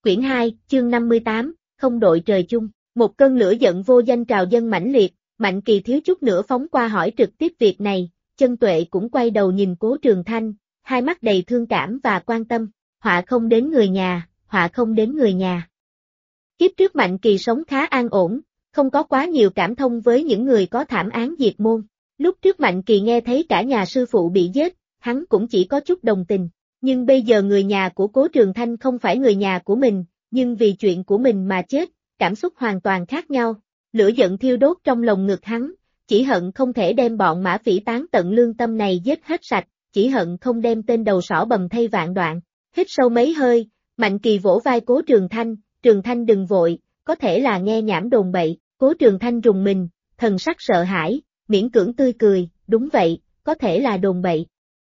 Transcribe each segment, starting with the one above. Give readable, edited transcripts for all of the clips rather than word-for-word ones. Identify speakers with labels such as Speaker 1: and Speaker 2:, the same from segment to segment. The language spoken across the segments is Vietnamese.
Speaker 1: Quyển 2, chương 58, không đội trời chung. Một cơn lửa giận vô danh trào dâng mãnh liệt, Mạnh Kỳ thiếu chút nữa phóng qua hỏi trực tiếp việc này, Chân Tuệ cũng quay đầu nhìn Cố Trường Thanh, hai mắt đầy thương cảm và quan tâm, họa không đến người nhà, họa không đến người nhà. Kiếp trước Mạnh Kỳ sống khá an ổn, không có quá nhiều cảm thông với những người có thảm án diệt môn. Lúc trước Mạnh Kỳ nghe thấy cả nhà sư phụ bị giết, hắn cũng chỉ có chút đồng tình. Nhưng bây giờ người nhà của Cố Trường Thanh không phải người nhà của mình, nhưng vì chuyện của mình mà chết, cảm xúc hoàn toàn khác nhau. Lửa giận thiêu đốt trong lồng ngực hắn, chỉ hận không thể đem bọn mã phỉ tán tận lương tâm này giết hết sạch, chỉ hận không đem tên đầu sỏ bầm thây vạn đoạn. Hít sâu mấy hơi, Mạnh Kỳ vỗ vai Cố Trường Thanh đừng vội, có thể là nghe nhảm đồn bậy. Cố Trường Thanh rùng mình, thần sắc sợ hãi, miễn cưỡng tươi cười, đúng vậy, có thể là đồn bậy.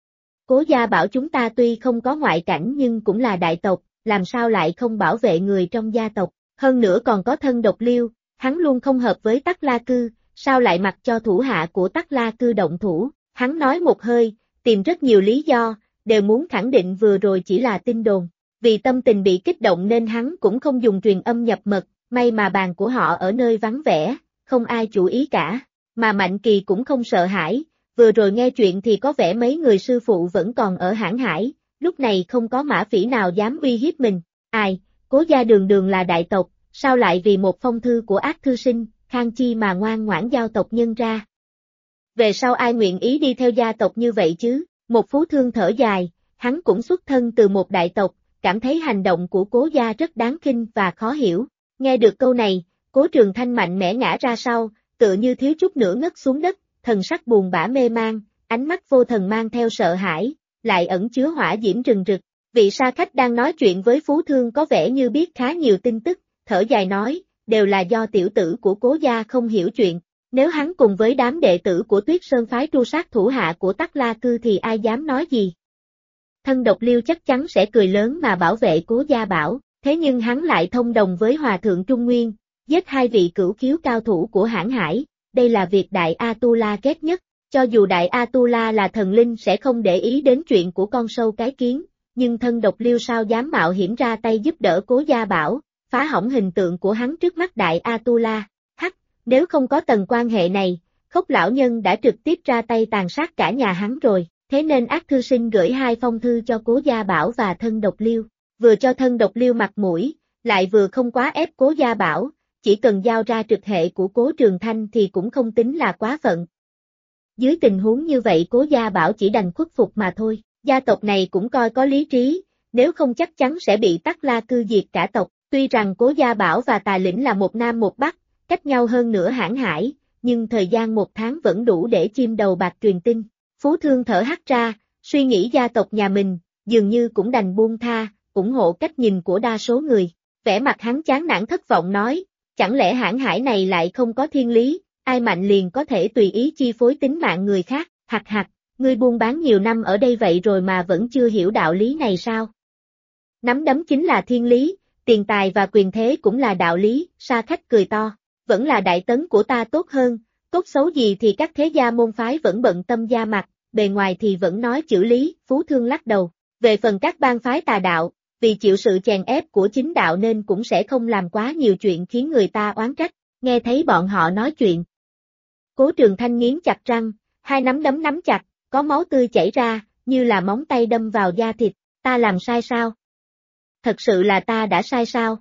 Speaker 1: Cố gia bảo chúng ta tuy không có ngoại cảnh nhưng cũng là đại tộc, làm sao lại không bảo vệ người trong gia tộc, hơn nữa còn có thân độc liêu, hắn luôn không hợp với Tắc La Cư, sao lại mặc cho thủ hạ của Tắc La Cư động thủ, hắn nói một hơi, tìm rất nhiều lý do, đều muốn khẳng định vừa rồi chỉ là tin đồn, vì tâm tình bị kích động nên hắn cũng không dùng truyền âm nhập mật, may mà bàn của họ ở nơi vắng vẻ, không ai chú ý cả, mà Mạnh Kỳ cũng không sợ hãi. Vừa rồi nghe chuyện thì có vẻ mấy người sư phụ vẫn còn ở Hãn Hải, lúc này không có mã phỉ nào dám uy hiếp mình. Ai, Cố gia đường đường là đại tộc, sao lại vì một phong thư của ác thư sinh, khang chi mà ngoan ngoãn giao tộc nhân ra. Về sau ai nguyện ý đi theo gia tộc như vậy chứ, một phú thương thở dài, hắn cũng xuất thân từ một đại tộc, cảm thấy hành động của Cố gia rất đáng khinh và khó hiểu. Nghe được câu này, Cố Trường Thanh mạnh mẽ ngã ra sau, tựa như thiếu chút nữa ngất xuống đất. Thần sắc buồn bã mê man, ánh mắt vô thần mang theo sợ hãi, lại ẩn chứa hỏa diễm rừng rực. Vị sa khách đang nói chuyện với phú thương có vẻ như biết khá nhiều tin tức, thở dài nói, đều là do tiểu tử của Cố gia không hiểu chuyện. Nếu hắn cùng với đám đệ tử của Tuyết Sơn phái tru sát thủ hạ của Tắc La Cư thì ai dám nói gì. Thân độc liêu chắc chắn sẽ cười lớn mà bảo vệ Cố gia bảo, thế nhưng hắn lại thông đồng với Hòa thượng Trung Nguyên, giết hai vị cửu khiếu cao thủ của Hãn Hải. Đây là việc Đại A-tu-la ghét nhất, cho dù Đại A-tu-la là thần linh sẽ không để ý đến chuyện của con sâu cái kiến, nhưng thân độc liêu sao dám mạo hiểm ra tay giúp đỡ Cố gia bảo, phá hỏng hình tượng của hắn trước mắt Đại A-tu-la. Hắc, nếu không có tầng quan hệ này, Khốc lão nhân đã trực tiếp ra tay tàn sát cả nhà hắn rồi, thế nên ác thư sinh gửi hai phong thư cho Cố gia bảo và thân độc liêu, vừa cho thân độc liêu mặt mũi, lại vừa không quá ép Cố gia bảo. Chỉ cần giao ra trực hệ của Cố Trường Thanh thì cũng không tính là quá phận. Dưới tình huống như vậy Cố gia bảo chỉ đành khuất phục mà thôi, gia tộc này cũng coi có lý trí, nếu không chắc chắn sẽ bị Tắc La Cư diệt cả tộc, tuy rằng Cố gia bảo và Tà Lĩnh là một nam một bắc, cách nhau hơn nửa Hãn Hải, nhưng thời gian một tháng vẫn đủ để chim đầu bạc truyền tin. Phú thương thở hắt ra, suy nghĩ gia tộc nhà mình, dường như cũng đành buông tha, ủng hộ cách nhìn của đa số người. Vẻ mặt hắn chán nản thất vọng nói, chẳng lẽ Hãn Hải này lại không có thiên lý, ai mạnh liền có thể tùy ý chi phối tính mạng người khác, hặc hặc, ngươi buôn bán nhiều năm ở đây vậy rồi mà vẫn chưa hiểu đạo lý này sao? Nắm đấm chính là thiên lý, tiền tài và quyền thế cũng là đạo lý, sa khách cười to, vẫn là đại tấn của ta tốt hơn, tốt xấu gì thì các thế gia môn phái vẫn bận tâm gia mặt, bề ngoài thì vẫn nói chữ lý, phú thương lắc đầu, về phần các bang phái tà đạo, vì chịu sự chèn ép của chính đạo nên cũng sẽ không làm quá nhiều chuyện khiến người ta oán trách, nghe thấy bọn họ nói chuyện. Cố Trường Thanh nghiến chặt răng, hai nắm đấm nắm chặt, có máu tươi chảy ra, như là móng tay đâm vào da thịt, ta làm sai sao? Thật sự là ta đã sai sao?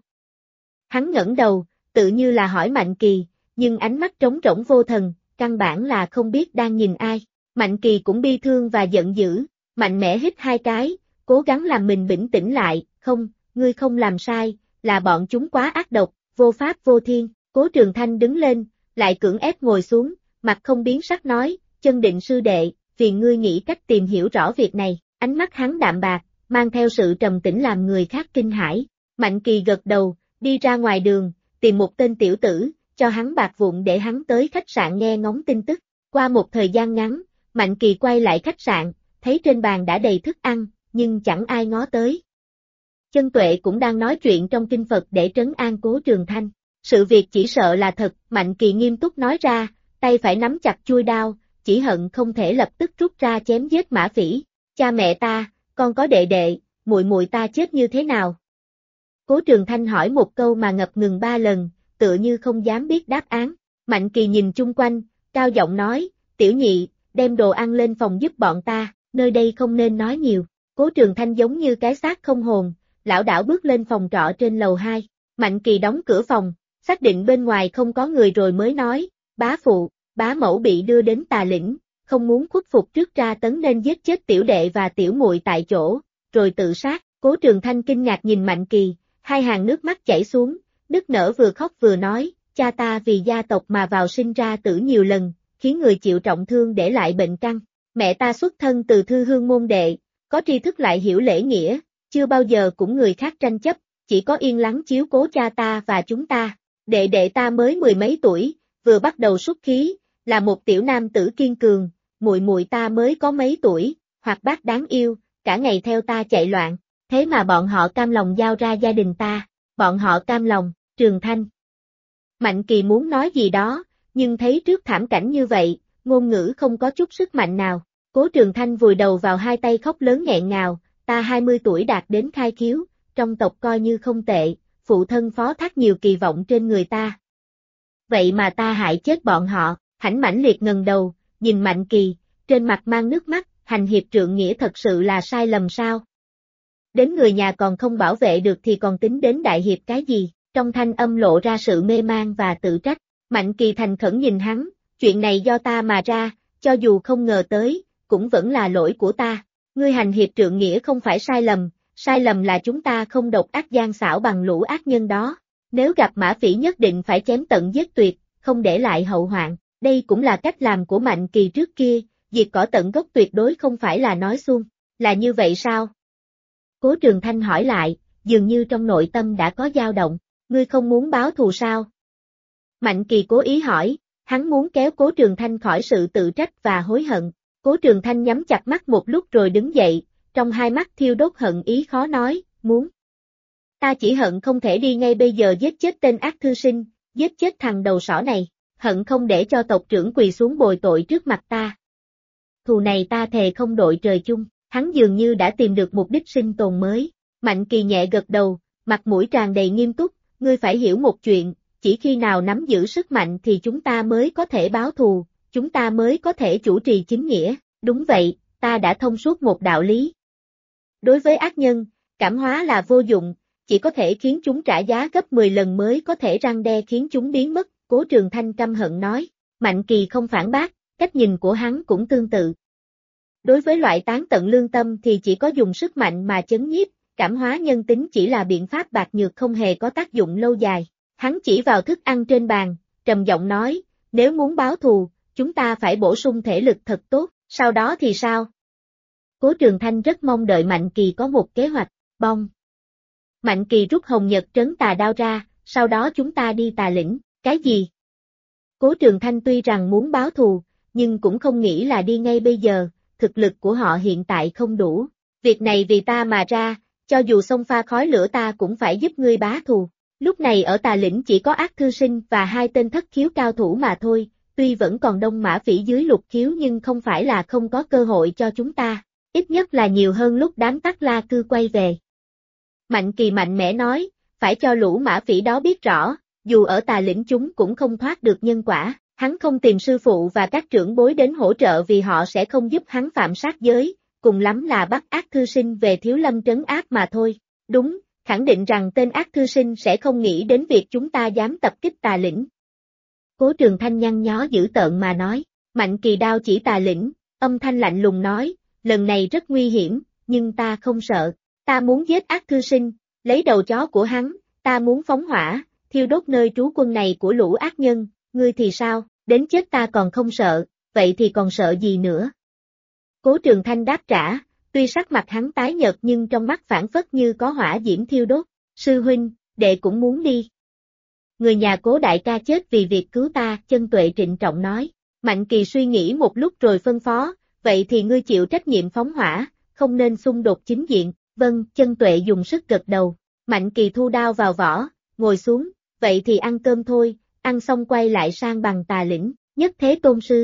Speaker 1: Hắn ngẩng đầu, tự như là hỏi Mạnh Kỳ, nhưng ánh mắt trống rỗng vô thần, căn bản là không biết đang nhìn ai. Mạnh Kỳ cũng bi thương và giận dữ, mạnh mẽ hít hai cái, cố gắng làm mình bình tĩnh lại, không, ngươi không làm sai, là bọn chúng quá ác độc, vô pháp vô thiên. Cố Trường Thanh đứng lên, lại cưỡng ép ngồi xuống, mặt không biến sắc nói, Chân Định sư đệ, phiền ngươi nghĩ cách tìm hiểu rõ việc này, ánh mắt hắn đạm bạc, mang theo sự trầm tĩnh làm người khác kinh hãi. Mạnh Kỳ gật đầu, đi ra ngoài đường, tìm một tên tiểu tử, cho hắn bạc vụn để hắn tới khách sạn nghe ngóng tin tức. Qua một thời gian ngắn, Mạnh Kỳ quay lại khách sạn, thấy trên bàn đã đầy thức ăn, nhưng chẳng ai ngó tới. Chân Tuệ cũng đang nói chuyện trong kinh Phật để trấn an Cố Trường Thanh. Sự việc chỉ sợ là thật, Mạnh Kỳ nghiêm túc nói ra, tay phải nắm chặt chuôi đao, chỉ hận không thể lập tức rút ra chém giết Mã Phỉ. Cha mẹ ta, con có đệ đệ, muội muội ta chết như thế nào? Cố Trường Thanh hỏi một câu mà ngập ngừng 3 lần, tựa như không dám biết đáp án. Mạnh Kỳ nhìn chung quanh, cao giọng nói, tiểu nhị, đem đồ ăn lên phòng giúp bọn ta, nơi đây không nên nói nhiều. Cố Trường Thanh giống như cái xác không hồn, lảo đảo bước lên phòng trọ trên lầu 2. Mạnh Kỳ đóng cửa phòng, xác định bên ngoài không có người rồi mới nói, bá phụ, bá mẫu bị đưa đến Tà Lĩnh, không muốn khuất phục trước tra tấn nên giết chết tiểu đệ và tiểu muội tại chỗ, rồi tự sát. Cố Trường Thanh kinh ngạc nhìn Mạnh Kỳ, hai hàng nước mắt chảy xuống, nức nở vừa khóc vừa nói, cha ta vì gia tộc mà vào sinh ra tử nhiều lần, khiến người chịu trọng thương để lại bệnh căn. Mẹ ta xuất thân từ thư hương môn đệ, có tri thức lại hiểu lễ nghĩa, chưa bao giờ cũng người khác tranh chấp, chỉ có yên lắng chiếu cố cha ta và chúng ta. Đệ đệ ta mới 10 mấy tuổi, vừa bắt đầu xuất khí, là một tiểu nam tử kiên cường, muội muội ta mới có mấy tuổi, hoạt bát đáng yêu, cả ngày theo ta chạy loạn, thế mà bọn họ cam lòng giao ra gia đình ta, bọn họ cam lòng. Trường Thanh. Mạnh Kỳ muốn nói gì đó, nhưng thấy trước thảm cảnh như vậy, ngôn ngữ không có chút sức mạnh nào. Cố Trường Thanh vùi đầu vào hai tay khóc lớn nghẹn ngào, ta 20 tuổi đạt đến khai khiếu, trong tộc coi như không tệ, phụ thân phó thác nhiều kỳ vọng trên người ta. Vậy mà ta hại chết bọn họ. Hãnh mãnh liệt ngẩng đầu, nhìn Mạnh Kỳ, trên mặt mang nước mắt, hành hiệp trượng nghĩa thật sự là sai lầm sao? Đến người nhà còn không bảo vệ được thì còn tính đến đại hiệp cái gì? Trong thanh âm lộ ra sự mê man và tự trách. Mạnh Kỳ thành khẩn nhìn hắn, chuyện này do ta mà ra, cho dù không ngờ tới, cũng vẫn là lỗi của ta. Ngươi hành hiệp trượng nghĩa không phải sai lầm là chúng ta không độc ác gian xảo bằng lũ ác nhân đó. Nếu gặp Mã Phỉ nhất định phải chém tận giết tuyệt, không để lại hậu hoạn. Đây cũng là cách làm của Mạnh Kỳ trước kia, diệt cỏ tận gốc tuyệt đối không phải là nói suông. Là như vậy sao? Cố Trường Thanh hỏi lại, dường như trong nội tâm đã có dao động, ngươi không muốn báo thù sao? Mạnh Kỳ cố ý hỏi, hắn muốn kéo Cố Trường Thanh khỏi sự tự trách và hối hận. Cố Trường Thanh nhắm chặt mắt một lúc rồi đứng dậy, trong hai mắt thiêu đốt hận ý khó nói, muốn. Ta chỉ hận không thể đi ngay bây giờ giết chết tên ác thư sinh, giết chết thằng đầu sỏ này, hận không để cho tộc trưởng quỳ xuống bồi tội trước mặt ta. Thù này ta thề không đội trời chung, hắn dường như đã tìm được mục đích sinh tồn mới. Mạnh Kỳ nhẹ gật đầu, mặt mũi tràn đầy nghiêm túc, ngươi phải hiểu một chuyện, chỉ khi nào nắm giữ sức mạnh thì chúng ta mới có thể báo thù, chúng ta mới có thể chủ trì chính nghĩa. Đúng vậy, ta đã thông suốt một đạo lý. Đối với ác nhân, cảm hóa là vô dụng, chỉ có thể khiến chúng trả giá gấp 10 lần mới có thể răn đe khiến chúng biến mất. Cố Trường Thanh căm hận nói. Mạnh Kỳ không phản bác, cách nhìn của hắn cũng tương tự. Đối với loại tán tận lương tâm thì chỉ có dùng sức mạnh mà chấn nhiếp, cảm hóa nhân tính chỉ là biện pháp bạc nhược không hề có tác dụng lâu dài. Hắn chỉ vào thức ăn trên bàn, trầm giọng nói, nếu muốn báo thù, chúng ta phải bổ sung thể lực thật tốt, sau đó thì sao? Cố Trường Thanh rất mong đợi Mạnh Kỳ có một kế hoạch, bong. Mạnh Kỳ rút hồng nhật trấn tà đao ra, sau đó chúng ta đi Tà Lĩnh, cái gì? Cố Trường Thanh tuy rằng muốn báo thù, nhưng cũng không nghĩ là đi ngay bây giờ, thực lực của họ hiện tại không đủ. Việc này vì ta mà ra, cho dù xông pha khói lửa ta cũng phải giúp ngươi bá thù. Lúc này ở Tà Lĩnh chỉ có ác thư sinh và hai tên thất khiếu cao thủ mà thôi, tuy vẫn còn đông mã phỉ dưới lục khiếu nhưng không phải là không có cơ hội cho chúng ta, ít nhất là nhiều hơn lúc đám Tắc La Cư quay về. Mạnh Kỳ mạnh mẽ nói, phải cho lũ mã phỉ đó biết rõ, dù ở Tà Lĩnh chúng cũng không thoát được nhân quả, hắn không tìm sư phụ và các trưởng bối đến hỗ trợ vì họ sẽ không giúp hắn phạm sát giới, cùng lắm là bắt ác thư sinh về Thiếu Lâm trấn áp mà thôi. Đúng, khẳng định rằng tên ác thư sinh sẽ không nghĩ đến việc chúng ta dám tập kích Tà Lĩnh. Cố Trường Thanh nhăn nhó dữ tợn mà nói. Mạnh Kỳ đao chỉ Tà Lĩnh, âm thanh lạnh lùng nói, lần này rất nguy hiểm, nhưng ta không sợ. Ta muốn giết ác thư sinh, lấy đầu chó của hắn, ta muốn phóng hỏa, thiêu đốt nơi trú quân này của lũ ác nhân, ngươi thì sao, đến chết ta còn không sợ, vậy thì còn sợ gì nữa? Cố Trường Thanh đáp trả, tuy sắc mặt hắn tái nhợt nhưng trong mắt phảng phất như có hỏa diễm thiêu đốt, sư huynh, đệ cũng muốn đi. Người nhà Cố đại ca chết vì việc cứu ta, Chân Tuệ trịnh trọng nói. Mạnh Kỳ suy nghĩ một lúc rồi phân phó, vậy thì ngươi chịu trách nhiệm phóng hỏa, không nên xung đột chính diện. Vâng, Chân Tuệ dùng sức gật đầu. Mạnh Kỳ thu đao vào vỏ, ngồi xuống, vậy thì ăn cơm thôi, ăn xong quay lại sang bằng Tà Lĩnh, Nhất Thế Tôn Sư.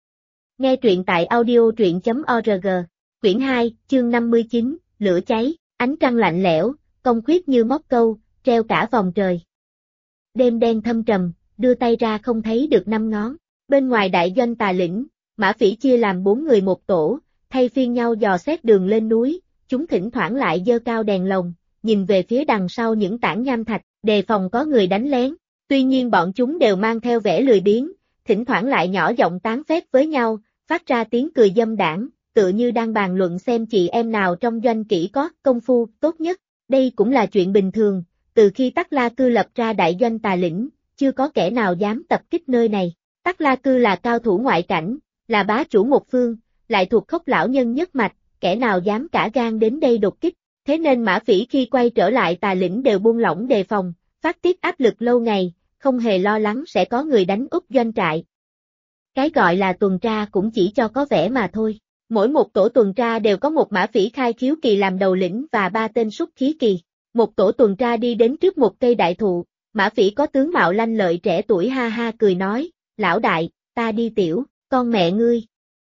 Speaker 1: Nghe truyện tại audio.org, quyển 2, chương 59, lửa cháy, ánh trăng lạnh lẽo, cong khuyết như móc câu, treo cả vòng trời. Đêm đen thâm trầm, đưa tay ra không thấy được 5 ngón. Bên ngoài đại doanh Tà Lĩnh, Mã Phỉ chia làm 4 người một tổ, thay phiên nhau dò xét đường lên núi, chúng thỉnh thoảng lại giơ cao đèn lồng, nhìn về phía đằng sau những tảng nham thạch, đề phòng có người đánh lén. Tuy nhiên bọn chúng đều mang theo vẻ lười biếng, thỉnh thoảng lại nhỏ giọng tán phét với nhau, phát ra tiếng cười dâm đãng, tựa như đang bàn luận xem chị em nào trong doanh kỹ có công phu tốt nhất. Đây cũng là chuyện bình thường, từ khi Tắc La Cư lập ra đại doanh Tà Lĩnh, chưa có kẻ nào dám tập kích nơi này. Tắc La Cư là cao thủ ngoại cảnh, là bá chủ một phương, lại thuộc Khốc lão nhân nhất mạch, kẻ nào dám cả gan đến đây đột kích. Thế nên Mã Phỉ khi quay trở lại Tà Lĩnh đều buông lỏng đề phòng, phát tiết áp lực lâu ngày, không hề lo lắng sẽ có người đánh úp doanh trại. Cái gọi là tuần tra cũng chỉ cho có vẻ mà thôi. Mỗi một tổ tuần tra đều có một Mã Phỉ khai khiếu kỳ làm đầu lĩnh và 3 tên xúc khí kỳ. Một tổ tuần tra đi đến trước một cây đại thụ, Mã Phỉ có tướng mạo lanh lợi trẻ tuổi ha ha cười nói, lão đại, ta đi tiểu, con mẹ ngươi.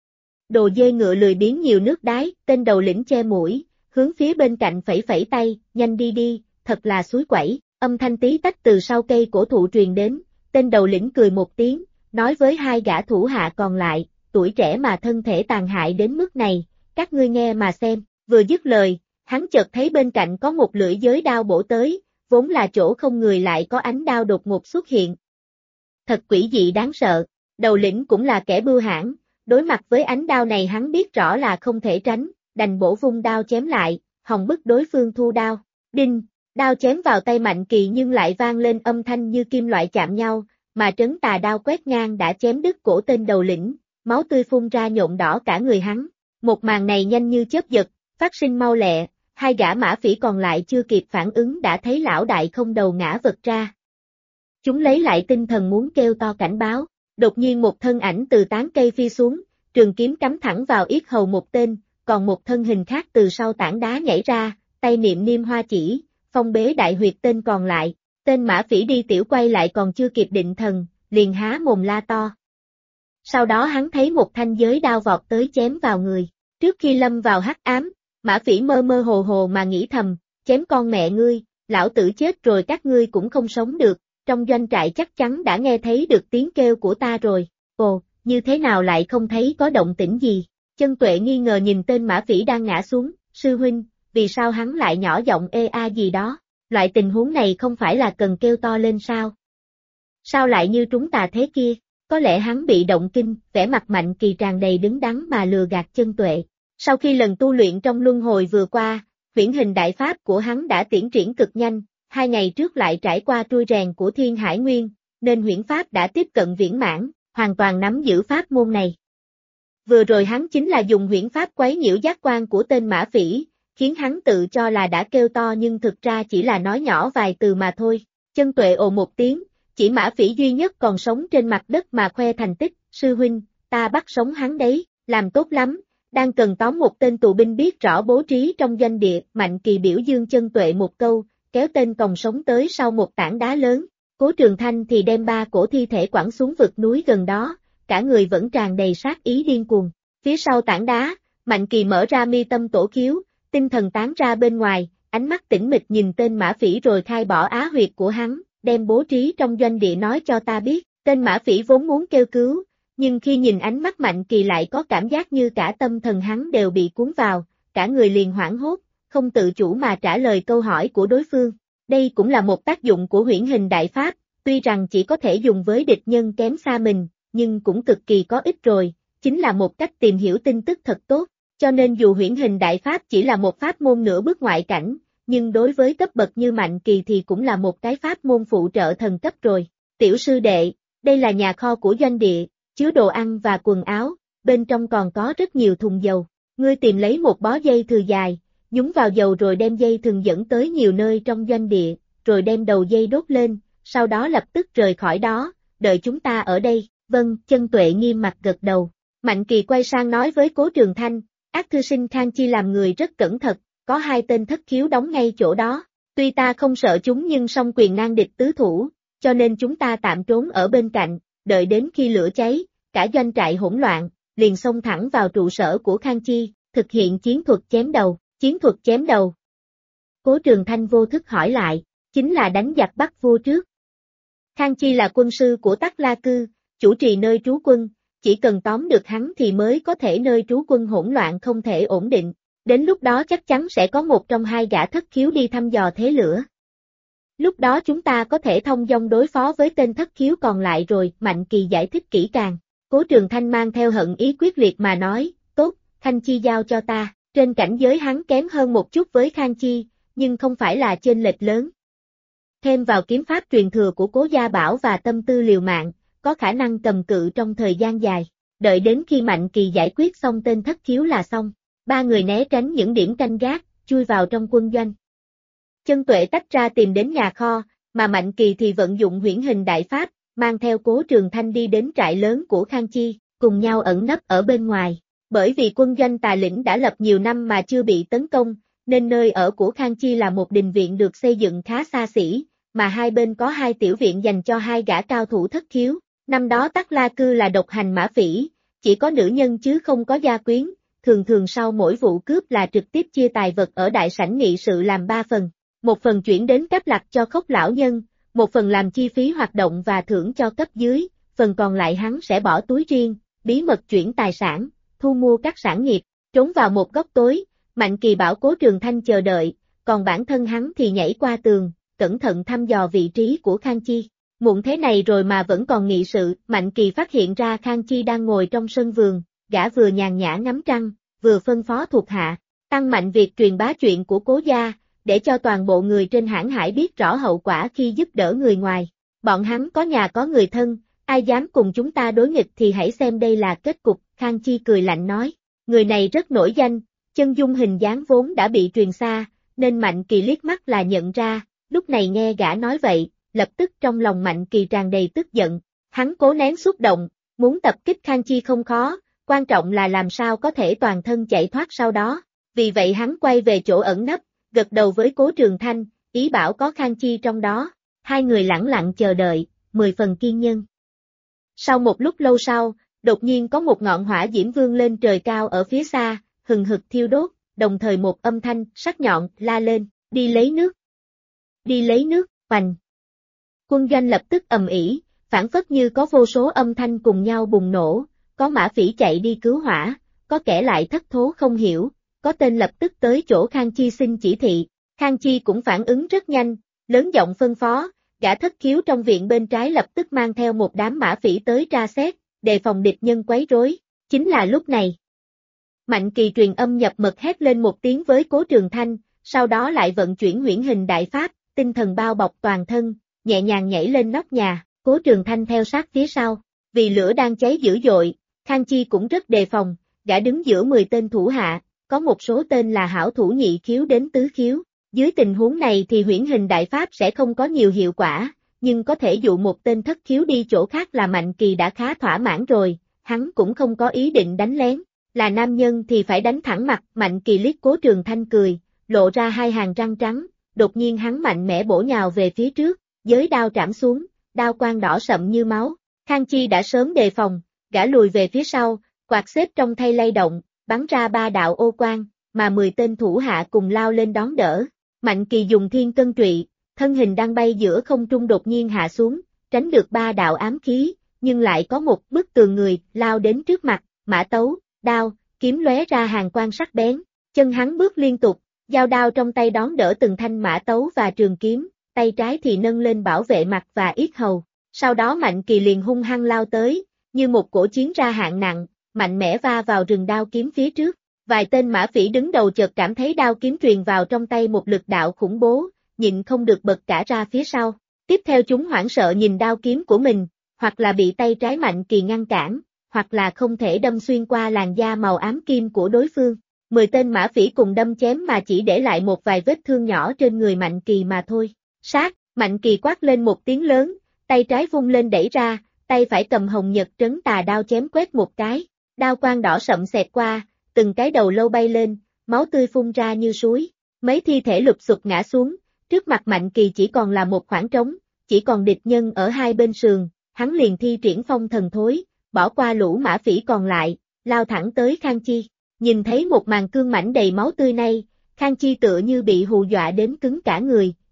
Speaker 1: Đồ dê ngựa lười biếng nhiều nước đái, tên đầu lĩnh che mũi, hướng phía bên cạnh phẩy phẩy tay, nhanh đi đi, thật là suối quẩy. Âm thanh tí tách từ sau cây cổ thụ truyền đến, tên đầu lĩnh cười một tiếng, nói với 2 gã thủ hạ còn lại, tuổi trẻ mà thân thể tàn hại đến mức này, các ngươi nghe mà xem. Vừa dứt lời, hắn chợt thấy bên cạnh có một lưỡi giới đao bổ tới, vốn là chỗ không người lại có ánh đao đột ngột xuất hiện. Thật quỷ dị đáng sợ, đầu lĩnh cũng là kẻ bưu hãn, đối mặt với ánh đao này hắn biết rõ là không thể tránh, đành bổ vung đao chém lại, hòng bức đối phương thu đao. Đinh! Đao chém vào tay Mạnh Kỳ nhưng lại vang lên âm thanh như kim loại chạm nhau, mà Trấn Tà đao quét ngang đã chém đứt cổ tên đầu lĩnh, máu tươi phun ra nhuộm đỏ cả người hắn. Một màn này nhanh như chớp giật, phát sinh mau lẹ, 2 gã Mã Phỉ còn lại chưa kịp phản ứng đã thấy lão đại không đầu ngã vật ra. Chúng lấy lại tinh thần muốn kêu to cảnh báo, đột nhiên một thân ảnh từ tán cây phi xuống, trường kiếm cắm thẳng vào yết hầu một tên, còn một thân hình khác từ sau tảng đá nhảy ra, tay niệm niêm hoa chỉ, phong bế đại huyệt tên còn lại. Tên Mã Phỉ đi tiểu quay lại còn chưa kịp định thần, liền há mồm la to. Sau đó hắn thấy một thanh giới đao vọt tới chém vào người. Trước khi lâm vào hắc ám, Mã Phỉ mơ mơ hồ hồ mà nghĩ thầm, chém con mẹ ngươi, lão tử chết rồi các ngươi cũng không sống được, trong doanh trại chắc chắn đã nghe thấy được tiếng kêu của ta rồi. Ồ, như thế nào lại không thấy có động tĩnh gì? Chân Tuệ nghi ngờ nhìn tên Mã Phỉ đang ngã xuống, sư huynh, vì sao hắn lại nhỏ giọng ê a gì đó? Loại tình huống này không phải là cần kêu to lên sao? Sao lại như trúng tà thế kia? Có lẽ hắn bị động kinh, vẻ mặt Mạnh Kỳ tràn đầy đứng đắn mà lừa gạt Chân Tuệ. Sau khi lần tu luyện trong luân hồi vừa qua, huyễn hình đại pháp của hắn đã tiến triển cực nhanh, 2 ngày trước lại trải qua trui rèn của Thiên Hải Nguyên, nên huyễn pháp đã tiếp cận viễn mãn, hoàn toàn nắm giữ pháp môn này. Vừa rồi hắn chính là dùng huyễn pháp quấy nhiễu giác quan của tên Mã Phỉ, khiến hắn tự cho là đã kêu to nhưng thực ra chỉ là nói nhỏ vài từ mà thôi. Chân Tuệ ồ một tiếng, chỉ Mã Phỉ duy nhất còn sống trên mặt đất mà khoe thành tích, sư huynh, ta bắt sống hắn đấy, làm tốt lắm, đang cần tóm một tên tù binh biết rõ bố trí trong doanh địa. Mạnh Kỳ biểu dương Chân Tuệ một câu, kéo tên còng sống tới sau một tảng đá lớn. Cố Trường Thanh thì đem 3 cổ thi thể quẳng xuống vực núi gần đó, cả người vẫn tràn đầy sát ý điên cuồng. Phía sau tảng đá, Mạnh Kỳ mở ra mi tâm tổ khiếu, tinh thần tán ra bên ngoài, ánh mắt tĩnh mịch nhìn tên Mã Phỉ rồi khai bỏ á huyệt của hắn, đem bố trí trong doanh địa nói cho ta biết. Tên Mã Phỉ vốn muốn kêu cứu, nhưng khi nhìn ánh mắt Mạnh Kỳ lại có cảm giác như cả tâm thần hắn đều bị cuốn vào, cả người liền hoảng hốt, không tự chủ mà trả lời câu hỏi của đối phương. Đây cũng là một tác dụng của huyễn hình đại pháp, tuy rằng chỉ có thể dùng với địch nhân kém xa mình, nhưng cũng cực kỳ có ích rồi, chính là một cách tìm hiểu tin tức thật tốt. Cho nên dù huyễn hình đại pháp chỉ là một pháp môn nửa bước ngoại cảnh, nhưng đối với cấp bậc như Mạnh Kỳ thì cũng là một cái pháp môn phụ trợ thần cấp rồi. Tiểu sư đệ, đây là nhà kho của doanh địa, chứa đồ ăn và quần áo, bên trong còn có rất nhiều thùng dầu. Ngươi tìm lấy một bó dây thừng dài, nhúng vào dầu rồi đem dây thừng dẫn tới nhiều nơi trong doanh địa, rồi đem đầu dây đốt lên, sau đó lập tức rời khỏi đó, đợi chúng ta ở đây. Vâng, Chân Tuệ nghiêm mặt gật đầu. Mạnh Kỳ quay sang nói với Cố Trường Thanh, Ác thư sinh Khang Chi làm người rất cẩn thận, có 2 tên thất khiếu đóng ngay chỗ đó. Tuy ta không sợ chúng nhưng song quyền nan địch tứ thủ, cho nên chúng ta tạm trốn ở bên cạnh, đợi đến khi lửa cháy, cả doanh trại hỗn loạn, liền xông thẳng vào trụ sở của Khang Chi, thực hiện chiến thuật chém đầu. Chiến thuật chém đầu. Cố Trường Thanh vô thức hỏi lại, chính là đánh giặc Bắc vua trước. Khang Chi là quân sư của Tắc La Cư, chủ trì nơi trú quân, chỉ cần tóm được hắn thì mới có thể nơi trú quân hỗn loạn không thể ổn định. Đến lúc đó chắc chắn sẽ có một trong hai gã thất khiếu đi thăm dò thế lửa. Lúc đó chúng ta có thể thông dong đối phó với tên thất khiếu còn lại rồi, Mạnh Kỳ giải thích kỹ càng. Cố Trường Thanh mang theo hận ý quyết liệt mà nói, tốt, Khang Chi giao cho ta, trên cảnh giới hắn kém hơn một chút với Khang Chi, nhưng không phải là chênh lệch lớn. Thêm vào kiếm pháp truyền thừa của Cố Gia Bảo và tâm tư liều mạng, có khả năng cầm cự trong thời gian dài, đợi đến khi Mạnh Kỳ giải quyết xong tên thất khiếu là xong. Ba người né tránh những điểm canh gác, chui vào trong quân doanh. Chân Tuệ tách ra tìm đến nhà kho, mà Mạnh Kỳ thì vận dụng huyễn hình đại pháp, mang theo Cố Trường Thanh đi đến trại lớn của Khang Chi, cùng nhau ẩn nấp ở bên ngoài. Bởi vì quân doanh Tà Lĩnh đã lập nhiều năm mà chưa bị tấn công, nên nơi ở của Khang Chi là một đình viện được xây dựng khá xa xỉ, mà hai bên có hai tiểu viện dành cho hai gã cao thủ thất khiếu. Năm đó Tắc La Cư là độc hành mã phỉ, chỉ có nữ nhân chứ không có gia quyến. Thường sau mỗi vụ cướp là trực tiếp chia tài vật ở đại sảnh nghị sự làm 3 phần. Một phần chuyển đến Cáp Lạc cho Khốc lão nhân, một phần làm chi phí hoạt động và thưởng cho cấp dưới, phần còn lại hắn sẽ bỏ túi riêng, bí mật chuyển tài sản, thu mua các sản nghiệp, trốn vào một góc tối, Mạnh Kỳ bảo Cố Trường Thanh chờ đợi, còn bản thân hắn thì nhảy qua tường, cẩn thận thăm dò vị trí của Khang Chi. Muộn thế này rồi mà vẫn còn nghị sự, Mạnh Kỳ phát hiện ra Khang Chi đang ngồi trong sân vườn, gã vừa nhàn nhã ngắm trăng, vừa phân phó thuộc hạ, tăng mạnh việc truyền bá chuyện của Cố gia, để cho toàn bộ người trên hãng hải biết rõ hậu quả khi giúp đỡ người ngoài. Bọn hắn có nhà có người thân, ai dám cùng chúng ta đối nghịch thì hãy xem đây là kết cục, Khang Chi cười lạnh nói. Người này rất nổi danh, chân dung hình dáng vốn đã bị truyền xa, nên Mạnh Kỳ liếc mắt là nhận ra, lúc này nghe gã nói vậy, lập tức trong lòng Mạnh Kỳ tràn đầy tức giận. Hắn cố nén xúc động, muốn tập kích Khang Chi không khó, quan trọng là làm sao có thể toàn thân chạy thoát sau đó. Vì vậy hắn quay về chỗ ẩn nấp, gật đầu với Cố Trường Thanh, ý bảo có Khang Chi trong đó. Hai người lẳng lặng chờ đợi, 10 phần kiên nhẫn. Sau một lúc lâu sau, đột nhiên có một ngọn hỏa diễm vươn lên trời cao ở phía xa, hừng hực thiêu đốt, đồng thời một âm thanh sắc nhọn la lên, đi lấy nước. Đi lấy nước, hoành. Quân doanh lập tức ầm ĩ, phảng phất như có vô số âm thanh cùng nhau bùng nổ, có mã phỉ chạy đi cứu hỏa, có kẻ lại thất thố không hiểu, có tên lập tức tới chỗ Khang Chi xin chỉ thị. Khang Chi cũng phản ứng rất nhanh, lớn giọng phân phó, gã thất khiếu trong viện bên trái lập tức mang theo một đám mã phỉ tới tra xét, đề phòng địch nhân quấy rối. Chính là lúc này, Mạnh Kỳ truyền âm nhập mật hét lên một tiếng với Cố Trường Thanh, sau đó lại vận chuyển huyễn hình đại pháp, tinh thần bao bọc toàn thân, nhẹ nhàng nhảy lên nóc nhà, Cố Trường Thanh theo sát phía sau. Vì lửa đang cháy dữ dội, Khang Chi cũng rất đề phòng, gã đứng giữa 10 tên thủ hạ, có một số tên là hảo thủ nhị khiếu đến tứ khiếu. Dưới tình huống này thì huyễn hình đại pháp sẽ không có nhiều hiệu quả, nhưng có thể dụ một tên thất khiếu đi chỗ khác là Mạnh Kỳ đã khá thỏa mãn rồi, hắn cũng không có ý định đánh lén. Là nam nhân thì phải đánh thẳng mặt, Mạnh Kỳ liếc Cố Trường Thanh cười, lộ ra hai hàng răng trắng, đột nhiên hắn mạnh mẽ bổ nhào về phía trước, giới đao trảm xuống, đao quang đỏ sậm như máu. Khang Chi đã sớm đề phòng, gã lùi về phía sau, quạt xếp trong tay lay động, bắn ra 3 đạo ô quang, mà 10 tên thủ hạ cùng lao lên đón đỡ. Mạnh Kỳ dùng thiên cân trụy, thân hình đang bay giữa không trung đột nhiên hạ xuống, tránh được 3 đạo ám khí, nhưng lại có một bức tường người lao đến trước mặt, mã tấu, đao, kiếm lóe ra hàng quang sắc bén, chân hắn bước liên tục, dao đao trong tay đón đỡ từng thanh mã tấu và trường kiếm, tay trái thì nâng lên bảo vệ mặt và yết hầu. Sau đó Mạnh Kỳ liền hung hăng lao tới, như một cổ chiến ra hạng nặng, mạnh mẽ va vào rừng đao kiếm phía trước. Vài tên mã phỉ đứng đầu chợt cảm thấy đao kiếm truyền vào trong tay một lực đạo khủng bố, nhịn không được bật cả ra phía sau. Tiếp theo chúng hoảng sợ nhìn đao kiếm của mình, hoặc là bị tay trái Mạnh Kỳ ngăn cản, hoặc là không thể đâm xuyên qua làn da màu ám kim của đối phương. 10 tên mã phỉ cùng đâm chém mà chỉ để lại một vài vết thương nhỏ trên người Mạnh Kỳ mà thôi. Sát, Mạnh Kỳ quát lên một tiếng lớn, tay trái vung lên đẩy ra, tay phải cầm hồng nhật trấn tà đao chém quét một cái, đao quang đỏ sậm xẹt qua, từng cái đầu lâu bay lên, máu tươi phun ra như suối, mấy thi thể lụp xụp ngã xuống, trước mặt Mạnh Kỳ chỉ còn là một khoảng trống, chỉ còn địch nhân ở hai bên sườn, hắn liền thi triển phong thần thối, bỏ qua lũ mã phỉ còn lại, lao thẳng tới Khang Chi. Nhìn thấy một màn cương mảnh đầy máu tươi này, Khang Chi tựa như bị hù dọa đến cứng cả người,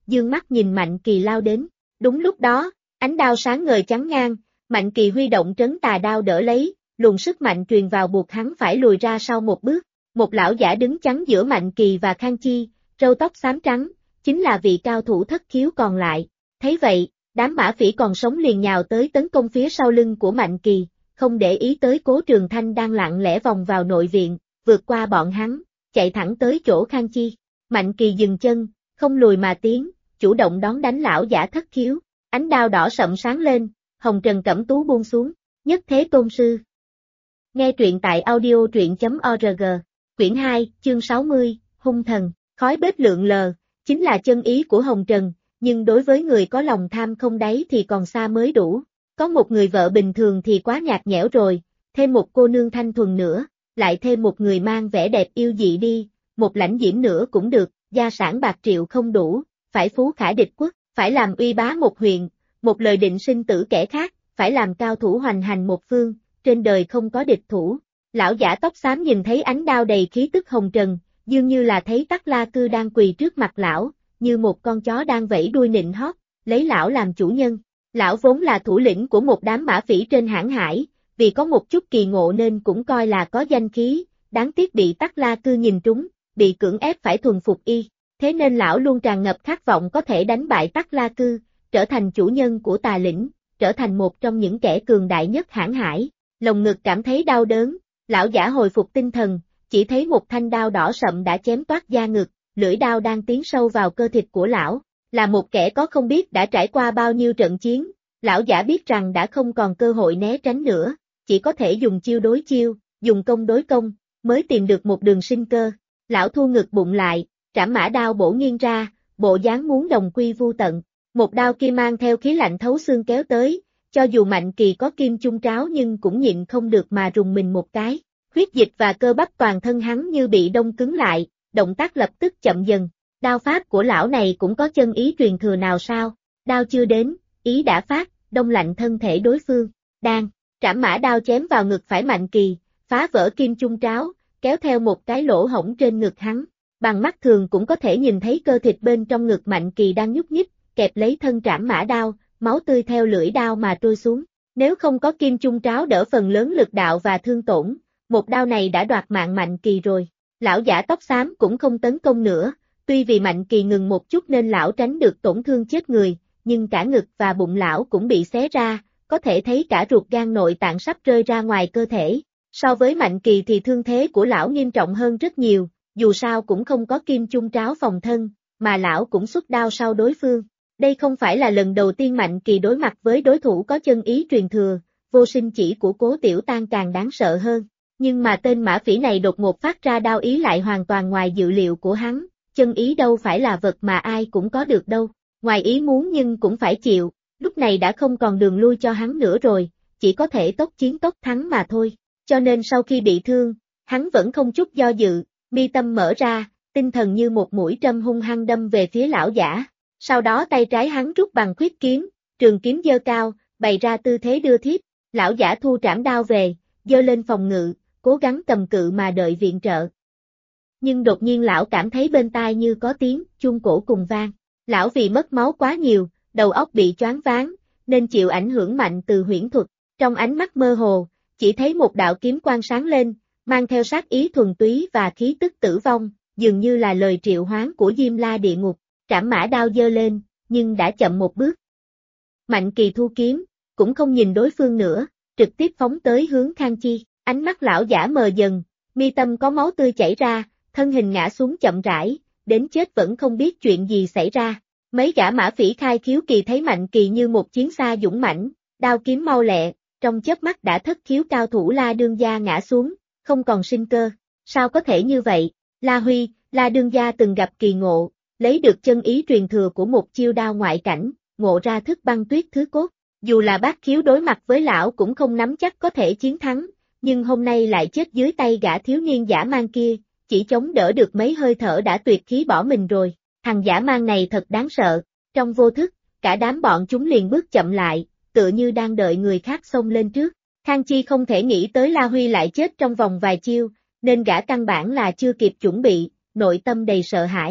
Speaker 1: dương mắt nhìn Mạnh Kỳ lao đến. Đúng lúc đó, ánh đao sáng ngời chắn ngang, Mạnh Kỳ huy động trấn tà đao đỡ lấy, luồng sức mạnh truyền vào buộc hắn phải lùi ra sau một bước. Một lão giả đứng chắn giữa Mạnh Kỳ và Khang Chi, râu tóc xám trắng, chính là vị cao thủ thất khiếu còn lại. Thấy vậy, đám mã phỉ còn sống liền nhào tới tấn công phía sau lưng của Mạnh Kỳ, không để ý tới Cố Trường Thanh đang lặng lẽ vòng vào nội viện, vượt qua bọn hắn, chạy thẳng tới chỗ Khang Chi. Mạnh Kỳ dừng chân, không lùi mà tiến, chủ động đón đánh lão giả thất khiếu. Ánh đao đỏ sậm sáng lên, hồng trần cẩm tú buông xuống, nhất thế tôn sư. Nghe truyện tại audio truyện.org, quyển 2, chương 60, hung thần, khói bếp lượn lờ, chính là chân ý của hồng trần, nhưng đối với người có lòng tham không đáy thì còn xa mới đủ. Có một người vợ bình thường thì quá nhạt nhẽo rồi, thêm một cô nương thanh thuần nữa, lại thêm một người mang vẻ đẹp yêu dị đi, một lãnh diễm nữa cũng được, gia sản bạc triệu không đủ, phải phú khả địch quốc, phải làm uy bá một huyện, một lời định sinh tử kẻ khác, phải làm cao thủ hoành hành một phương, trên đời không có địch thủ. Lão giả tóc xám nhìn thấy ánh đao đầy khí tức hồng trần, dường như là thấy Tắc La Cư đang quỳ trước mặt lão, như một con chó đang vẫy đuôi nịnh hót, lấy lão làm chủ nhân. Lão vốn là thủ lĩnh của một đám mã phỉ trên hãn hải, vì có một chút kỳ ngộ nên cũng coi là có danh khí, đáng tiếc bị Tắc La Cư nhìn trúng, bị cưỡng ép phải thuần phục y. Thế nên lão luôn tràn ngập khát vọng có thể đánh bại Tắc La Cư, trở thành chủ nhân của tà lĩnh, trở thành một trong những kẻ cường đại nhất hãn hải. Lồng ngực cảm thấy đau đớn, lão giả hồi phục tinh thần, chỉ thấy một thanh đao đỏ sậm đã chém toát da ngực, lưỡi đao đang tiến sâu vào cơ thịt của lão. Là một kẻ có không biết đã trải qua bao nhiêu trận chiến, lão giả biết rằng đã không còn cơ hội né tránh nữa, chỉ có thể dùng chiêu đối chiêu, dùng công đối công, mới tìm được một đường sinh cơ. Lão thu ngực bụng lại, trảm mã đao bổ nghiêng ra, bộ dáng muốn đồng quy vu tận. Một đao kia mang theo khí lạnh thấu xương kéo tới, cho dù Mạnh Kỳ có kim chung tráo nhưng cũng nhịn không được mà rùng mình một cái. Huyết dịch và cơ bắp toàn thân hắn như bị đông cứng lại, động tác lập tức chậm dần. Đao pháp của lão này cũng có chân ý truyền thừa nào sao? Đao chưa đến, ý đã phát, đông lạnh thân thể đối phương. Đang, trảm mã đao chém vào ngực phải Mạnh Kỳ, phá vỡ kim chung tráo, kéo theo một cái lỗ hổng trên ngực hắn. Bằng mắt thường cũng có thể nhìn thấy cơ thịt bên trong ngực Mạnh Kỳ đang nhúc nhích, kẹp lấy thân trảm mã đao, máu tươi theo lưỡi đao mà trôi xuống. Nếu không có kim chung tráo đỡ phần lớn lực đạo và thương tổn, một đao này đã đoạt mạng Mạnh Kỳ rồi. Lão giả tóc xám cũng không tấn công nữa, tuy vì Mạnh Kỳ ngừng một chút nên lão tránh được tổn thương chết người, nhưng cả ngực và bụng lão cũng bị xé ra, có thể thấy cả ruột gan nội tạng sắp rơi ra ngoài cơ thể. So với Mạnh Kỳ thì thương thế của lão nghiêm trọng hơn rất nhiều, dù sao cũng không có kim chung tráo phòng thân, mà lão cũng xuất đao sau đối phương. Đây không phải là lần đầu tiên Mạnh Kỳ đối mặt với đối thủ có chân ý truyền thừa, vô sinh chỉ của Cố Tiểu Tan càng đáng sợ hơn. Nhưng mà tên mã phỉ này đột ngột phát ra đao ý lại hoàn toàn ngoài dự liệu của hắn, chân ý đâu phải là vật mà ai cũng có được đâu, ngoài ý muốn nhưng cũng phải chịu, lúc này đã không còn đường lui cho hắn nữa rồi, chỉ có thể tốc chiến tốc thắng mà thôi. Cho nên sau khi bị thương, hắn vẫn không chút do dự, mi tâm mở ra, tinh thần như một mũi trâm hung hăng đâm về phía lão giả. Sau đó tay trái hắn rút bằng khuyết kiếm, trường kiếm giơ cao, bày ra tư thế đưa thiếp, lão giả thu trảm đao về, giơ lên phòng ngự, cố gắng cầm cự mà đợi viện trợ. Nhưng đột nhiên lão cảm thấy bên tai như có tiếng chuông cổ cùng vang. Lão vì mất máu quá nhiều, đầu óc bị choáng váng, nên chịu ảnh hưởng mạnh từ huyễn thuật. Trong ánh mắt mơ hồ, chỉ thấy một đạo kiếm quang sáng lên, mang theo sát ý thuần túy và khí tức tử vong, dường như là lời triệu hoán của Diêm La địa ngục. Trảm mã đao giơ lên, nhưng đã chậm một bước. Mạnh Kỳ thu kiếm, cũng không nhìn đối phương nữa, trực tiếp phóng tới hướng Khang Chi. Ánh mắt lão giả mờ dần, mi tâm có máu tươi chảy ra, thân hình ngã xuống chậm rãi, đến chết vẫn không biết chuyện gì xảy ra. Mấy gã mã phỉ khai khiếu kỳ thấy Mạnh Kỳ như một chiến xa dũng mãnh, đao kiếm mau lẹ, trong chớp mắt đã thất khiếu cao thủ La Đương Gia ngã xuống, không còn sinh cơ. Sao có thể như vậy? La Huy, La Đương Gia từng gặp kỳ ngộ, lấy được chân ý truyền thừa của một chiêu đao ngoại cảnh, ngộ ra thức băng tuyết thứ cốt. Dù là bát khiếu đối mặt với lão cũng không nắm chắc có thể chiến thắng, nhưng hôm nay lại chết dưới tay gã thiếu niên dã man kia, chỉ chống đỡ được mấy hơi thở đã tuyệt khí bỏ mình rồi. Thằng dã man này thật đáng sợ. Trong vô thức, cả đám bọn chúng liền bước chậm lại, tựa như đang đợi người khác xông lên trước. Khang Chi không thể nghĩ tới La Huy lại chết trong vòng vài chiêu, nên gã căn bản là chưa kịp chuẩn bị, nội tâm đầy sợ hãi.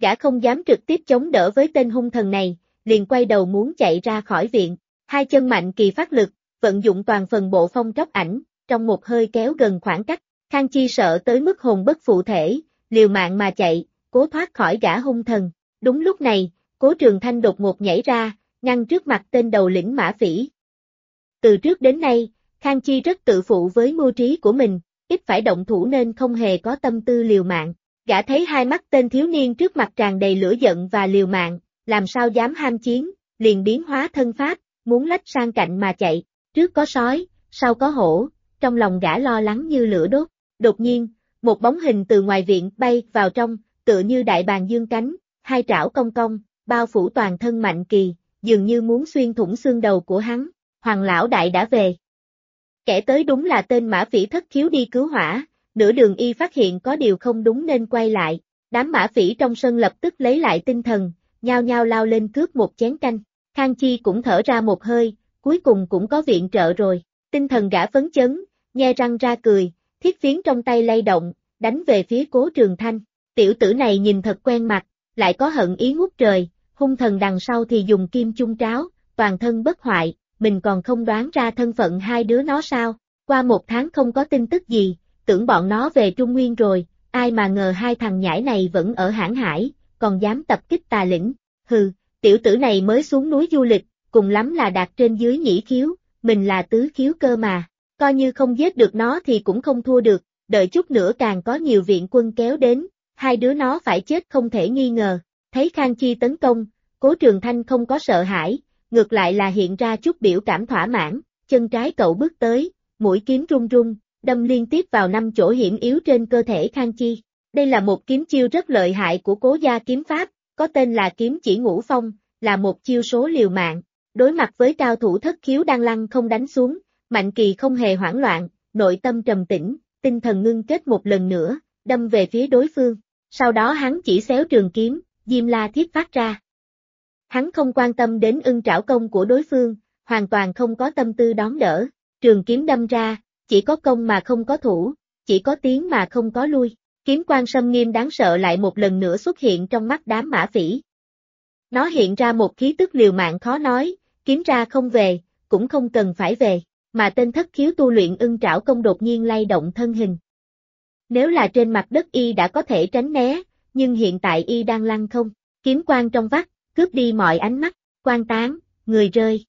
Speaker 1: Gã không dám trực tiếp chống đỡ với tên hung thần này, liền quay đầu muốn chạy ra khỏi viện. Hai chân Mạnh Kỳ phát lực, vận dụng toàn phần bộ phong tróc ảnh, trong một hơi kéo gần khoảng cách. Khang Chi sợ tới mức hồn bất phụ thể, liều mạng mà chạy, cố thoát khỏi gã hung thần. Đúng lúc này, Cố Trường Thanh đột ngột nhảy ra, ngăn trước mặt tên đầu lĩnh Mã Phỉ. Từ trước đến nay, Khang Chi rất tự phụ với mưu trí của mình, ít phải động thủ nên không hề có tâm tư liều mạng. Gã thấy hai mắt tên thiếu niên trước mặt tràn đầy lửa giận và liều mạng, làm sao dám ham chiến, liền biến hóa thân pháp, muốn lách sang cạnh mà chạy. Trước có sói, sau có hổ, trong lòng gã lo lắng như lửa đốt. Đột nhiên, một bóng hình từ ngoài viện bay vào trong, tựa như đại bàng dương cánh, hai trảo cong cong, bao phủ toàn thân Mạnh Kỳ, dường như muốn xuyên thủng xương đầu của hắn. Hoàng lão đại đã về. Kẻ tới đúng là tên Mã Phỉ thất khiếu đi cứu hỏa, nửa đường y phát hiện có điều không đúng nên quay lại. Đám Mã Phỉ trong sân lập tức lấy lại tinh thần, nhao nhao lao lên cướp một chén canh. Khang Chi cũng thở ra một hơi, cuối cùng cũng có viện trợ rồi. Tinh thần gã phấn chấn, nhe răng ra cười, thiết phiến trong tay lay động, đánh về phía Cố Trường Thanh. Tiểu tử này nhìn thật quen mặt, lại có hận ý ngút trời, hung thần đằng sau thì dùng kim chung tráo, toàn thân bất hoại, mình còn không đoán ra thân phận hai đứa nó sao. Qua một tháng không có tin tức gì, tưởng bọn nó về Trung Nguyên rồi, ai mà ngờ hai thằng nhãi này vẫn ở Hãn Hải, còn dám tập kích Tà Lĩnh. Hừ, tiểu tử này mới xuống núi du lịch, cùng lắm là đạt trên dưới nhĩ khiếu, mình là tứ khiếu cơ mà, coi như không giết được nó thì cũng không thua được, đợi chút nữa càng có nhiều viện quân kéo đến, hai đứa nó phải chết không thể nghi ngờ. Thấy Khang Chi tấn công, Cố Trường Thanh không có sợ hãi, ngược lại là hiện ra chút biểu cảm thỏa mãn, chân trái cậu bước tới, mũi kiếm rung rung, đâm liên tiếp vào 5 chỗ hiểm yếu trên cơ thể Khang Chi. Đây là một kiếm chiêu rất lợi hại của Cố gia kiếm pháp, có tên là kiếm chỉ ngũ phong, là một chiêu số liều mạng. Đối mặt với cao thủ thất khiếu đang lăng không đánh xuống, Mạnh Kỳ không hề hoảng loạn, nội tâm trầm tĩnh, tinh thần ngưng kết một lần nữa, đâm về phía đối phương. Sau đó hắn chỉ xéo trường kiếm, Diêm La Thiết phát ra. Hắn không quan tâm đến ưng trảo công của đối phương, hoàn toàn không có tâm tư đón đỡ. Trường kiếm đâm ra, chỉ có công mà không có thủ, chỉ có tiến mà không có lui. Kiếm quang xâm nghiêm đáng sợ lại một lần nữa xuất hiện trong mắt đám Mã Phỉ. Nó hiện ra một khí tức liều mạng khó nói, kiếm ra không về, cũng không cần phải về, mà tên thất khiếu tu luyện ưng trảo công đột nhiên lay động thân hình. Nếu là trên mặt đất y đã có thể tránh né, nhưng hiện tại y đang lăng không, kiếm quang trong vắt, cướp đi mọi ánh mắt, quang tán, người rơi.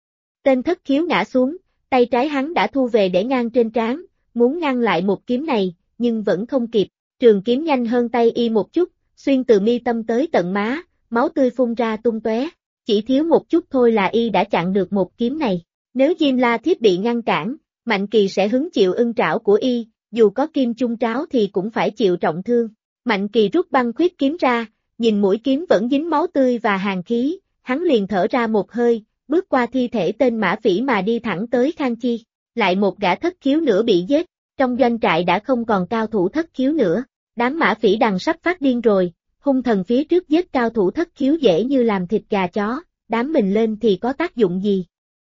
Speaker 1: Tên thất khiếu ngã xuống, tay trái hắn đã thu về để ngang trên trán, muốn ngăn lại một kiếm này, nhưng vẫn không kịp, trường kiếm nhanh hơn tay y một chút, xuyên từ mi tâm tới tận má, máu tươi phun ra tung tóe, chỉ thiếu một chút thôi là y đã chặn được một kiếm này. Nếu Diêm La Thiết bị ngăn cản, Mạnh Kỳ sẽ hứng chịu ưng trảo của y, dù có kim chung tráo thì cũng phải chịu trọng thương. Mạnh Kỳ rút băng khuyết kiếm ra, nhìn mũi kiếm vẫn dính máu tươi và hàn khí, hắn liền thở ra một hơi, bước qua thi thể tên Mã Phỉ mà đi thẳng tới Khang Chi. Lại một gã thất khiếu nữa bị giết, trong doanh trại đã không còn cao thủ thất khiếu nữa. Đám Mã Phỉ đằng sắp phát điên rồi, hung thần phía trước giết cao thủ thất khiếu dễ như làm thịt gà chó, đám mình lên thì có tác dụng gì?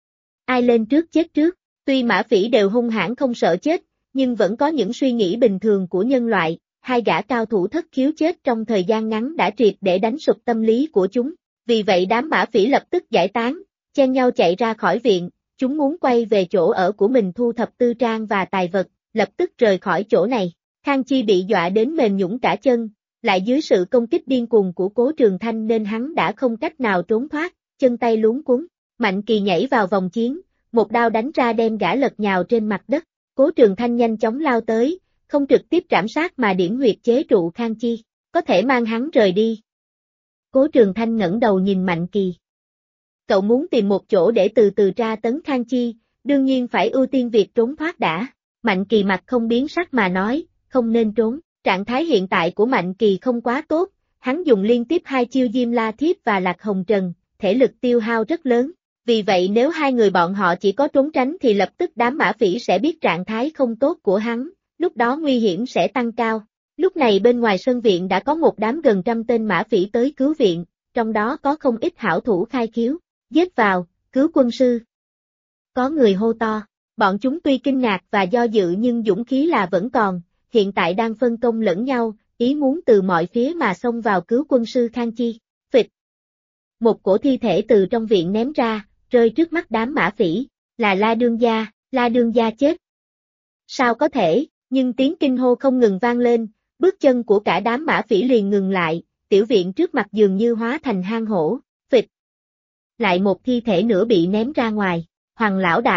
Speaker 1: Ai lên trước chết trước, tuy Mã Phỉ đều hung hãn không sợ chết, nhưng vẫn có những suy nghĩ bình thường của nhân loại, hai gã cao thủ thất khiếu chết trong thời gian ngắn đã triệt để đánh sụp tâm lý của chúng. Vì vậy đám Mã Phỉ lập tức giải tán, chen nhau chạy ra khỏi viện, chúng muốn quay về chỗ ở của mình thu thập tư trang và tài vật, lập tức rời khỏi chỗ này. Khang Chi bị dọa đến mềm nhũn cả chân, lại dưới sự công kích điên cuồng của Cố Trường Thanh nên hắn đã không cách nào trốn thoát, chân tay luống cuống. Mạnh Kỳ nhảy vào vòng chiến, một đao đánh ra đem gã lật nhào trên mặt đất. Cố Trường Thanh nhanh chóng lao tới, không trực tiếp trảm sát mà điểm huyệt chế trụ Khang Chi, có thể mang hắn rời đi. Cố Trường Thanh ngẩng đầu nhìn Mạnh Kỳ. Cậu muốn tìm một chỗ để từ từ tra tấn Khang Chi, đương nhiên phải ưu tiên việc trốn thoát đã. Mạnh Kỳ mặt không biến sắc mà nói, không nên trốn. Trạng thái hiện tại của Mạnh Kỳ không quá tốt, hắn dùng liên tiếp hai chiêu Diêm La Thiếp và Lạc Hồng Trần, thể lực tiêu hao rất lớn. Vì vậy nếu hai người bọn họ chỉ có trốn tránh thì lập tức đám Mã Phỉ sẽ biết trạng thái không tốt của hắn, lúc đó nguy hiểm sẽ tăng cao. Lúc này bên ngoài sân viện đã có một đám gần 100 tên Mã Phỉ tới cứu viện, trong đó có không ít hảo thủ khai khiếu, giết vào, cứu quân sư. Có người hô to, bọn chúng tuy kinh ngạc và do dự nhưng dũng khí là vẫn còn, hiện tại đang phân công lẫn nhau, ý muốn từ mọi phía mà xông vào cứu quân sư Khang Chi. Phịch. Một cổ thi thể từ trong viện ném ra, rơi trước mắt đám mã phỉ, là La Đương Gia chết. Sao có thể, nhưng tiếng kinh hô không ngừng vang lên, bước chân của cả đám mã phỉ liền ngừng lại, tiểu viện trước mặt dường như hóa thành hang hổ. Phịch. Lại một thi thể nữa bị ném ra ngoài, Hoàng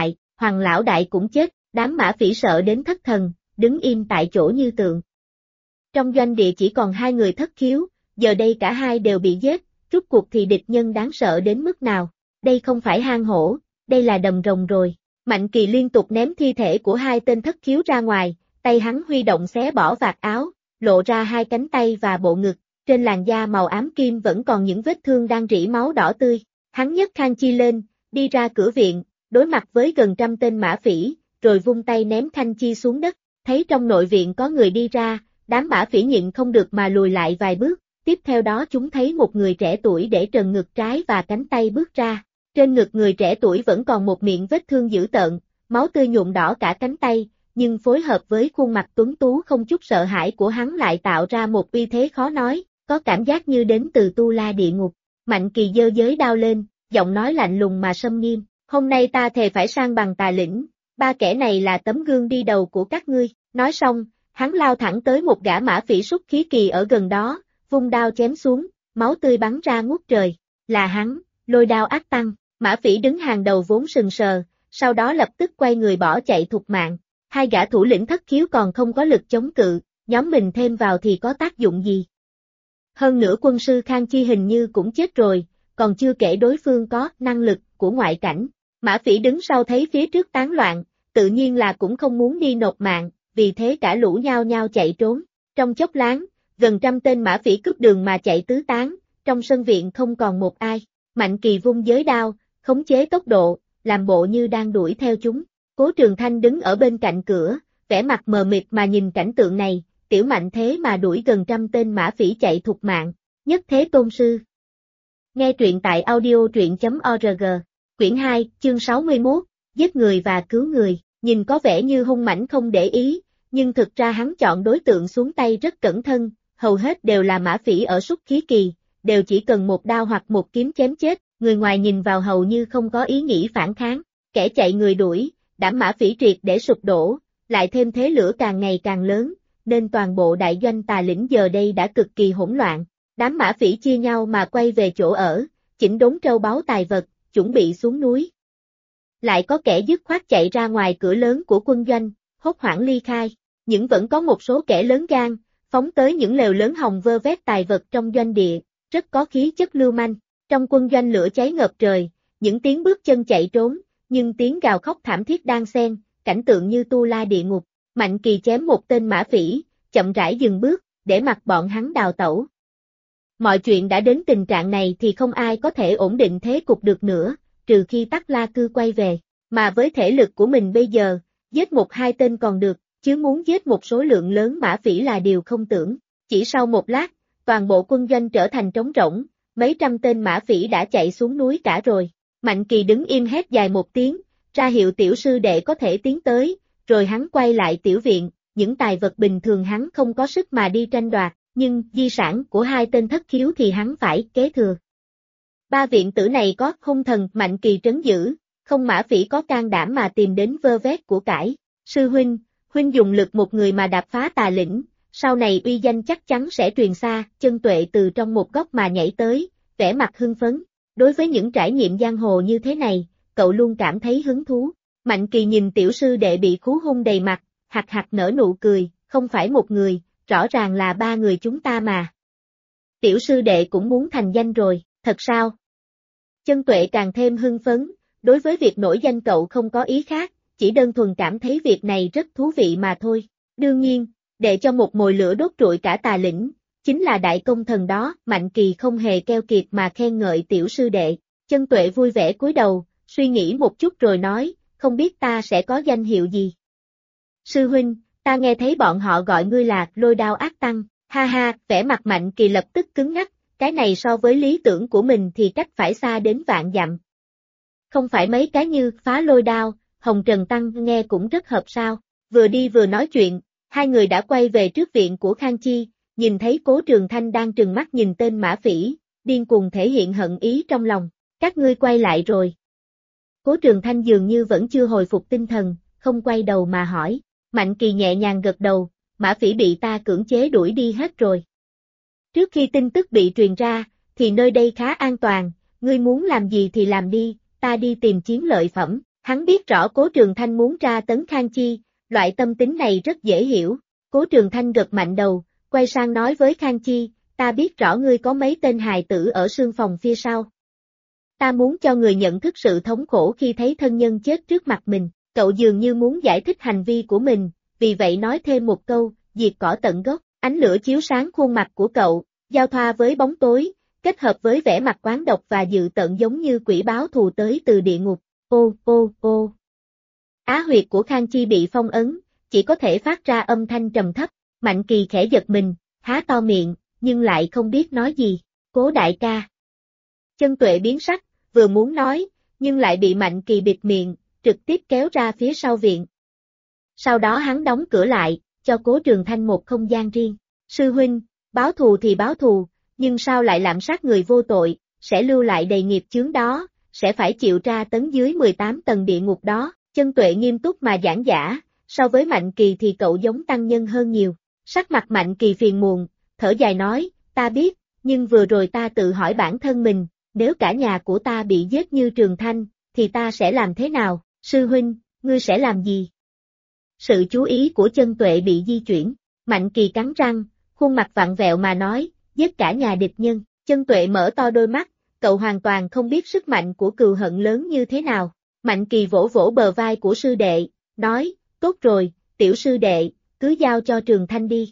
Speaker 1: lão đại cũng chết, đám mã phỉ sợ đến thất thần, đứng im tại chỗ như tượng. Trong doanh địa chỉ còn 2 người thất khiếu, giờ đây cả hai đều bị giết, rút cuộc thì địch nhân đáng sợ đến mức nào. Đây không phải hang hổ, đây là đầm rồng rồi. Mạnh Kỳ liên tục ném thi thể của 2 tên thất khiếu ra ngoài, tay hắn huy động xé bỏ vạt áo, lộ ra 2 cánh tay và bộ ngực, trên làn da màu ám kim vẫn còn những vết thương đang rỉ máu đỏ tươi. Hắn nhấc Khang Chi lên, đi ra cửa viện, đối mặt với gần 100 tên mã phỉ, rồi vung tay ném Khang Chi xuống đất. Thấy trong nội viện có người đi ra, đám mã phỉ nhịn không được mà lùi lại vài bước, tiếp theo đó chúng thấy một người trẻ tuổi để trần ngực trái và cánh tay bước ra. Trên ngực người trẻ tuổi vẫn còn một miệng vết thương dữ tợn, máu tươi nhuộm đỏ cả cánh tay, nhưng phối hợp với khuôn mặt tuấn tú không chút sợ hãi của hắn lại tạo ra một uy thế khó nói, có cảm giác như đến từ Tu La địa ngục. Mạnh Kỳ giơ giới đao lên, giọng nói lạnh lùng mà sâm nghiêm, hôm nay ta thề phải sang bằng Tà Lĩnh, 3 kẻ này là tấm gương đi đầu của các ngươi. Nói xong, hắn lao thẳng tới một gã mã phỉ xuất khí kỳ ở gần đó, vung đao chém xuống, máu tươi bắn ra ngút trời. Là hắn, Lôi Đao Ác Tăng. Mã phỉ đứng hàng đầu vốn sừng sờ, sau đó lập tức quay người bỏ chạy thục mạng. 2 gã thủ lĩnh thất khiếu còn không có lực chống cự, nhóm mình thêm vào thì có tác dụng gì? Hơn nữa quân sư Khang Chi hình như cũng chết rồi, còn chưa kể đối phương có năng lực của ngoại cảnh. Mã phỉ đứng sau thấy phía trước tán loạn, tự nhiên là cũng không muốn đi nộp mạng, vì thế cả lũ nhao nhao chạy trốn. Trong chốc lát, gần 100 tên mã phỉ cướp đường mà chạy tứ tán, trong sân viện không còn một ai. Mạnh Kỳ vung giới đao, khống chế tốc độ, làm bộ như đang đuổi theo chúng. Cố Trường Thanh đứng ở bên cạnh cửa, vẻ mặt mờ mịt mà nhìn cảnh tượng này, tiểu Mạnh thế mà đuổi gần 100 tên mã phỉ chạy thục mạng. Nhất Thế Tôn Sư. Nghe truyện tại audio.truyện.org. Quyển 2, chương 61, giết người và cứu người. Nhìn có vẻ như hung mãnh không để ý, nhưng thực ra hắn chọn đối tượng xuống tay rất cẩn thận, hầu hết đều là mã phỉ ở xuất khí kỳ, đều chỉ cần một đao hoặc một kiếm chém chết, người ngoài nhìn vào hầu như không có ý nghĩ phản kháng, kẻ chạy người đuổi, đám mã phỉ triệt để sụp đổ, lại thêm thế lửa càng ngày càng lớn, nên toàn bộ đại doanh Tà Lĩnh giờ đây đã cực kỳ hỗn loạn, đám mã phỉ chia nhau mà quay về chỗ ở, chỉnh đốn trâu báu tài vật, chuẩn bị xuống núi. Lại có kẻ dứt khoát chạy ra ngoài cửa lớn của quân doanh, hốt hoảng ly khai, nhưng vẫn có một số kẻ lớn gan, phóng tới những lều lớn hòng vơ vét tài vật trong doanh địa, rất có khí chất lưu manh. Trong quân doanh lửa cháy ngập trời, những tiếng bước chân chạy trốn, nhưng tiếng gào khóc thảm thiết đan xen, cảnh tượng như Tu La địa ngục. Mạnh Kỳ chém một tên mã phỉ, chậm rãi dừng bước, để mặc bọn hắn đào tẩu. Mọi chuyện đã đến tình trạng này thì không ai có thể ổn định thế cục được nữa, trừ khi Tắc La Cư quay về. Mà với thể lực của mình bây giờ, giết 1-2 tên còn được, chứ muốn giết một số lượng lớn mã phỉ là điều không tưởng. Chỉ sau một lát, toàn bộ quân doanh trở thành trống rỗng, mấy trăm tên mã phỉ đã chạy xuống núi cả rồi. Mạnh Kỳ đứng im hét dài một tiếng, ra hiệu tiểu sư đệ có thể tiến tới, rồi hắn quay lại tiểu viện, những tài vật bình thường hắn không có sức mà đi tranh đoạt, nhưng di sản của 2 tên thất khiếu thì hắn phải kế thừa. 3 viện tử này có hung thần. Mạnh Kỳ trấn giữ, không mã phỉ có can đảm mà tìm đến vơ vét của cải. Sư huynh dùng lực một người mà đạp phá Tà Lĩnh, sau này uy danh chắc chắn sẽ truyền xa. Chân Tuệ từ trong một góc mà nhảy tới, vẻ mặt hưng phấn. Đối với những trải nghiệm giang hồ như thế này, cậu luôn cảm thấy hứng thú. Mạnh Kỳ nhìn tiểu sư đệ bị khú hung đầy mặt, hạc hạc nở nụ cười, không phải một người, rõ ràng là 3 người chúng ta mà. Tiểu sư đệ cũng muốn thành danh rồi, thật sao? Chân Tuệ càng thêm hưng phấn, đối với việc nổi danh cậu không có ý khác, chỉ đơn thuần cảm thấy việc này rất thú vị mà thôi. Đương nhiên, để cho một mồi lửa đốt trụi cả Tà Lĩnh, chính là đại công thần đó. Mạnh Kỳ không hề keo kiệt mà khen ngợi tiểu sư đệ. Chân Tuệ vui vẻ cúi đầu, suy nghĩ một chút rồi nói, không biết ta sẽ có danh hiệu gì? Sư huynh, ta nghe thấy bọn họ gọi ngươi là Lôi Đao Ác Tăng. Ha ha, vẻ mặt Mạnh Kỳ lập tức cứng ngắc, cái này so với lý tưởng của mình thì cách phải xa đến vạn dặm. Không phải mấy cái như Phá Lôi Đao, Hồng Trần Tăng nghe cũng rất hợp sao? Vừa đi vừa nói chuyện, 2 người đã quay về trước viện của Khang Chi, nhìn thấy Cố Trường Thanh đang trừng mắt nhìn tên Mã Phỉ, điên cuồng thể hiện hận ý trong lòng. Các ngươi quay lại rồi. Cố Trường Thanh dường như vẫn chưa hồi phục tinh thần, không quay đầu mà hỏi. Mạnh Kỳ nhẹ nhàng gật đầu, Mã Phỉ bị ta cưỡng chế đuổi đi hết rồi. Trước khi tin tức bị truyền ra, thì nơi đây khá an toàn, ngươi muốn làm gì thì làm đi, ta đi tìm chiến lợi phẩm. Hắn biết rõ Cố Trường Thanh muốn tra tấn Khang Chi, loại tâm tính này rất dễ hiểu. Cố Trường Thanh gật mạnh đầu, quay sang nói với Khang Chi, ta biết rõ ngươi có mấy tên hài tử ở sương phòng phía sau. Ta muốn cho người nhận thức sự thống khổ khi thấy thân nhân chết trước mặt mình. Cậu dường như muốn giải thích hành vi của mình, vì vậy nói thêm một câu, diệt cỏ tận gốc. Ánh lửa chiếu sáng khuôn mặt của cậu, giao thoa với bóng tối, kết hợp với vẻ mặt oán độc và dữ tợn giống như quỷ báo thù tới từ địa ngục. Ô, ô, ô. Á huyệt của Khang Chi bị phong ấn, chỉ có thể phát ra âm thanh trầm thấp. Mạnh Kỳ khẽ giật mình, há to miệng, nhưng lại không biết nói gì. Cố đại ca. Chân Tuệ biến sắc, vừa muốn nói, nhưng lại bị Mạnh Kỳ bịt miệng, trực tiếp kéo ra phía sau viện. Sau đó hắn đóng cửa lại, cho Cố Trường Thanh một không gian riêng. Sư huynh, báo thù thì báo thù, nhưng sao lại lạm sát người vô tội, sẽ lưu lại đầy nghiệp chướng đó, sẽ phải chịu tra tấn dưới 18 tầng địa ngục đó. Chân Tuệ nghiêm túc mà giảng giả, so với Mạnh Kỳ thì cậu giống tăng nhân hơn nhiều. Sắc mặt Mạnh Kỳ phiền muộn, thở dài nói, ta biết, nhưng vừa rồi ta tự hỏi bản thân mình, nếu cả nhà của ta bị giết như Trường Thanh, thì ta sẽ làm thế nào? Sư huynh, ngươi sẽ làm gì? Sự chú ý của Chân Tuệ bị di chuyển, Mạnh Kỳ cắn răng, khuôn mặt vặn vẹo mà nói, giết cả nhà địch nhân. Chân Tuệ mở to đôi mắt, cậu hoàn toàn không biết sức mạnh của cừu hận lớn như thế nào. Mạnh Kỳ vỗ vỗ bờ vai của sư đệ, nói, tốt rồi, tiểu sư đệ, cứ giao cho Trường Thanh đi.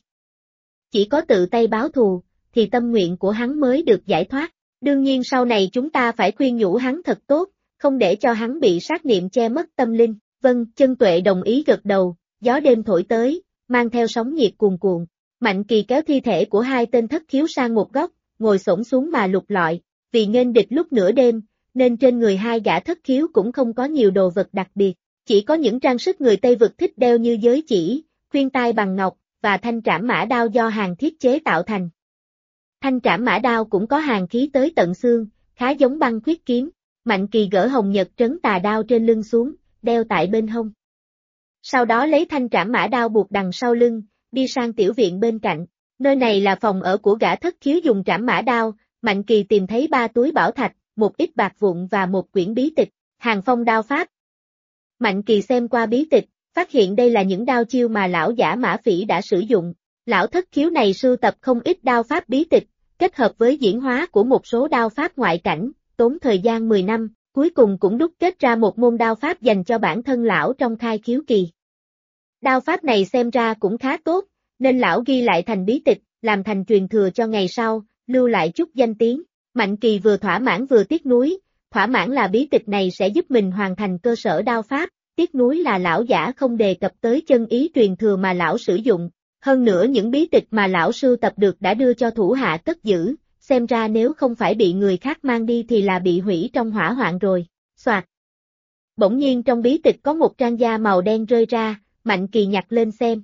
Speaker 1: Chỉ có tự tay báo thù, thì tâm nguyện của hắn mới được giải thoát. Đương nhiên sau này chúng ta phải khuyên nhủ hắn thật tốt, không để cho hắn bị sát niệm che mất tâm linh. Vâng, Chân Tuệ đồng ý gật đầu, gió đêm thổi tới, mang theo sóng nhiệt cuồn cuộn. Mạnh Kỳ kéo thi thể của hai tên thất khiếu sang một góc, ngồi xổm xuống mà lục lọi. Vì nghênh địch lúc nửa đêm, nên trên người hai gã thất khiếu cũng không có nhiều đồ vật đặc biệt. Chỉ có những trang sức người Tây vực thích đeo như giới chỉ, khuyên tai bằng ngọc, và thanh trảm mã đao do hàng thiết chế tạo thành. Thanh trảm mã đao cũng có hàn khí tới tận xương, khá giống băng khuyết kiếm. Mạnh Kỳ gỡ hồng nhật trấn tà đao trên lưng xuống, đeo tại bên hông. Sau đó lấy thanh trảm mã đao buộc đằng sau lưng, đi sang tiểu viện bên cạnh. Nơi này là phòng ở của gã thất khiếu dùng trảm mã đao. Mạnh Kỳ tìm thấy 3 túi bảo thạch, một ít bạc vụn và một quyển bí tịch, Hàng Phong đao pháp. Mạnh Kỳ xem qua bí tịch, phát hiện đây là những đao chiêu mà lão giả Mã Phỉ đã sử dụng. Lão thất khiếu này sưu tập không ít đao pháp bí tịch, kết hợp với diễn hóa của một số đao pháp ngoại cảnh, tốn thời gian 10 năm, cuối cùng cũng đúc kết ra một môn đao pháp dành cho bản thân lão trong khai khiếu kỳ. Đao pháp này xem ra cũng khá tốt, nên lão ghi lại thành bí tịch, làm thành truyền thừa cho ngày sau, lưu lại chút danh tiếng. Mạnh Kỳ vừa thỏa mãn vừa tiếc nuối, thỏa mãn là bí tịch này sẽ giúp mình hoàn thành cơ sở đao pháp, tiếc nuối là lão giả không đề cập tới chân ý truyền thừa mà lão sử dụng. Hơn nữa những bí tịch mà lão sưu tập được đã đưa cho thủ hạ cất giữ, xem ra nếu không phải bị người khác mang đi thì là bị hủy trong hỏa hoạn rồi. Soạt. Bỗng nhiên trong bí tịch có một trang da màu đen rơi ra, Mạnh Kỳ nhặt lên xem.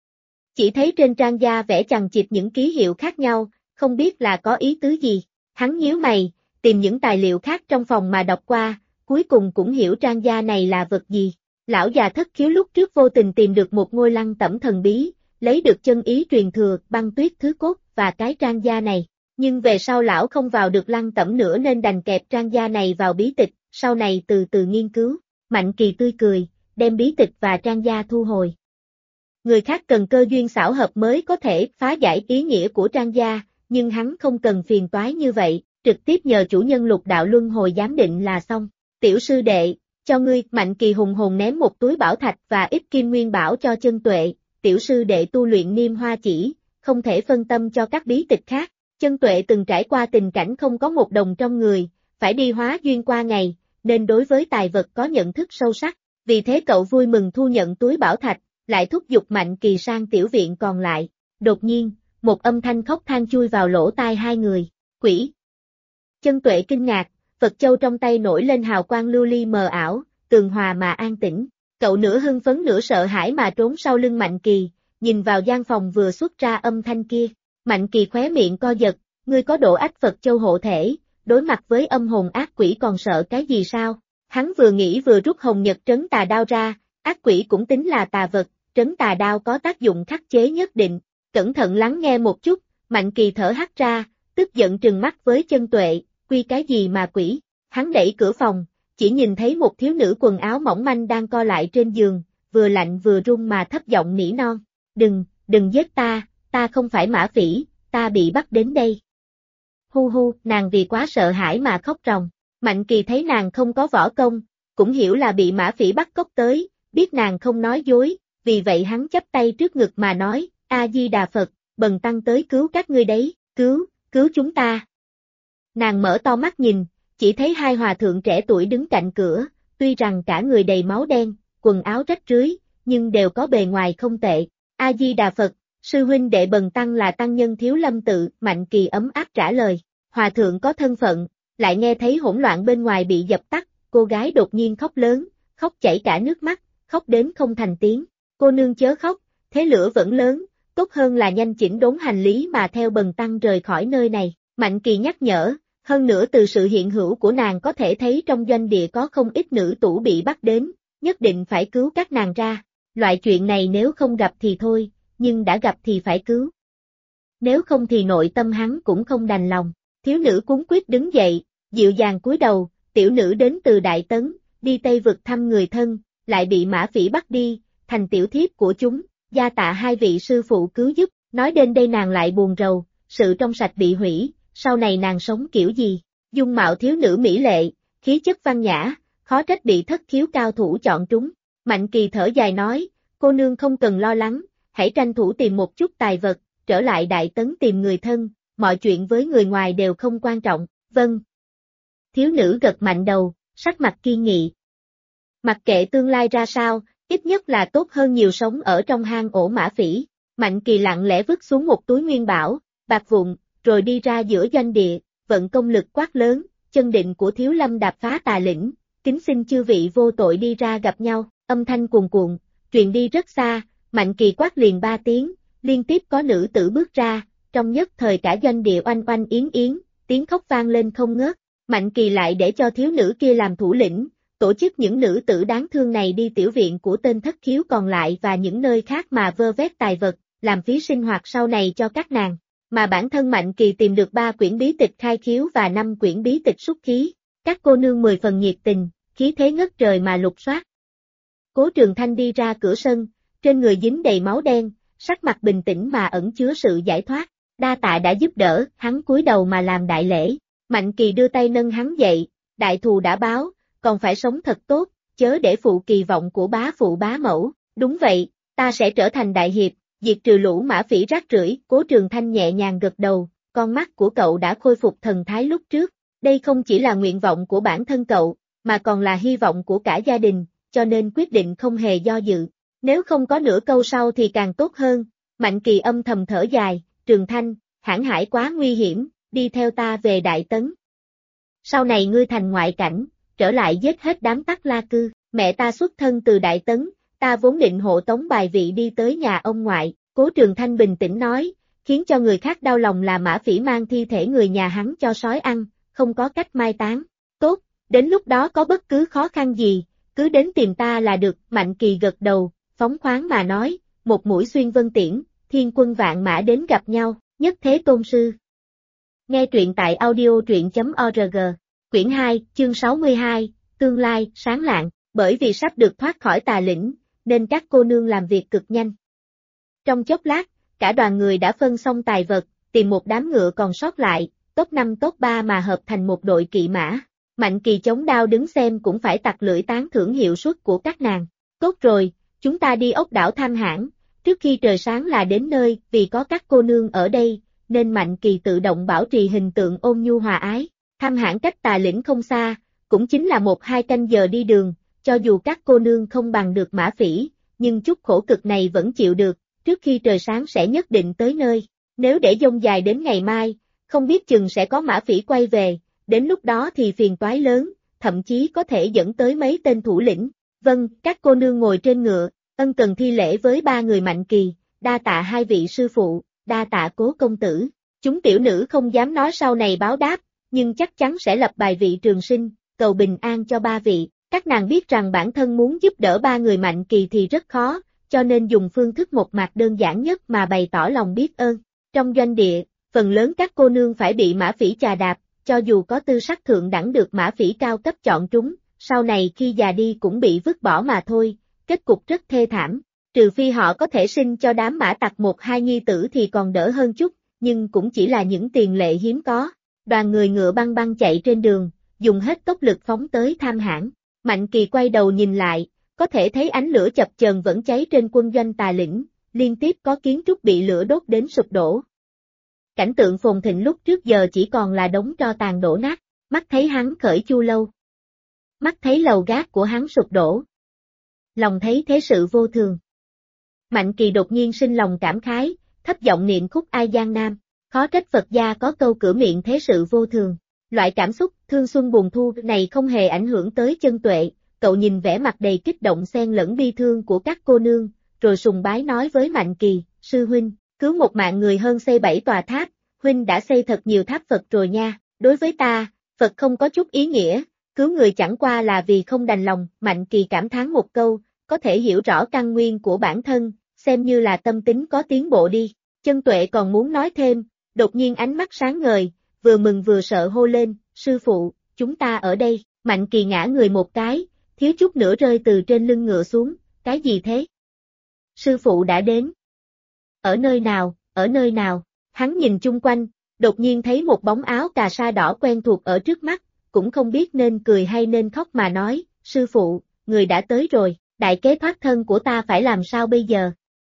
Speaker 1: Chỉ thấy trên trang da vẽ chằng chịt những ký hiệu khác nhau, không biết là có ý tứ gì. Hắn nhíu mày, tìm những tài liệu khác trong phòng mà đọc qua, cuối cùng cũng hiểu trang da này là vật gì. Lão già thất khiếu lúc trước vô tình tìm được một ngôi lăng tẩm thần bí, lấy được chân ý truyền thừa, băng tuyết thứ cốt và cái trang da này. Nhưng về sau lão không vào được lăng tẩm nữa nên đành kẹp trang da này vào bí tịch, sau này từ từ nghiên cứu. Mạnh Kỳ tươi cười, đem bí tịch và trang da thu hồi. Người khác cần cơ duyên xảo hợp mới có thể phá giải ý nghĩa của trang gia, nhưng hắn không cần phiền toái như vậy, trực tiếp nhờ chủ nhân Lục Đạo Luân Hồi giám định là xong. Tiểu sư đệ, cho ngươi. Mạnh Kỳ hùng hồn ném một túi bảo thạch và ít kim nguyên bảo cho Chân Tuệ. Tiểu sư đệ tu luyện Niêm Hoa chỉ, không thể phân tâm cho các bí tịch khác. Chân Tuệ từng trải qua tình cảnh không có một đồng trong người, phải đi hóa duyên qua ngày, nên đối với tài vật có nhận thức sâu sắc. Vì thế cậu vui mừng thu nhận túi bảo thạch, lại thúc giục Mạnh Kỳ sang tiểu viện còn lại. Đột nhiên, một âm thanh khóc than chui vào lỗ tai hai người. Quỷ! Chân Tuệ kinh ngạc, Phật châu trong tay nổi lên hào quang lưu ly mờ ảo, tường hòa mà an tĩnh. Cậu nửa hưng phấn nửa sợ hãi mà trốn sau lưng Mạnh Kỳ, nhìn vào gian phòng vừa xuất ra âm thanh kia. Mạnh Kỳ khóe miệng co giật, ngươi có độ ách Phật Châu hộ thể, đối mặt với âm hồn ác quỷ còn sợ cái gì sao? Hắn vừa nghĩ vừa rút Hồng Nhật trấn tà đao ra, ác quỷ cũng tính là tà vật, trấn tà đao có tác dụng khắc chế nhất định. Cẩn thận lắng nghe một chút, Mạnh Kỳ thở hắt ra, tức giận trừng mắt với Chân Tuệ, quy cái gì mà quỷ? Hắn đẩy cửa phòng, chỉ nhìn thấy một thiếu nữ quần áo mỏng manh đang co lại trên giường, vừa lạnh vừa run mà thấp giọng nỉ non. Đừng giết ta không phải Mã Phỉ, ta bị bắt đến đây. Hu hu, nàng vì quá sợ hãi mà khóc ròng. Mạnh Kỳ thấy nàng không có võ công, cũng hiểu là bị Mã Phỉ bắt cóc tới, biết nàng không nói dối, vì vậy hắn chắp tay trước ngực mà nói, A-di-đà Phật, bần tăng tới cứu các ngươi đấy, cứu chúng ta. Nàng mở to mắt nhìn, chỉ thấy hai hòa thượng trẻ tuổi đứng cạnh cửa, tuy rằng cả người đầy máu đen, quần áo rách rưới, nhưng đều có bề ngoài không tệ. A-di-đà Phật, sư huynh đệ bần tăng là tăng nhân Thiếu Lâm tự, Mạnh Kỳ ấm áp trả lời. Hòa thượng có thân phận, lại nghe thấy hỗn loạn bên ngoài bị dập tắt, cô gái đột nhiên khóc lớn, khóc chảy cả nước mắt, khóc đến không thành tiếng. Cô nương chớ khóc, thế lửa vẫn lớn, tốt hơn là nhanh chỉnh đốn hành lý mà theo bần tăng rời khỏi nơi này. Mạnh Kỳ nhắc nhở, hơn nữa từ sự hiện hữu của nàng có thể thấy trong doanh địa có không ít nữ tủ bị bắt đến, nhất định phải cứu các nàng ra. Loại chuyện này nếu không gặp thì thôi, nhưng đã gặp thì phải cứu. Nếu không thì nội tâm hắn cũng không đành lòng. Thiếu nữ cuống quýt đứng dậy, dịu dàng cúi đầu, tiểu nữ đến từ Đại Tấn, đi Tây vực thăm người thân, lại bị Mã Phỉ bắt đi, thành tiểu thiếp của chúng, gia tạ hai vị sư phụ cứu giúp. Nói đến đây nàng lại buồn rầu, sự trong sạch bị hủy, sau này nàng sống kiểu gì? Dung mạo thiếu nữ mỹ lệ, khí chất văn nhã, khó trách bị thất khiếu cao thủ chọn trúng. Mạnh Kỳ thở dài nói, cô nương không cần lo lắng, hãy tranh thủ tìm một chút tài vật, trở lại Đại Tấn tìm người thân, mọi chuyện với người ngoài đều không quan trọng. Vâng. Thiếu nữ gật mạnh đầu, sắc mặt kiên nghị. Mặc kệ tương lai ra sao, ít nhất là tốt hơn nhiều sống ở trong hang ổ Mã Phỉ. Mạnh Kỳ lặng lẽ vứt xuống một túi nguyên bảo, bạc vụn, rồi đi ra giữa doanh địa, vận công lực quát lớn, chân định của Thiếu Lâm đạp phá tà lĩnh, kính xin chư vị vô tội đi ra gặp nhau. Âm thanh cuồn cuộn, truyền đi rất xa, Mạnh Kỳ quát liền 3 tiếng, liên tiếp có nữ tử bước ra, trong nhất thời cả doanh địa oanh oanh yến yến, tiếng khóc vang lên không ngớt. Mạnh Kỳ lại để cho thiếu nữ kia làm thủ lĩnh, tổ chức những nữ tử đáng thương này đi tiểu viện của tên thất khiếu còn lại và những nơi khác mà vơ vét tài vật, làm phí sinh hoạt sau này cho các nàng. Mà bản thân Mạnh Kỳ tìm được 3 quyển bí tịch khai khiếu và 5 quyển bí tịch xúc khí, các cô nương 10 phần nhiệt tình, khí thế ngất trời mà lục soát. Cố Trường Thanh đi ra cửa sân, trên người dính đầy máu đen, sắc mặt bình tĩnh mà ẩn chứa sự giải thoát. Đa tạ đã giúp đỡ, hắn cúi đầu mà làm đại lễ. Mạnh Kỳ đưa tay nâng hắn dậy, đại thù đã báo, còn phải sống thật tốt, chớ để phụ kỳ vọng của bá phụ bá mẫu. Đúng vậy, ta sẽ trở thành đại hiệp, diệt trừ lũ Mã Phỉ rác rưởi. Cố Trường Thanh nhẹ nhàng gật đầu, con mắt của cậu đã khôi phục thần thái lúc trước. Đây không chỉ là nguyện vọng của bản thân cậu, mà còn là hy vọng của cả gia đình, cho nên quyết định không hề do dự. Nếu không có nửa câu sau thì càng tốt hơn. Mạnh Kỳ âm thầm thở dài, Trường Thanh, hãn hải quá nguy hiểm, đi theo ta về Đại Tấn. Sau này ngươi thành ngoại cảnh, trở lại giết hết đám Tắc La cư. Mẹ ta xuất thân từ Đại Tấn, ta vốn định hộ tống bài vị đi tới nhà ông ngoại. Cố Trường Thanh bình tĩnh nói, khiến cho người khác đau lòng là Mã Phỉ mang thi thể người nhà hắn cho sói ăn, không có cách mai táng. Tốt, đến lúc đó có bất cứ khó khăn gì, cứ đến tìm ta là được. Mạnh Kỳ gật đầu, phóng khoáng mà nói, một mũi xuyên vân tiễn, thiên quân vạn mã đến gặp nhau, nhất thế tôn sư. Nghe truyện tại audio.org, quyển 2, chương 62, tương lai, sáng lạng. Bởi vì sắp được thoát khỏi tà lĩnh, nên các cô nương làm việc cực nhanh. Trong chốc lát, cả đoàn người đã phân xong tài vật, tìm một đám ngựa còn sót lại, top 5 top 3 mà hợp thành một đội kỵ mã. Mạnh Kỳ chống đao đứng xem cũng phải tặc lưỡi tán thưởng hiệu suất của các nàng. Tốt rồi, chúng ta đi ốc đảo Tham Hãn, trước khi trời sáng là đến nơi. Vì có các cô nương ở đây, nên Mạnh Kỳ tự động bảo trì hình tượng ôn nhu hòa ái. Tham Hãn cách tà lĩnh không xa, cũng chính là 1-2 canh giờ đi đường, cho dù các cô nương không bằng được Mã Phỉ, nhưng chút khổ cực này vẫn chịu được, trước khi trời sáng sẽ nhất định tới nơi. Nếu để dông dài đến ngày mai, không biết chừng sẽ có Mã Phỉ quay về, đến lúc đó thì phiền toái lớn, thậm chí có thể dẫn tới mấy tên thủ lĩnh. Vâng, các cô nương ngồi trên ngựa, ân cần thi lễ với 3 người Mạnh Kỳ, đa tạ 2 vị sư phụ. đa tạ Cố công tử. Chúng tiểu nữ không dám nói sau này báo đáp, nhưng chắc chắn sẽ lập bài vị trường sinh, cầu bình an cho ba vị. Các nàng biết rằng bản thân muốn giúp đỡ ba người Mạnh Kỳ thì rất khó, cho nên dùng phương thức một mặt đơn giản nhất mà bày tỏ lòng biết ơn. Trong doanh địa, phần lớn các cô nương phải bị mã phỉ chà đạp, cho dù có tư sắc thượng đẳng được mã phỉ cao cấp chọn trúng, sau này khi già đi cũng bị vứt bỏ mà thôi, kết cục rất thê thảm. Trừ phi họ có thể sinh cho đám mã tặc một hai nhi tử thì còn đỡ hơn chút, nhưng cũng chỉ là những tiền lệ hiếm có. Đoàn người ngựa băng băng chạy trên đường, dùng hết tốc lực phóng tới Tham Hãn. Mạnh Kỳ quay đầu nhìn lại, có thể thấy ánh lửa chập chờn vẫn cháy trên quân doanh Tà Lĩnh, liên tiếp có kiến trúc bị lửa đốt đến sụp đổ. Cảnh tượng phồn thịnh lúc trước giờ chỉ còn là đống tro tàn đổ nát, mắt thấy hắn khởi chu lâu. Mắt thấy lầu gác của hắn sụp đổ. Lòng thấy thế sự vô thường. Mạnh Kỳ đột nhiên sinh lòng cảm khái, thấp giọng niệm khúc Ai Giang Nam, khó trách Phật gia có câu cửa miệng thế sự vô thường. Loại cảm xúc thương xuân buồn thu này không hề ảnh hưởng tới Chân Tuệ, cậu nhìn vẻ mặt đầy kích động xen lẫn bi thương của các cô nương, rồi sùng bái nói với Mạnh Kỳ, sư huynh, cứu một mạng người hơn xây 7 tòa tháp, huynh đã xây thật nhiều tháp Phật rồi nha, đối với ta, Phật không có chút ý nghĩa, cứu người chẳng qua là vì không đành lòng. Mạnh Kỳ cảm thán một câu, có thể hiểu rõ căn nguyên của bản thân, xem như là tâm tính có tiến bộ đi. Chân Tuệ còn muốn nói thêm, đột nhiên ánh mắt sáng ngời, vừa mừng vừa sợ hô lên, sư phụ, chúng ta ở đây. Mạnh Kỳ ngã người một cái, thiếu chút nữa rơi từ trên lưng ngựa xuống, cái gì thế? Sư phụ đã đến. Ở nơi nào, ở nơi nào? Hắn nhìn chung quanh, đột nhiên thấy một bóng áo cà sa đỏ quen thuộc ở trước mắt, cũng không biết nên cười hay nên khóc mà nói, sư phụ, người đã tới rồi, đại kế thoát thân của ta phải làm sao bây giờ?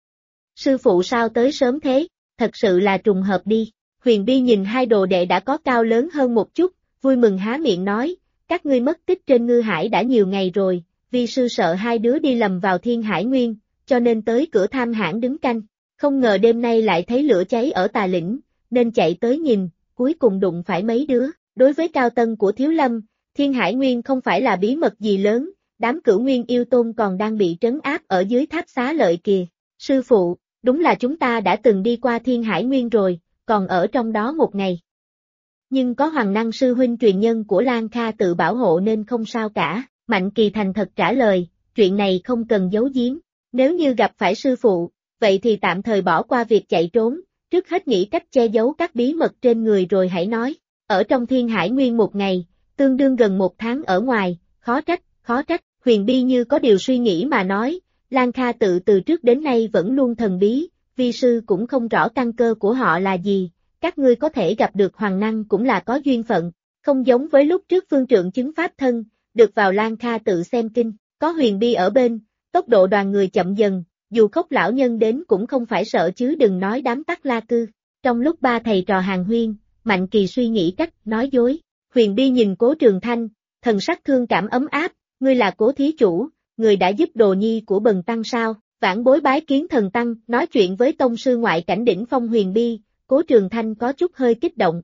Speaker 1: Sư phụ sao tới sớm thế, thật sự là trùng hợp đi. Huyền Bi nhìn hai đồ đệ đã có cao lớn hơn một chút, vui mừng há miệng nói, các ngươi mất tích trên Ngư Hải đã nhiều ngày rồi, vi sư sợ hai đứa đi lầm vào Thiên Hải Nguyên, cho nên tới cửa Tham Hãn đứng canh, không ngờ đêm nay lại thấy lửa cháy ở Tà Lĩnh, nên chạy tới nhìn, cuối cùng đụng phải mấy đứa. Đối với cao tân của Thiếu Lâm, Thiên Hải Nguyên không phải là bí mật gì lớn, đám Cửu Nguyên yêu tôn còn đang bị trấn áp ở dưới tháp Xá Lợi kìa. Sư phụ, đúng là chúng ta đã từng đi qua Thiên Hải Nguyên rồi, còn ở trong đó một ngày. Nhưng có Hoàng Năng sư huynh truyền nhân của Lan Kha tự bảo hộ nên không sao cả. Mạnh Kỳ thành thật trả lời, chuyện này không cần giấu giếm. Nếu như gặp phải sư phụ, vậy thì tạm thời bỏ qua việc chạy trốn, trước hết nghĩ cách che giấu các bí mật trên người rồi hãy nói. Ở trong Thiên Hải Nguyên một ngày, tương đương gần một tháng ở ngoài, khó trách. Huyền Bi như có điều suy nghĩ mà nói, Lan Kha tự từ trước đến nay vẫn luôn thần bí, vi sư cũng không rõ căn cơ của họ là gì, các ngươi có thể gặp được Hoàng Năng cũng là có duyên phận, không giống với lúc trước Phương Trượng chứng pháp thân, được vào Lan Kha tự xem kinh, có Huyền Bi ở bên, tốc độ đoàn người chậm dần, dù Khốc lão nhân đến cũng không phải sợ chứ đừng nói đám Tắc La Cư. Trong lúc ba thầy trò hàn huyên, Mạnh Kỳ suy nghĩ cách nói dối. Huyền Bi nhìn Cố Trường Thanh, thần sắc thương cảm ấm áp, ngươi là Cố thí chủ, người đã giúp đồ nhi của Bần tăng sao? Vãn bối bái kiến thần tăng, nói chuyện với tông sư ngoại cảnh đỉnh phong Huyền Bi, Cố Trường Thanh có chút hơi kích động.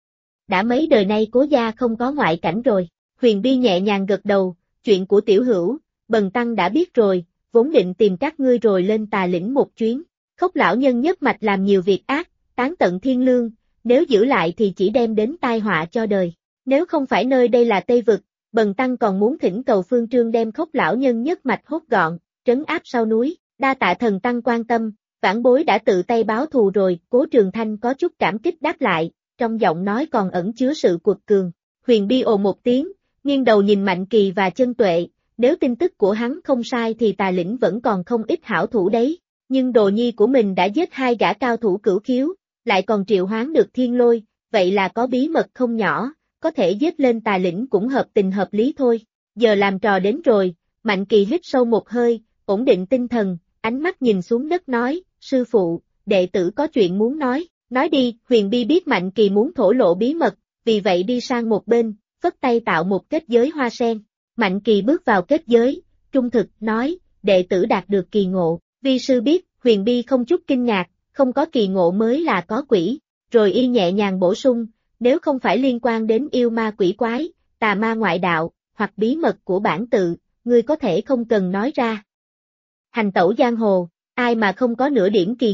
Speaker 1: Đã mấy đời nay Cố gia không có ngoại cảnh rồi. Huyền Bi nhẹ nhàng gật đầu, chuyện của tiểu hữu, Bần tăng đã biết rồi, vốn định tìm các ngươi rồi lên Tà Lĩnh một chuyến. Khốc lão nhân nhất mạch làm nhiều việc ác, tán tận thiên lương, nếu giữ lại thì chỉ đem đến tai họa cho đời. Nếu không phải nơi đây là Tây Vực, Bần tăng còn muốn thỉnh cầu Phương Trương đem Khốc lão nhân nhất mạch hốt gọn, trấn áp sau núi. Đa tạ thần tăng quan tâm, vãn bối đã tự tay báo thù rồi. Cố Trường Thanh có chút cảm kích đáp lại, trong giọng nói còn ẩn chứa sự cuột cường. Huyền Bi ồ một tiếng, nghiêng đầu nhìn Mạnh Kỳ và Chân Tuệ, nếu tin tức của hắn không sai thì Tà Lĩnh vẫn còn không ít hảo thủ đấy, nhưng đồ nhi của mình đã giết hai gã cao thủ cửu khiếu, lại còn triệu hoán được thiên lôi, vậy là có bí mật không nhỏ, có thể giết lên Tà Lĩnh cũng hợp tình hợp lý thôi. Giờ làm trò đến rồi. Mạnh Kỳ hít sâu một hơi, ổn định tinh thần, ánh mắt nhìn xuống đất nói, sư phụ, đệ tử có chuyện muốn nói đi. Huyền Bi biết Mạnh Kỳ muốn thổ lộ bí mật, vì vậy đi sang một bên, phất tay tạo một kết giới hoa sen. Mạnh Kỳ bước vào kết giới, trung thực nói, đệ tử đạt được kỳ ngộ. Vi sư biết. Huyền Bi không chút kinh ngạc, không có kỳ ngộ mới là có quỷ, rồi y nhẹ nhàng bổ sung, nếu không phải liên quan đến yêu ma quỷ quái, tà ma ngoại đạo, hoặc bí mật của bản tự, ngươi có thể không cần nói ra. Hành tẩu giang hồ, ai mà không có nửa điểm kỳ ngộ.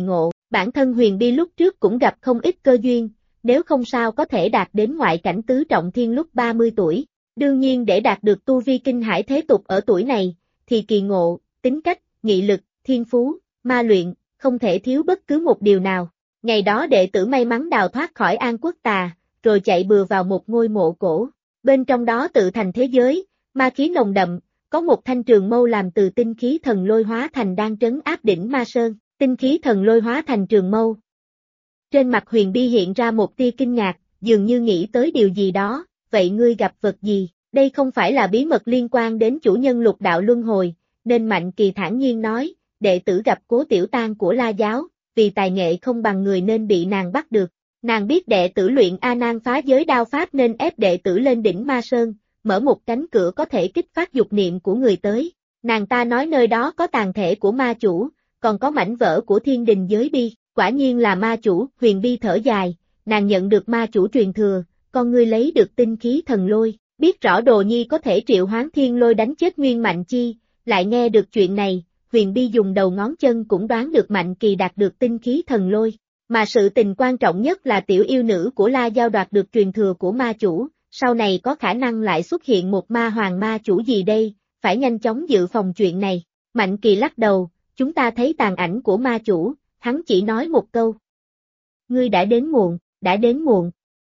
Speaker 1: Bản thân Huyền Bi lúc trước cũng gặp không ít cơ duyên, nếu không sao có thể đạt đến ngoại cảnh tứ trọng thiên lúc 30 tuổi. Đương nhiên để đạt được tu vi kinh hải thế tục ở tuổi này, thì kỳ ngộ, tính cách, nghị lực, thiên phú, ma luyện, không thể thiếu bất cứ một điều nào. Ngày đó đệ tử may mắn đào thoát khỏi An Quốc Tà, rồi chạy bừa vào một ngôi mộ cổ. Bên trong đó tự thành thế giới, ma khí nồng đậm, có một thanh trường mâu làm từ tinh khí thần lôi hóa thành đang trấn áp đỉnh Ma Sơn, tinh khí thần lôi hóa thành trường mâu. Trên mặt Huyền Bi hiện ra một tia kinh ngạc, dường như nghĩ tới điều gì đó, vậy ngươi gặp vật gì? Đây không phải là bí mật liên quan đến chủ nhân lục đạo luân hồi, nên Mạnh Kỳ thản nhiên nói, đệ tử gặp Cố Tiểu Tang của La Giáo, vì tài nghệ không bằng người nên bị nàng bắt được. Nàng biết đệ tử luyện A Nan phá giới đao pháp nên ép đệ tử lên đỉnh Ma Sơn, mở một cánh cửa có thể kích phát dục niệm của người tới. Nàng ta nói nơi đó có tàn thể của ma chủ, còn có mảnh vỡ của thiên đình giới bi, quả nhiên là ma chủ. Huyền Bi thở dài, nàng nhận được ma chủ truyền thừa, con ngươi lấy được tinh khí thần lôi, biết rõ Đồ Nhi có thể triệu hoán thiên lôi đánh chết Nguyên Mạnh Chi, lại nghe được chuyện này, Huyền Bi dùng đầu ngón chân cũng đoán được Mạnh Kỳ đạt được tinh khí thần lôi. Mà sự tình quan trọng nhất là tiểu yêu nữ của La Giao đoạt được truyền thừa của ma chủ, sau này có khả năng lại xuất hiện một ma hoàng ma chủ gì đây, phải nhanh chóng dự phòng chuyện này. Mạnh Kỳ lắc đầu, chúng ta thấy tàn ảnh của ma chủ, hắn chỉ nói một câu. Ngươi đã đến muộn, đã đến muộn.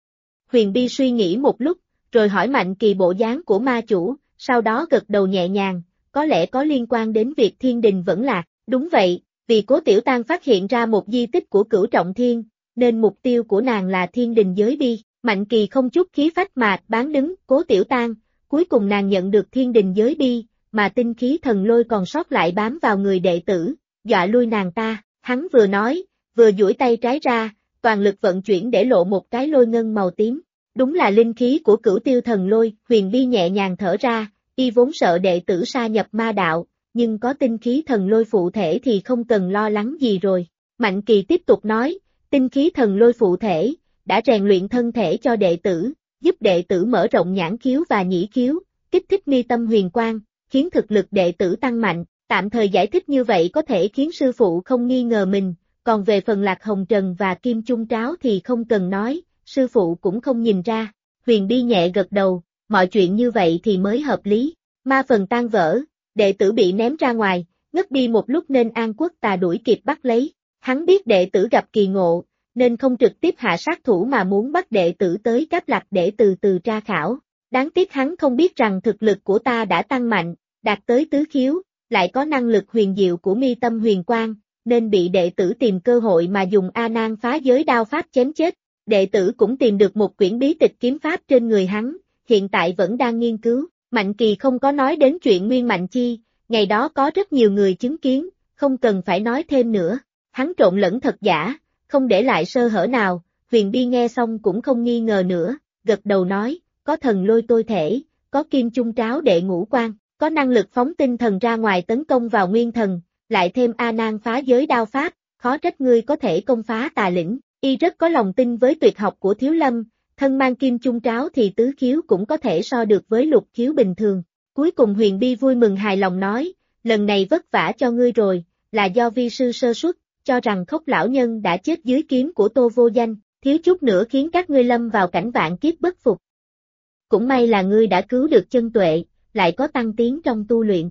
Speaker 1: Huyền Bi suy nghĩ một lúc, rồi hỏi Mạnh Kỳ bộ dáng của ma chủ, sau đó gật đầu nhẹ nhàng, có lẽ có liên quan đến việc thiên đình vẫn lạc, đúng vậy. Vì Cố Tiểu Tang phát hiện ra một di tích của Cửu Trọng Thiên, nên mục tiêu của nàng là thiên đình giới bi. Mạnh Kỳ không chút khí phách mà bán đứng Cố Tiểu Tang, cuối cùng nàng nhận được thiên đình giới bi, mà tinh khí thần lôi còn sót lại bám vào người đệ tử, dọa lui nàng ta. Hắn vừa nói, vừa duỗi tay trái ra, toàn lực vận chuyển để lộ một cái lôi ngân màu tím. Đúng là linh khí của Cửu Tiêu thần lôi. Huyền Bi nhẹ nhàng thở ra, y vốn sợ đệ tử sa nhập ma đạo, nhưng có tinh khí thần lôi phụ thể thì không cần lo lắng gì rồi. Mạnh Kỳ tiếp tục nói, tinh khí thần lôi phụ thể, đã rèn luyện thân thể cho đệ tử, giúp đệ tử mở rộng nhãn khiếu và nhĩ khiếu, kích thích mi tâm huyền quang, khiến thực lực đệ tử tăng mạnh. Tạm thời giải thích như vậy có thể khiến sư phụ không nghi ngờ mình, còn về phần Lạc Hồng Trần và Kim Chung Tráo thì không cần nói, sư phụ cũng không nhìn ra. Huyền Bi nhẹ gật đầu, mọi chuyện như vậy thì mới hợp lý. Ma phần tan vỡ, đệ tử bị ném ra ngoài, ngất đi một lúc nên An Quốc Tà đuổi kịp bắt lấy. Hắn biết đệ tử gặp kỳ ngộ, nên không trực tiếp hạ sát thủ mà muốn bắt đệ tử tới Cáp Lạc để từ từ tra khảo. Đáng tiếc hắn không biết rằng thực lực của ta đã tăng mạnh, đạt tới tứ khiếu, lại có năng lực huyền diệu của mi tâm huyền quang, nên bị đệ tử tìm cơ hội mà dùng A Nan phá giới đao pháp chém chết. Đệ tử cũng tìm được một quyển bí tịch kiếm pháp trên người hắn, hiện tại vẫn đang nghiên cứu. Mạnh Kỳ không có nói đến chuyện Nguyên Mạnh Chi, ngày đó có rất nhiều người chứng kiến, không cần phải nói thêm nữa. Hắn trộn lẫn thật giả, không để lại sơ hở nào. Huyền Bi nghe xong cũng không nghi ngờ nữa, gật đầu nói, có thần lôi tôi thể, có Kim Chung Tráo đệ ngũ quan, có năng lực phóng tinh thần ra ngoài tấn công vào nguyên thần, lại thêm A Nan phá giới đao pháp, khó trách ngươi có thể công phá tà lĩnh. Y rất có lòng tin với tuyệt học của Thiếu Lâm, thân mang Kim Chung Tráo thì tứ khiếu cũng có thể so được với lục khiếu bình thường. Cuối cùng Huyền Bi vui mừng hài lòng nói, lần này vất vả cho ngươi rồi, là do vi sư sơ suất, cho rằng Khốc lão nhân đã chết dưới kiếm của Tô Vô Danh, thiếu chút nữa khiến các ngươi lâm vào cảnh vạn kiếp bất phục. Cũng may là ngươi đã cứu được chân tuệ, lại có tăng tiến trong tu luyện.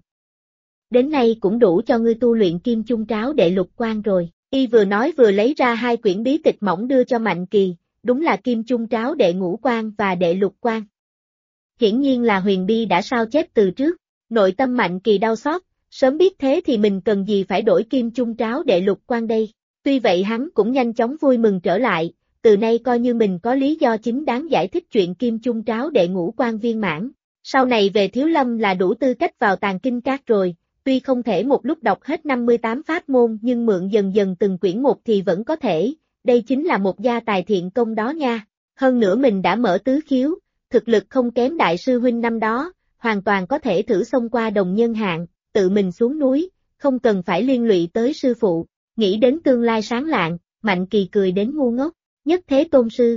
Speaker 1: Đến nay cũng đủ cho ngươi tu luyện Kim Chung Tráo đệ lục quan rồi. Y vừa nói vừa lấy ra hai quyển bí tịch mỏng đưa cho Mạnh Kỳ, đúng là Kim Chung Tráo đệ ngũ quan và đệ lục quan. Hiển nhiên là Huyền Bi đã sao chép từ trước, nội tâm Mạnh Kỳ đau xót, sớm biết thế thì mình cần gì phải đổi Kim Chung Tráo đệ lục quan đây. Tuy vậy hắn cũng nhanh chóng vui mừng trở lại, từ nay coi như mình có lý do chính đáng giải thích chuyện Kim Chung Tráo đệ ngũ quan viên mãn. Sau này về Thiếu Lâm là đủ tư cách vào Tàng Kinh Các rồi. Tuy không thể một lúc đọc hết 58 pháp môn nhưng mượn dần dần từng quyển một thì vẫn có thể, đây chính là một gia tài thiện công đó nha. Hơn nữa mình đã mở tứ khiếu, thực lực không kém đại sư huynh năm đó, hoàn toàn có thể thử xông qua đồng nhân hạng, tự mình xuống núi, không cần phải liên lụy tới sư phụ. Nghĩ đến tương lai sáng lạng, Mạnh Kỳ cười đến ngu ngốc, nhất thế tôn sư.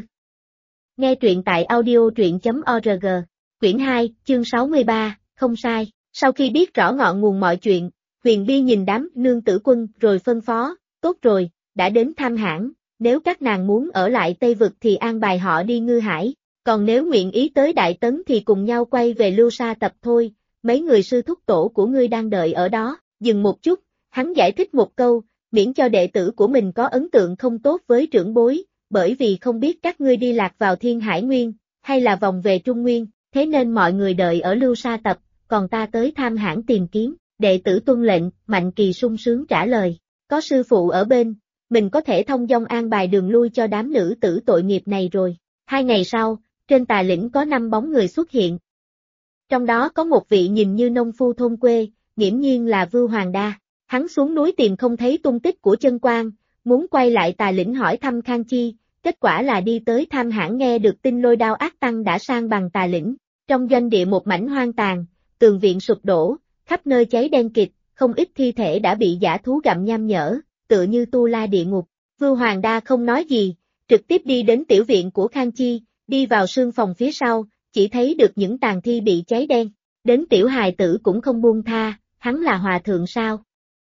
Speaker 1: Nghe truyện tại audio.org, quyển 2, chương 63, không sai. Sau khi biết rõ ngọn nguồn mọi chuyện, Huyền Bi nhìn đám nương tử quân rồi phân phó, tốt rồi, đã đến Tham Hãn, nếu các nàng muốn ở lại Tây Vực thì an bài họ đi Ngư Hải, còn nếu nguyện ý tới Đại Tấn thì cùng nhau quay về Lưu Sa Tập thôi, mấy người sư thúc tổ của ngươi đang đợi ở đó. Dừng một chút, hắn giải thích một câu, miễn cho đệ tử của mình có ấn tượng không tốt với trưởng bối, bởi vì không biết các ngươi đi lạc vào Thiên Hải Nguyên, hay là vòng về Trung Nguyên, thế nên mọi người đợi ở Lưu Sa Tập, còn ta tới Tham Hãn tìm kiếm. Đệ tử tuân lệnh, Mạnh Kỳ sung sướng trả lời, có sư phụ ở bên, mình có thể thông dong an bài đường lui cho đám nữ tử tội nghiệp này rồi. 2 ngày sau, trên Tà Lĩnh có 5 bóng người xuất hiện. Trong đó có một vị nhìn như nông phu thôn quê, nghiễm nhiên là Vưu Hoàng Đa. Hắn xuống núi tìm không thấy tung tích của Chân Quan, muốn quay lại Tà Lĩnh hỏi thăm Khang Chi, kết quả là đi tới Tham Hãn nghe được tin Lôi Đao Ác Tăng đã sang bằng Tà Lĩnh. Trong doanh địa một mảnh hoang tàn, tường viện sụp đổ, khắp nơi cháy đen kịt, không ít thi thể đã bị dã thú gặm nham nhở, tựa như tu la địa ngục. Vưu Hoàng Đa không nói gì, trực tiếp đi đến tiểu viện của Khang Chi, đi vào sương phòng phía sau, chỉ thấy được những tàn thi bị cháy đen. Đến tiểu hài tử cũng không buông tha, hắn là hòa thượng sao?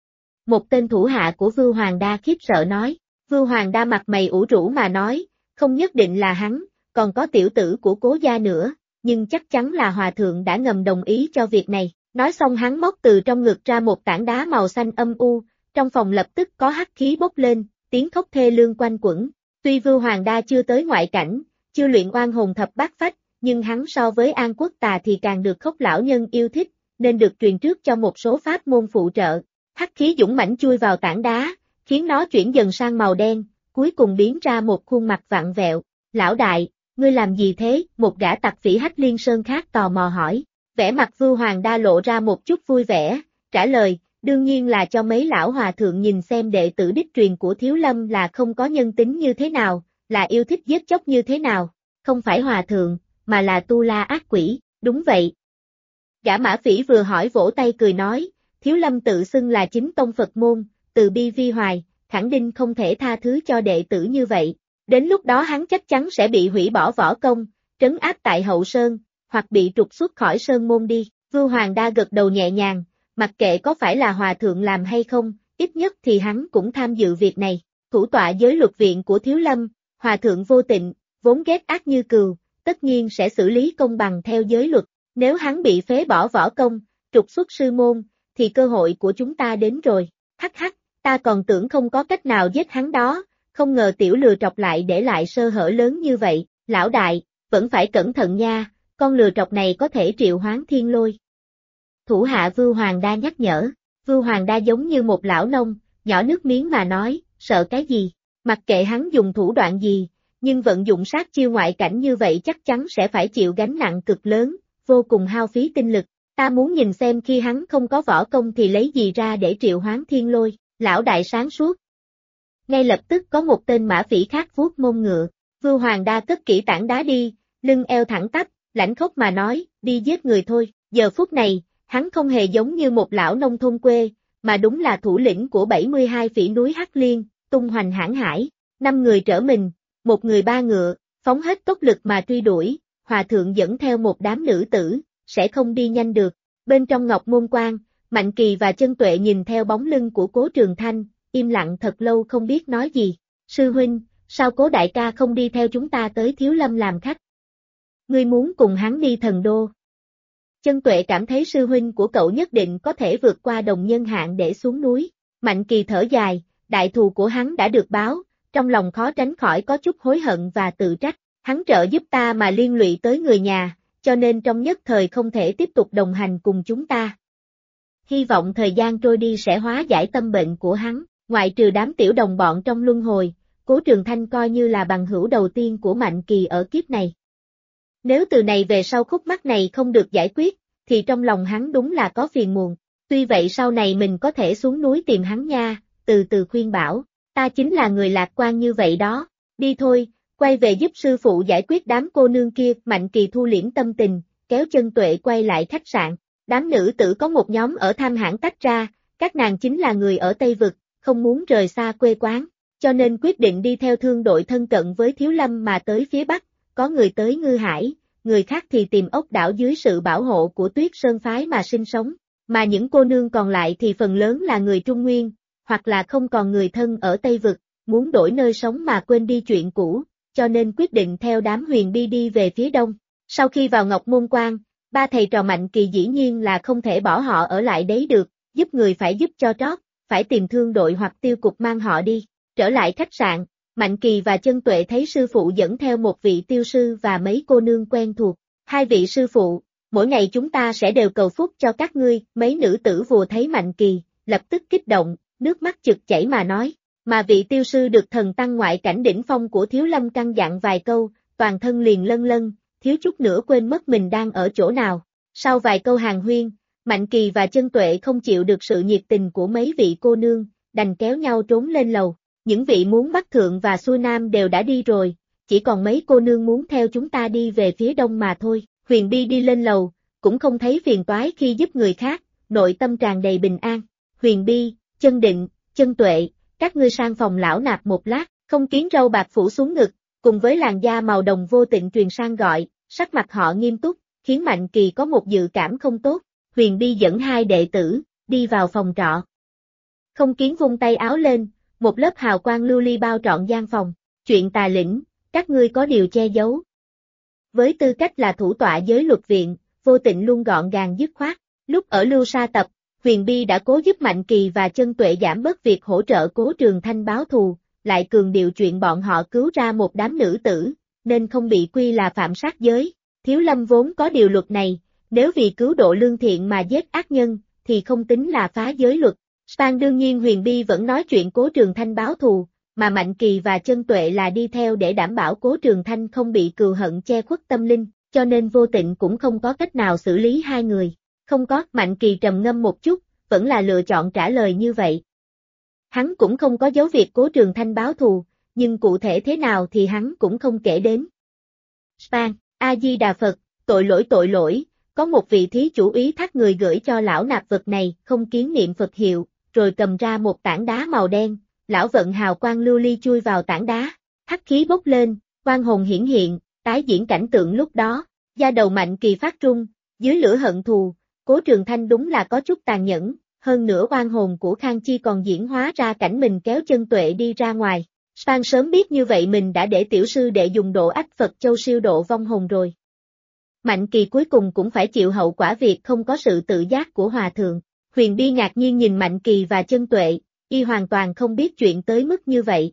Speaker 1: Một tên thủ hạ của Vưu Hoàng Đa khiếp sợ nói. Vưu Hoàng Đa mặt mày ủ rũ mà nói, không nhất định là hắn, còn có tiểu tử của Cố gia nữa, nhưng chắc chắn là hòa thượng đã ngầm đồng ý cho việc này. Nói xong hắn móc từ trong ngực ra một tảng đá màu xanh âm u, trong phòng lập tức có hắc khí bốc lên, tiếng khóc thê lương quanh quẩn. Tuy Vưu Hoàng Đa chưa tới ngoại cảnh, chưa luyện oan hồn thập bát phách, nhưng hắn so với An Quốc Tà thì càng được Khốc lão nhân yêu thích, nên được truyền trước cho một số pháp môn phụ trợ. Hắc khí dũng mãnh chui vào tảng đá, khiến nó chuyển dần sang màu đen, cuối cùng biến ra một khuôn mặt vặn vẹo. Lão đại, ngươi làm gì thế? Một gã tặc phỉ Hách Liên Sơn khác tò mò hỏi. Vẻ mặt Vưu Hoàng Đa lộ ra một chút vui vẻ, trả lời, đương nhiên là cho mấy lão hòa thượng nhìn xem đệ tử đích truyền của Thiếu Lâm là không có nhân tính như thế nào, là yêu thích giết chóc như thế nào. Không phải hòa thượng, mà là tu la ác quỷ, đúng vậy. Gã Mã Phỉ vừa hỏi vỗ tay cười nói, Thiếu Lâm tự xưng là chính tông Phật môn, từ bi vi hoài, khẳng định không thể tha thứ cho đệ tử như vậy. Đến lúc đó hắn chắc chắn sẽ bị hủy bỏ võ công, trấn áp tại Hậu Sơn, hoặc bị trục xuất khỏi Sơn môn đi. Vưu Hoàng Đa gật đầu nhẹ nhàng, mặc kệ có phải là hòa thượng làm hay không, ít nhất thì hắn cũng tham dự việc này. Thủ tọa giới luật viện của Thiếu Lâm, hòa thượng Vô Tịnh, vốn ghét ác như cừu, tất nhiên sẽ xử lý công bằng theo giới luật. Nếu hắn bị phế bỏ võ công, trục xuất sư môn, thì cơ hội của chúng ta đến rồi. Hắc hắc, ta còn tưởng không có cách nào giết hắn đó, không ngờ tiểu lừa trọc lại để lại sơ hở lớn như vậy. Lão đại, vẫn phải cẩn thận nha, con lừa trọc này có thể triệu hoán thiên lôi. Thủ hạ Vưu Hoàng Đa nhắc nhở. Vưu Hoàng Đa giống như một lão nông, nhỏ nước miếng mà nói, sợ cái gì? Mặc kệ hắn dùng thủ đoạn gì, nhưng vận dụng sát chiêu ngoại cảnh như vậy chắc chắn sẽ phải chịu gánh nặng cực lớn, vô cùng hao phí tinh lực. Ta muốn nhìn xem khi hắn không có võ công thì lấy gì ra để triệu hoán thiên lôi. Lão đại sáng suốt. Ngay lập tức có một tên Mã Phỉ khác vuốt mông ngựa. Vưu Hoàng Đa cất kỹ tảng đá đi, lưng eo thẳng tắp, lãnh khốc mà nói, đi giết người thôi. Giờ phút này, hắn không hề giống như một lão nông thôn quê, mà đúng là thủ lĩnh của 72 phỉ núi Hắc Liên, tung hoành hãn hải. 5 người trở mình, một người 3 ngựa, phóng hết tốc lực mà truy đuổi, hòa thượng dẫn theo một đám nữ tử, sẽ không đi nhanh được. Bên trong Ngọc Môn Quan, Mạnh Kỳ và Chân Tuệ nhìn theo bóng lưng của Cố Trường Thanh, im lặng thật lâu không biết nói gì. Sư huynh, sao Cố đại ca không đi theo chúng ta tới Thiếu Lâm làm khách? Ngươi muốn cùng hắn đi Thần Đô? Chân Tuệ cảm thấy sư huynh của cậu nhất định có thể vượt qua đồng nhân hạn để xuống núi. Mạnh Kỳ thở dài, đại thù của hắn đã được báo, trong lòng khó tránh khỏi có chút hối hận và tự trách. Hắn trợ giúp ta mà liên lụy tới người nhà, cho nên trong nhất thời không thể tiếp tục đồng hành cùng chúng ta. Hy vọng thời gian trôi đi sẽ hóa giải tâm bệnh của hắn. Ngoại trừ đám tiểu đồng bọn trong luân hồi, Cố Trường Thanh coi như là bằng hữu đầu tiên của Mạnh Kỳ ở kiếp này. Nếu từ này về sau khúc mắc này không được giải quyết, thì trong lòng hắn đúng là có phiền muộn. Tuy vậy sau này mình có thể xuống núi tìm hắn nha, từ từ khuyên bảo, ta chính là người lạc quan như vậy đó. Đi thôi, quay về giúp sư phụ giải quyết đám cô nương kia. Mạnh Kỳ thu liễm tâm tình, kéo Chân Tuệ quay lại khách sạn. Đám nữ tử có một nhóm ở Tham Hãn tách ra, các nàng chính là người ở Tây Vực, không muốn rời xa quê quán, cho nên quyết định đi theo thương đội thân cận với Thiếu Lâm mà tới phía Bắc, có người tới Ngư Hải, người khác thì tìm ốc đảo dưới sự bảo hộ của Tuyết Sơn phái mà sinh sống, mà những cô nương còn lại thì phần lớn là người Trung Nguyên, hoặc là không còn người thân ở Tây Vực, muốn đổi nơi sống mà quên đi chuyện cũ, cho nên quyết định theo đám Huyền Bi đi về phía đông. Sau khi vào Ngọc Môn Quan, ba thầy trò Mạnh Kỳ dĩ nhiên là không thể bỏ họ ở lại đấy được, giúp người phải giúp cho trót, phải tìm thương đội hoặc tiêu cục mang họ đi. Trở lại khách sạn, Mạnh Kỳ và Chân Tuệ thấy sư phụ dẫn theo một vị tiêu sư và mấy cô nương quen thuộc. Hai vị sư phụ, mỗi ngày chúng ta sẽ đều cầu phúc cho các ngươi, mấy nữ tử vừa thấy Mạnh Kỳ, lập tức kích động, nước mắt chực chảy mà nói. Mà vị tiêu sư được thần tăng ngoại cảnh đỉnh phong của Thiếu Lâm căn dặn vài câu, toàn thân liền lân lân, thiếu chút nữa quên mất mình đang ở chỗ nào. Sau vài câu hàn huyên, Mạnh Kỳ và Chân Tuệ không chịu được sự nhiệt tình của mấy vị cô nương, đành kéo nhau trốn lên lầu. Những vị muốn Bắc Thượng và xuôi Nam đều đã đi rồi, chỉ còn mấy cô nương muốn theo chúng ta đi về phía đông mà thôi. Huyền Bi đi lên lầu, cũng không thấy phiền toái khi giúp người khác, nội tâm tràn đầy bình an. Huyền Bi, Chân Định, Chân Tuệ, các ngươi sang phòng lão nạp một lát, không kiến râu bạc phủ xuống ngực, cùng với làn da màu đồng Vô Tịnh truyền sang gọi, sắc mặt họ nghiêm túc, khiến Mạnh Kỳ có một dự cảm không tốt. Huyền Bi dẫn hai đệ tử, đi vào phòng trọ. Không kiến vung tay áo lên, một lớp hào quang lưu ly bao trọn gian phòng. Chuyện tà lĩnh, các ngươi có điều che giấu. Với tư cách là thủ tọa giới luật viện, Vô Tịnh luôn gọn gàng dứt khoát. Lúc ở Lưu Sa Tập, Huyền Bi đã cố giúp Mạnh Kỳ và Chân Tuệ giảm bớt việc hỗ trợ Cố Trường Thanh báo thù, lại cường điệu chuyện bọn họ cứu ra một đám nữ tử, nên không bị quy là phạm sát giới. Thiếu Lâm vốn có điều luật này, nếu vì cứu độ lương thiện mà giết ác nhân, thì không tính là phá giới luật. Span đương nhiên Huyền Bi vẫn nói chuyện Cố Trường Thanh báo thù, mà Mạnh Kỳ và Chân Tuệ là đi theo để đảm bảo Cố Trường Thanh không bị cừu hận che khuất tâm linh, cho nên Vô Tịnh cũng không có cách nào xử lý hai người. Không có, Mạnh Kỳ trầm ngâm một chút, vẫn là lựa chọn trả lời như vậy. Hắn cũng không có dấu việc Cố Trường Thanh báo thù, nhưng cụ thể thế nào thì hắn cũng không kể đến. Span, A-di-đà Phật, tội lỗi, có một vị thí chủ ý thác người gửi cho lão nạp vật này, không kiến niệm Phật hiệu, rồi cầm ra một tảng đá màu đen, lão vận hào quang lưu ly chui vào tảng đá, hắc khí bốc lên, oan hồn hiển hiện, tái diễn cảnh tượng lúc đó, da đầu Mạnh Kỳ phát run, dưới lửa hận thù, Cố Trường Thanh đúng là có chút tàn nhẫn, hơn nữa oan hồn của Khang Chi còn diễn hóa ra cảnh mình kéo Chân Tuệ đi ra ngoài. Span sớm biết như vậy mình đã để tiểu sư đệ dùng độ ách Phật Châu siêu độ vong hồn rồi. Mạnh Kỳ cuối cùng cũng phải chịu hậu quả việc không có sự tự giác của Hòa Thượng. Huyền Bi ngạc nhiên nhìn Mạnh Kỳ và Chân Tuệ, y hoàn toàn không biết chuyện tới mức như vậy.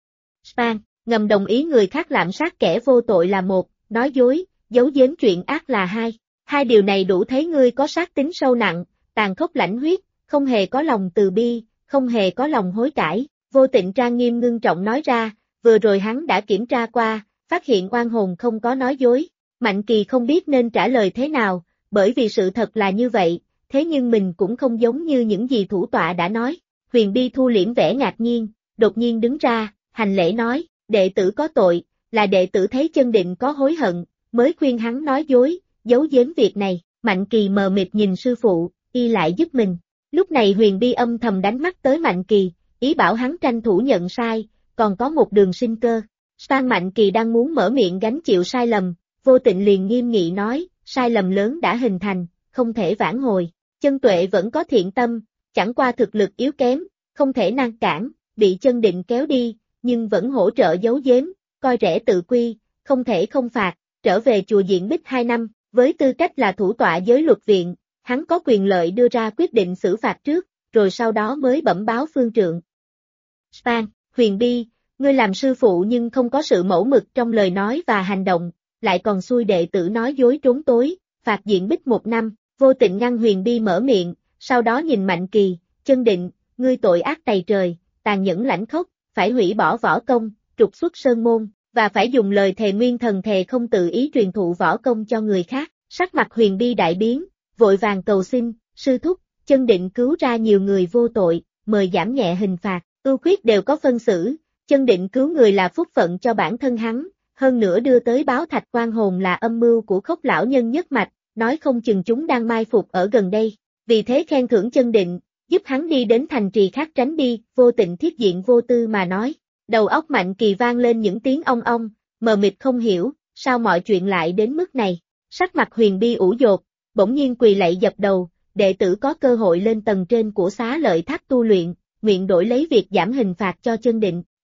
Speaker 1: Span, ngầm đồng ý người khác lạm sát kẻ vô tội là một, nói dối, giấu giếm chuyện ác là hai. Hai điều này đủ thấy ngươi có sát tính sâu nặng, tàn khốc lãnh huyết, không hề có lòng từ bi, không hề có lòng hối cải. Vô Tịnh trang nghiêm ngưng trọng nói ra, vừa rồi hắn đã kiểm tra qua, phát hiện oan hồn không có nói dối. Mạnh Kỳ không biết nên trả lời thế nào, bởi vì sự thật là như vậy, thế nhưng mình cũng không giống như những gì thủ tọa đã nói. Huyền Bi thu liễm vẻ ngạc nhiên, đột nhiên đứng ra, hành lễ nói, đệ tử có tội, là đệ tử thấy Chân Định có hối hận, mới khuyên hắn nói dối, giấu giếm việc này. Mạnh Kỳ mờ mịt nhìn sư phụ, y lại giúp mình. Lúc này Huyền Bi âm thầm đánh mắt tới Mạnh Kỳ, ý bảo hắn tranh thủ nhận sai, còn có một đường sinh cơ. Sang Mạnh Kỳ đang muốn mở miệng gánh chịu sai lầm, Vô Tịnh liền nghiêm nghị nói, sai lầm lớn đã hình thành, không thể vãn hồi. Chân Tuệ vẫn có thiện tâm, chẳng qua thực lực yếu kém, không thể ngăn cản, bị Chân Định kéo đi, nhưng vẫn hỗ trợ giấu giếm, coi rẻ tự quy, không thể không phạt, trở về chùa Diện Bích 2 năm, với tư cách là thủ tọa giới luật viện, hắn có quyền lợi đưa ra quyết định xử phạt trước, rồi sau đó mới bẩm báo phương trượng. Span, Huyền Bi, ngươi làm sư phụ nhưng không có sự mẫu mực trong lời nói và hành động, lại còn xui đệ tử nói dối trốn tối, phạt Diện Bích 1 năm. Vô Tịnh ngăn Huyền Bi mở miệng, sau đó nhìn Mạnh Kỳ, Chân Định, ngươi tội ác tày trời, tàn nhẫn lãnh khốc, phải hủy bỏ võ công, trục xuất sơn môn, và phải dùng lời thề nguyên thần thề không tự ý truyền thụ võ công cho người khác. Sắc mặt Huyền Bi đại biến, vội vàng cầu xin, sư thúc, Chân Định cứu ra nhiều người vô tội, mời giảm nhẹ hình phạt, ưu khuyết đều có phân xử, Chân Định cứu người là phúc phận cho bản thân hắn, hơn nữa đưa tới báo thạch quan hồn là âm mưu của Khốc lão nhân nhất mạch, nói không chừng chúng đang mai phục ở gần đây, vì thế khen thưởng Chân Định, giúp hắn đi đến thành trì khác tránh đi. Vô Tịnh thiết diện vô tư mà nói, đầu óc Mạnh Kỳ vang lên những tiếng ong ong, mờ mịt không hiểu, sao mọi chuyện lại đến mức này. Sắc mặt Huyền Bi ủ dột, bỗng nhiên quỳ lạy dập đầu, đệ tử có cơ hội lên tầng trên của Xá Lợi Tháp tu luyện, nguyện đổi lấy việc giảm hình phạt cho Chân Định.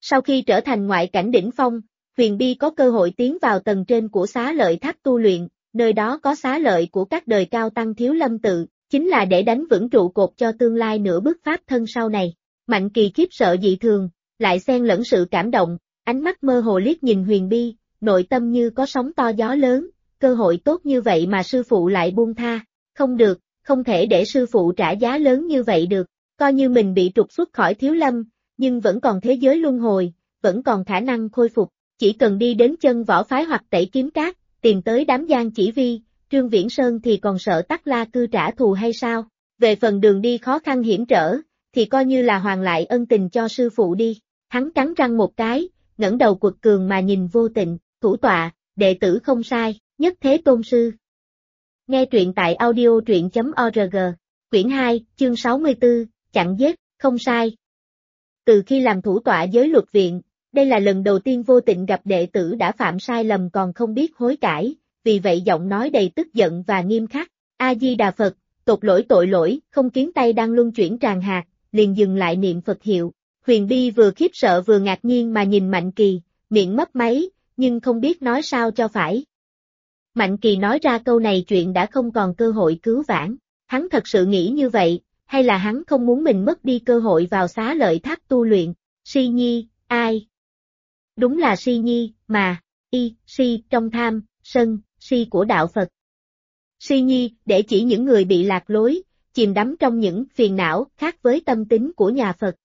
Speaker 1: Sau khi trở thành ngoại cảnh đỉnh phong, Huyền Bi có cơ hội tiến vào tầng trên của Xá Lợi Tháp tu luyện, nơi đó có xá lợi của các đời cao tăng Thiếu Lâm tự, chính là để đánh vững trụ cột cho tương lai nửa bước pháp thân sau này. Mạnh Kỳ khiếp sợ dị thường, lại xen lẫn sự cảm động, ánh mắt mơ hồ liếc nhìn Huyền Bi, nội tâm như có sóng to gió lớn, cơ hội tốt như vậy mà sư phụ lại buông tha, không được, không thể để sư phụ trả giá lớn như vậy được, coi như mình bị trục xuất khỏi Thiếu Lâm, nhưng vẫn còn thế giới luân hồi, vẫn còn khả năng khôi phục, chỉ cần đi đến chân võ phái hoặc Tẩy Kiếm Các, tìm tới đám Giang Chỉ Vi, Trương Viễn Sơn thì còn sợ Tắc La Cư trả thù hay sao? Về phần đường đi khó khăn hiểm trở, thì coi như là hoàn lại ân tình cho sư phụ đi. Hắn cắn răng một cái, ngẩng đầu quật cường mà nhìn Vô Tịnh, thủ tọa, đệ tử không sai, nhất thế tôn sư. Nghe truyện tại audio truyện.org, quyển 2, chương 64, chặn giết, không sai. Từ khi làm thủ tọa giới luật viện, đây là lần đầu tiên Vô Tịnh gặp đệ tử đã phạm sai lầm còn không biết hối cải, vì vậy giọng nói đầy tức giận và nghiêm khắc. A-di-đà Phật, tội lỗi, không kiến tay đang luân chuyển tràn hạt, liền dừng lại niệm Phật hiệu. Huyền Bi vừa khiếp sợ vừa ngạc nhiên mà nhìn Mạnh Kỳ, miệng mấp máy, nhưng không biết nói sao cho phải. Mạnh Kỳ nói ra câu này chuyện đã không còn cơ hội cứu vãn. Hắn thật sự nghĩ như vậy, hay là hắn không muốn mình mất đi cơ hội vào Xá Lợi Tháp tu luyện? Si Nhi, ai? Đúng là Si Nhi, mà, Si trong tham, sân, Si của đạo Phật. Si Nhi, để chỉ những người bị lạc lối, chìm đắm trong những phiền não khác với tâm tính của nhà Phật.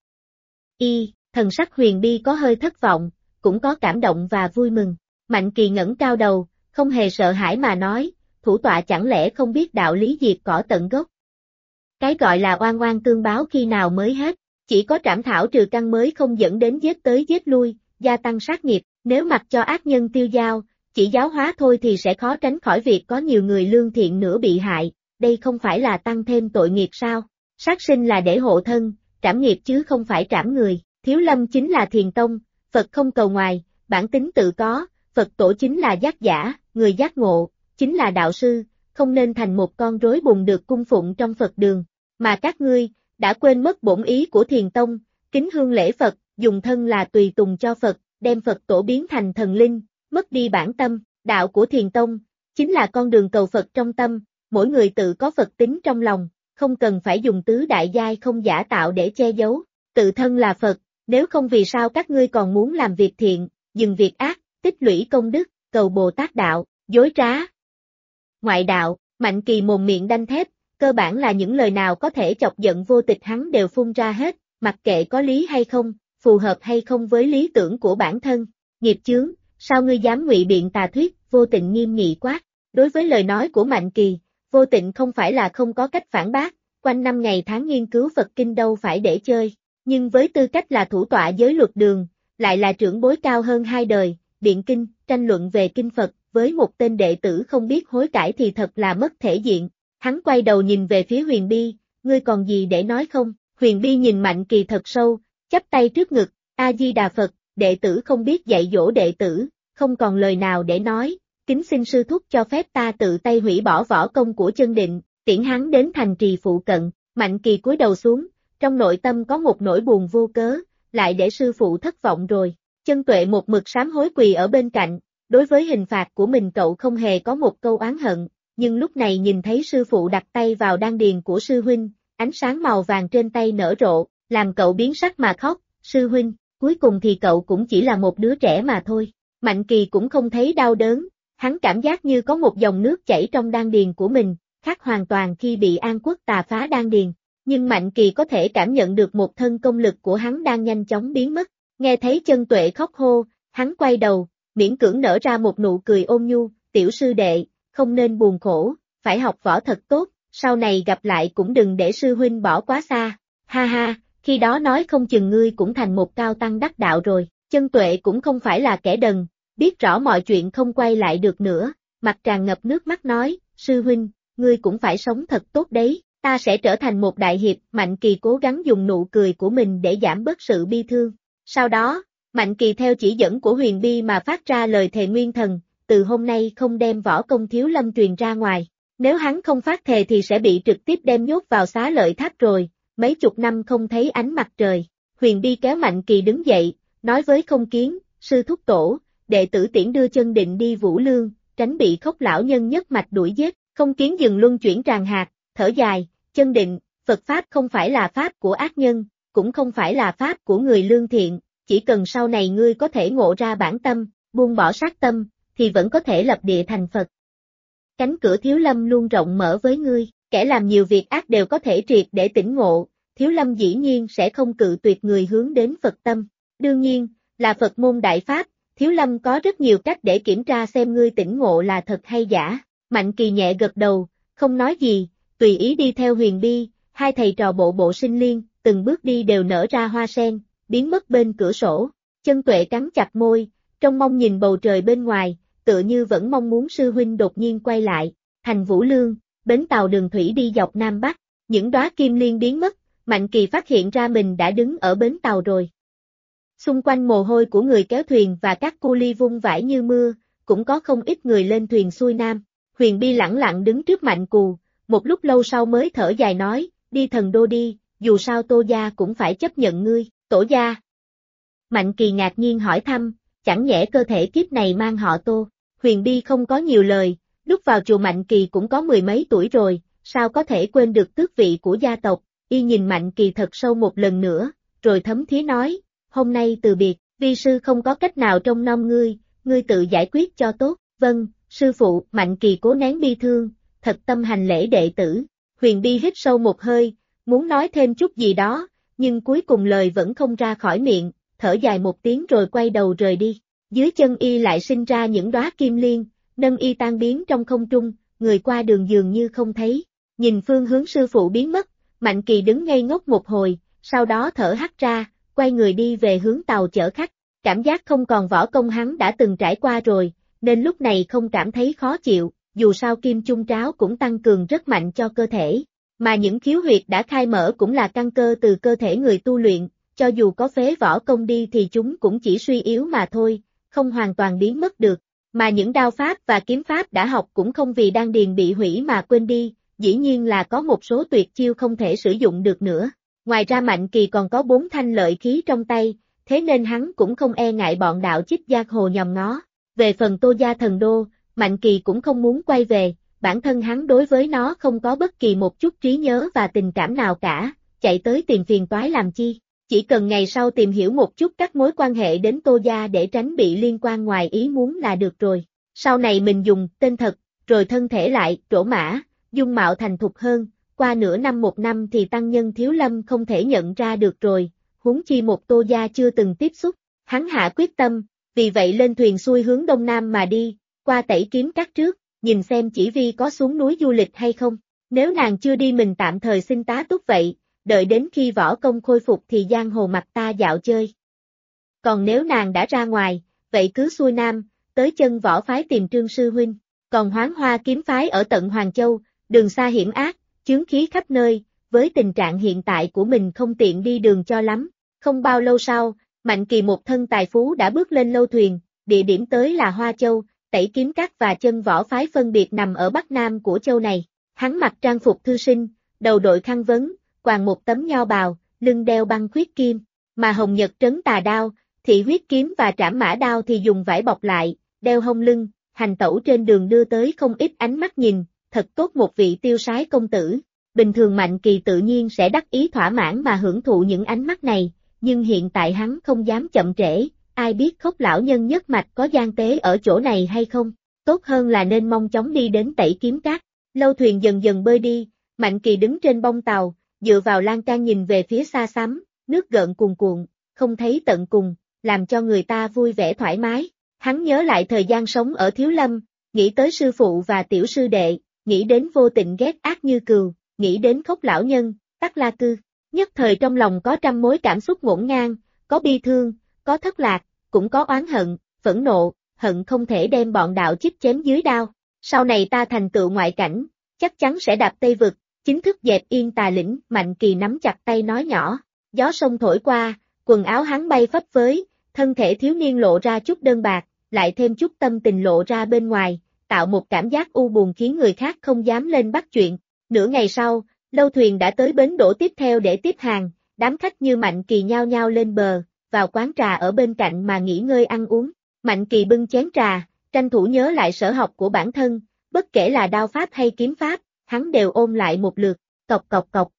Speaker 1: Thần sắc Huyền Bi có hơi thất vọng, cũng có cảm động và vui mừng. Mạnh Kỳ ngẩng cao đầu, không hề sợ hãi mà nói, thủ tọa chẳng lẽ không biết đạo lý diệt cỏ tận gốc. Cái gọi là oan oan tương báo khi nào mới hết, chỉ có trảm thảo trừ căn mới không dẫn đến giết tới giết lui, gia tăng sát nghiệp, nếu mặc cho ác nhân tiêu dao, chỉ giáo hóa thôi thì sẽ khó tránh khỏi việc có nhiều người lương thiện nữa bị hại, đây không phải là tăng thêm tội nghiệp sao? Sát sinh là để hộ thân, trảm nghiệp chứ không phải trảm người, Thiếu Lâm chính là thiền tông, Phật không cầu ngoài, bản tính tự có, Phật tổ chính là giác giả, người giác ngộ, chính là đạo sư, không nên thành một con rối bùng được cung phụng trong Phật đường, mà các ngươi, đã quên mất bổn ý của thiền tông, kính hương lễ Phật, dùng thân là tùy tùng cho Phật, đem Phật tổ biến thành thần linh, mất đi bản tâm, đạo của thiền tông, chính là con đường cầu Phật trong tâm, mỗi người tự có Phật tính trong lòng, không cần phải dùng tứ đại giai không giả tạo để che giấu, tự thân là Phật, nếu không vì sao các ngươi còn muốn làm việc thiện, dừng việc ác, tích lũy công đức, cầu Bồ Tát đạo, dối trá. Ngoại đạo, Mạnh Kỳ mồm miệng đanh thép, cơ bản là những lời nào có thể chọc giận Vô Tịch hắn đều phun ra hết, mặc kệ có lý hay không, phù hợp hay không với lý tưởng của bản thân. Nghiệp chướng, sao ngươi dám ngụy biện tà thuyết? Vô Tịnh nghiêm nghị quát. Đối với lời nói của Mạnh Kỳ, Vô Tịnh không phải là không có cách phản bác, quanh năm ngày tháng nghiên cứu Phật kinh đâu phải để chơi, nhưng với tư cách là thủ tọa giới luật đường, lại là trưởng bối cao hơn hai đời, biện kinh, tranh luận về kinh Phật, với một tên đệ tử không biết hối cải thì thật là mất thể diện. Hắn quay đầu nhìn về phía Huyền Bi, ngươi còn gì để nói không? Huyền Bi nhìn Mạnh Kỳ thật sâu, chắp tay trước ngực, A-di-đà Phật, đệ tử không biết dạy dỗ đệ tử, không còn lời nào để nói, kính xin sư thúc cho phép ta tự tay hủy bỏ võ công của chân định, tiễn hắn đến thành trì phụ cận. Mạnh Kỳ cúi đầu xuống, trong nội tâm có một nỗi buồn vô cớ, lại để sư phụ thất vọng rồi. Chân Tuệ một mực sám hối quỳ ở bên cạnh, đối với hình phạt của mình cậu không hề có một câu oán hận, nhưng lúc này nhìn thấy sư phụ đặt tay vào đan điền của sư huynh, ánh sáng màu vàng trên tay nở rộ, làm cậu biến sắc mà khóc, sư huynh, cuối cùng thì cậu cũng chỉ là một đứa trẻ mà thôi. Mạnh Kỳ cũng không thấy đau đớn, hắn cảm giác như có một dòng nước chảy trong đan điền của mình, khác hoàn toàn khi bị An Quốc tà phá đan điền, nhưng Mạnh Kỳ có thể cảm nhận được một thân công lực của hắn đang nhanh chóng biến mất. Nghe thấy Chân Tuệ khóc hô, hắn quay đầu, miễn cưỡng nở ra một nụ cười ôn nhu, tiểu sư đệ, không nên buồn khổ, phải học võ thật tốt, sau này gặp lại cũng đừng để sư huynh bỏ quá xa, ha ha, khi đó nói không chừng ngươi cũng thành một cao tăng đắc đạo rồi. Chân Tuệ cũng không phải là kẻ đần, biết rõ mọi chuyện không quay lại được nữa, mặt tràn ngập nước mắt nói, sư huynh, ngươi cũng phải sống thật tốt đấy, ta sẽ trở thành một đại hiệp. Mạnh Kỳ cố gắng dùng nụ cười của mình để giảm bớt sự bi thương. Sau đó, Mạnh Kỳ theo chỉ dẫn của Huyền Bi mà phát ra lời thề nguyên thần, từ hôm nay không đem võ công Thiếu Lâm truyền ra ngoài, nếu hắn không phát thề thì sẽ bị trực tiếp đem nhốt vào Xá Lợi Tháp rồi, mấy chục năm không thấy ánh mặt trời. Huyền Bi kéo Mạnh Kỳ đứng dậy, nói với Không Kiến, sư thúc tổ, đệ tử tiễn đưa Chân Định đi Vũ Lương, tránh bị Khốc lão nhân nhất mạch đuổi giết. Không Kiến dừng luân chuyển tràn hạt, thở dài, Chân Định, Phật Pháp không phải là Pháp của ác nhân, cũng không phải là Pháp của người lương thiện, chỉ cần sau này ngươi có thể ngộ ra bản tâm, buông bỏ sát tâm, thì vẫn có thể lập địa thành Phật. Cánh cửa Thiếu Lâm luôn rộng mở với ngươi, kẻ làm nhiều việc ác đều có thể triệt để tỉnh ngộ, Thiếu Lâm dĩ nhiên sẽ không cự tuyệt người hướng đến Phật tâm. Đương nhiên, là Phật môn đại Pháp, Thiếu Lâm có rất nhiều cách để kiểm tra xem ngươi tỉnh ngộ là thật hay giả. Mạnh Kỳ nhẹ gật đầu, không nói gì, tùy ý đi theo Huyền Bi, hai thầy trò bộ bộ sinh liên, từng bước đi đều nở ra hoa sen, biến mất bên cửa sổ. Chân Tuệ cắn chặt môi, trông mong nhìn bầu trời bên ngoài, tựa như vẫn mong muốn sư huynh đột nhiên quay lại. Thành Vũ Lương, bến tàu đường thủy đi dọc Nam Bắc, những đóa kim liên biến mất, Mạnh Kỳ phát hiện ra mình đã đứng ở bến tàu rồi. Xung quanh mồ hôi của người kéo thuyền và các cu li vung vãi như mưa, cũng có không ít người lên thuyền xuôi nam. Huyền Bi lẳng lặng đứng trước Mạnh Cù, một lúc lâu sau mới thở dài nói, đi Thần Đô đi, dù sao Tô gia cũng phải chấp nhận ngươi, Tổ gia. Mạnh Kỳ ngạc nhiên hỏi thăm, chẳng nhẽ cơ thể kiếp này mang họ Tô. Huyền Bi không có nhiều lời, lúc vào chùa Mạnh Kỳ cũng có mười mấy tuổi rồi, sao có thể quên được tước vị của gia tộc. Y nhìn Mạnh Kỳ thật sâu một lần nữa, rồi thấm thía nói, hôm nay từ biệt, vi sư không có cách nào trông nom ngươi tự giải quyết cho tốt. Vâng, sư phụ. Mạnh Kỳ cố nén bi thương, thật tâm hành lễ đệ tử. Huyền Bi hít sâu một hơi, muốn nói thêm chút gì đó, nhưng cuối cùng lời vẫn không ra khỏi miệng, thở dài một tiếng rồi quay đầu rời đi. Dưới chân y lại sinh ra những đóa kim liên, nâng y tan biến trong không trung, người qua đường dường như không thấy. Nhìn phương hướng sư phụ biến mất, Mạnh Kỳ đứng ngây ngốc một hồi, sau đó thở hắt ra, quay người đi về hướng tàu chở khách. Cảm giác không còn võ công hắn đã từng trải qua rồi, nên lúc này không cảm thấy khó chịu, dù sao kim chung tráo cũng tăng cường rất mạnh cho cơ thể, mà những khiếu huyệt đã khai mở cũng là căn cơ từ cơ thể người tu luyện, cho dù có phế võ công đi thì chúng cũng chỉ suy yếu mà thôi, không hoàn toàn biến mất được, mà những đao pháp và kiếm pháp đã học cũng không vì đan điền bị hủy mà quên đi, dĩ nhiên là có một số tuyệt chiêu không thể sử dụng được nữa. Ngoài ra Mạnh Kỳ còn có 4 thanh lợi khí trong tay, thế nên hắn cũng không e ngại bọn đạo chích giang hồ nhòm ngó. Về phần Tô gia Thần Đô, Mạnh Kỳ cũng không muốn quay về, bản thân hắn đối với nó không có bất kỳ một chút trí nhớ và tình cảm nào cả, chạy tới tìm phiền toái làm chi. Chỉ cần ngày sau tìm hiểu một chút các mối quan hệ đến Tô gia để tránh bị liên quan ngoài ý muốn là được rồi. Sau này mình dùng tên thật, rồi thân thể lại, trổ mã, dung mạo thành thục hơn, qua nửa năm một năm thì tăng nhân Thiếu Lâm không thể nhận ra được rồi, huống chi một Tô gia chưa từng tiếp xúc. Hắn hạ quyết tâm, vì vậy lên thuyền xuôi hướng đông nam mà đi, qua Tẩy Kiếm Các trước, nhìn xem Chỉ Vi có xuống núi du lịch hay không. Nếu nàng chưa đi mình tạm thời xin tá túc vậy, đợi đến khi võ công khôi phục thì giang hồ mặt ta dạo chơi. Còn nếu nàng đã ra ngoài, vậy cứ xuôi nam, tới chân võ phái tìm Trương sư huynh. Còn Hoán Hoa kiếm phái ở tận Hoàng Châu, đường xa hiểm ác, chướng khí khắp nơi, với tình trạng hiện tại của mình không tiện đi đường cho lắm. Không bao lâu sau, Mạnh Kỳ một thân tài phú đã bước lên lâu thuyền, địa điểm tới là Hoa Châu, Tẩy Kiếm Các và chân võ phái phân biệt nằm ở bắc nam của châu này. Hắn mặc trang phục thư sinh, đầu đội khăn vấn, quàng một tấm nho bào, lưng đeo băng khuyết kim, mà Hồng Nhật trấn tà đao, thị huyết kiếm và trảm mã đao thì dùng vải bọc lại, đeo hông lưng, hành tẩu trên đường đưa tới không ít ánh mắt nhìn, thật tốt một vị tiêu sái công tử. Bình thường Mạnh Kỳ tự nhiên sẽ đắc ý thỏa mãn mà hưởng thụ những ánh mắt này, nhưng hiện tại hắn không dám chậm trễ, ai biết Khốc lão nhân nhất mạch có gian tế ở chỗ này hay không, tốt hơn là nên mong chóng đi đến Tẩy Kiếm Các. Lâu thuyền dần dần bơi đi, Mạnh Kỳ đứng trên bông tàu, dựa vào lan can nhìn về phía xa xăm, nước gợn cuồn cuộn, không thấy tận cùng, làm cho người ta vui vẻ thoải mái. Hắn nhớ lại thời gian sống ở Thiếu Lâm, nghĩ tới sư phụ và tiểu sư đệ, nghĩ đến Vô Tịnh ghét ác như cừu, nghĩ đến Khốc lão nhân, Tắc La Cư. Nhất thời trong lòng có trăm mối cảm xúc ngổn ngang, có bi thương, có thất lạc, cũng có oán hận, phẫn nộ, hận không thể đem bọn đạo chích chém dưới đao. Sau này ta thành tựu ngoại cảnh, chắc chắn sẽ đạp Tây Vực, chính thức dẹp yên Tà Lĩnh. Mạnh Kỳ nắm chặt tay nói nhỏ, gió sông thổi qua, quần áo hắn bay phấp phới, thân thể thiếu niên lộ ra chút đơn bạc, lại thêm chút tâm tình lộ ra bên ngoài, tạo một cảm giác u buồn khiến người khác không dám lên bắt chuyện. Nửa ngày sau, lâu thuyền đã tới bến đỗ tiếp theo để tiếp hàng, đám khách như Mạnh Kỳ nhao nhao lên bờ, vào quán trà ở bên cạnh mà nghỉ ngơi ăn uống. Mạnh Kỳ bưng chén trà, tranh thủ nhớ lại sở học của bản thân, bất kể là đao pháp hay kiếm pháp, hắn đều ôn lại một lượt, cộc cộc cộc.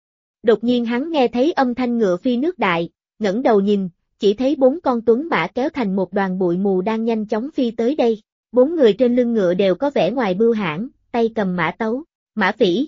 Speaker 1: Đột nhiên hắn nghe thấy âm thanh ngựa phi nước đại, ngẩng đầu nhìn, chỉ thấy 4 con tuấn mã kéo thành một đoàn bụi mù đang nhanh chóng phi tới đây. 4 người trên lưng ngựa đều có vẻ ngoài bưu hãn, tay cầm mã tấu, mã phỉ.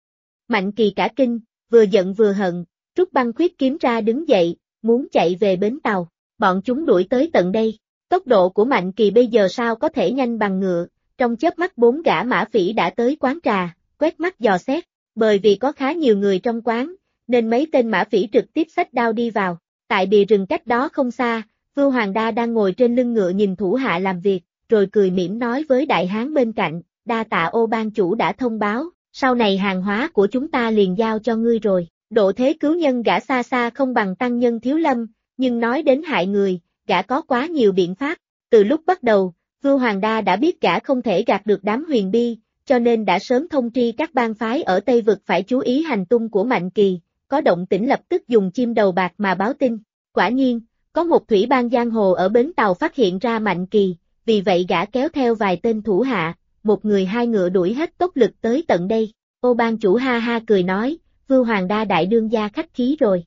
Speaker 1: Mạnh Kỳ cả kinh, vừa giận vừa hận, rút băng khuyết kiếm ra đứng dậy, muốn chạy về bến tàu. Bọn chúng đuổi tới tận đây. Tốc độ của Mạnh Kỳ bây giờ sao có thể nhanh bằng ngựa, trong chớp mắt 4 gã mã phỉ đã tới quán trà, quét mắt dò xét, bởi vì có khá nhiều người trong quán, nên mấy tên mã phỉ trực tiếp xách đao đi vào. Tại bìa rừng cách đó không xa, Vưu Hoàng Đa đang ngồi trên lưng ngựa nhìn thủ hạ làm việc, rồi cười mỉm nói với đại hán bên cạnh, đa tạ Ô ban chủ đã thông báo, sau này hàng hóa của chúng ta liền giao cho ngươi rồi. Độ thế cứu nhân gã xa xa không bằng tăng nhân Thiếu Lâm, nhưng nói đến hại người, gã có quá nhiều biện pháp. Từ lúc bắt đầu, Vưu Hoàng Đa đã biết gã không thể gạt được đám huyền bi, cho nên đã sớm thông tri các bang phái ở Tây Vực phải chú ý hành tung của Mạnh Kỳ, có động tĩnh lập tức dùng chim đầu bạc mà báo tin. Quả nhiên, có một thủy bang giang hồ ở bến tàu phát hiện ra Mạnh Kỳ, vì vậy gã kéo theo vài tên thủ hạ, một người hai ngựa đuổi hết tốc lực tới tận đây. Ô ban chủ ha ha cười nói, Vưu Hoàng Đa đại đương gia khách khí rồi.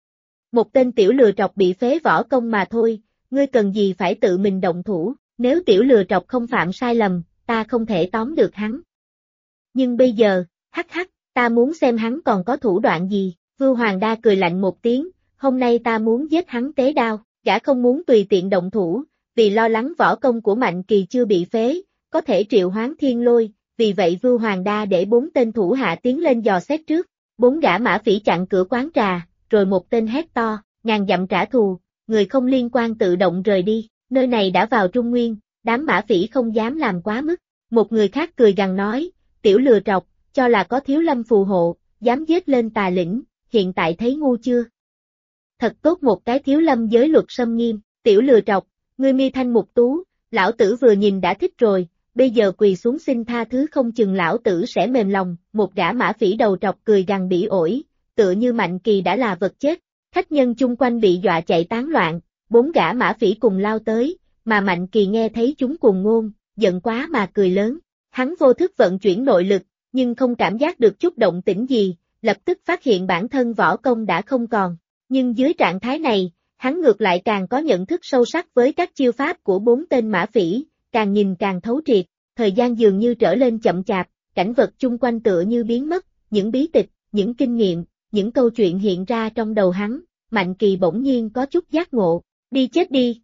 Speaker 1: Một tên tiểu lừa trọc bị phế võ công mà thôi, ngươi cần gì phải tự mình động thủ, nếu tiểu lừa trọc không phạm sai lầm, ta không thể tóm được hắn. Nhưng bây giờ, hắc hắc, ta muốn xem hắn còn có thủ đoạn gì. Vưu Hoàng Đa cười lạnh một tiếng, hôm nay ta muốn giết hắn tế đao, gã không muốn tùy tiện động thủ, vì lo lắng võ công của Mạnh Kỳ chưa bị phế, có thể triệu hoán thiên lôi, vì vậy Vưu Hoàng Đa để 4 tên thủ hạ tiến lên dò xét trước. 4 gã mã phỉ chặn cửa quán trà, rồi một tên hét to, ngàn dặm trả thù, người không liên quan tự động rời đi, nơi này đã vào Trung Nguyên, đám mã phỉ không dám làm quá mức. Một người khác cười gằn nói, tiểu lừa trọc, cho là có Thiếu Lâm phù hộ, dám giết lên Tà Lĩnh, hiện tại thấy ngu chưa? Thật tốt một cái Thiếu Lâm giới luật xâm nghiêm, tiểu lừa trọc, ngươi mi thanh mục tú, lão tử vừa nhìn đã thích rồi, bây giờ quỳ xuống xin tha thứ không chừng lão tử sẽ mềm lòng. Một gã mã phỉ đầu trọc cười gằn bỉ ổi, tựa như Mạnh Kỳ đã là vật chết. Khách nhân chung quanh bị dọa chạy tán loạn, 4 gã mã phỉ cùng lao tới, mà Mạnh Kỳ nghe thấy chúng cùng ngôn, giận quá mà cười lớn. Hắn vô thức vận chuyển nội lực, nhưng không cảm giác được chút động tĩnh gì, lập tức phát hiện bản thân võ công đã không còn. Nhưng dưới trạng thái này, hắn ngược lại càng có nhận thức sâu sắc với các chiêu pháp của 4 tên mã phỉ, càng nhìn càng thấu triệt, thời gian dường như trở lên chậm chạp, cảnh vật chung quanh tựa như biến mất, những bí tịch, những kinh nghiệm, những câu chuyện hiện ra trong đầu hắn. Mạnh Kỳ bỗng nhiên có chút giác ngộ, đi chết đi.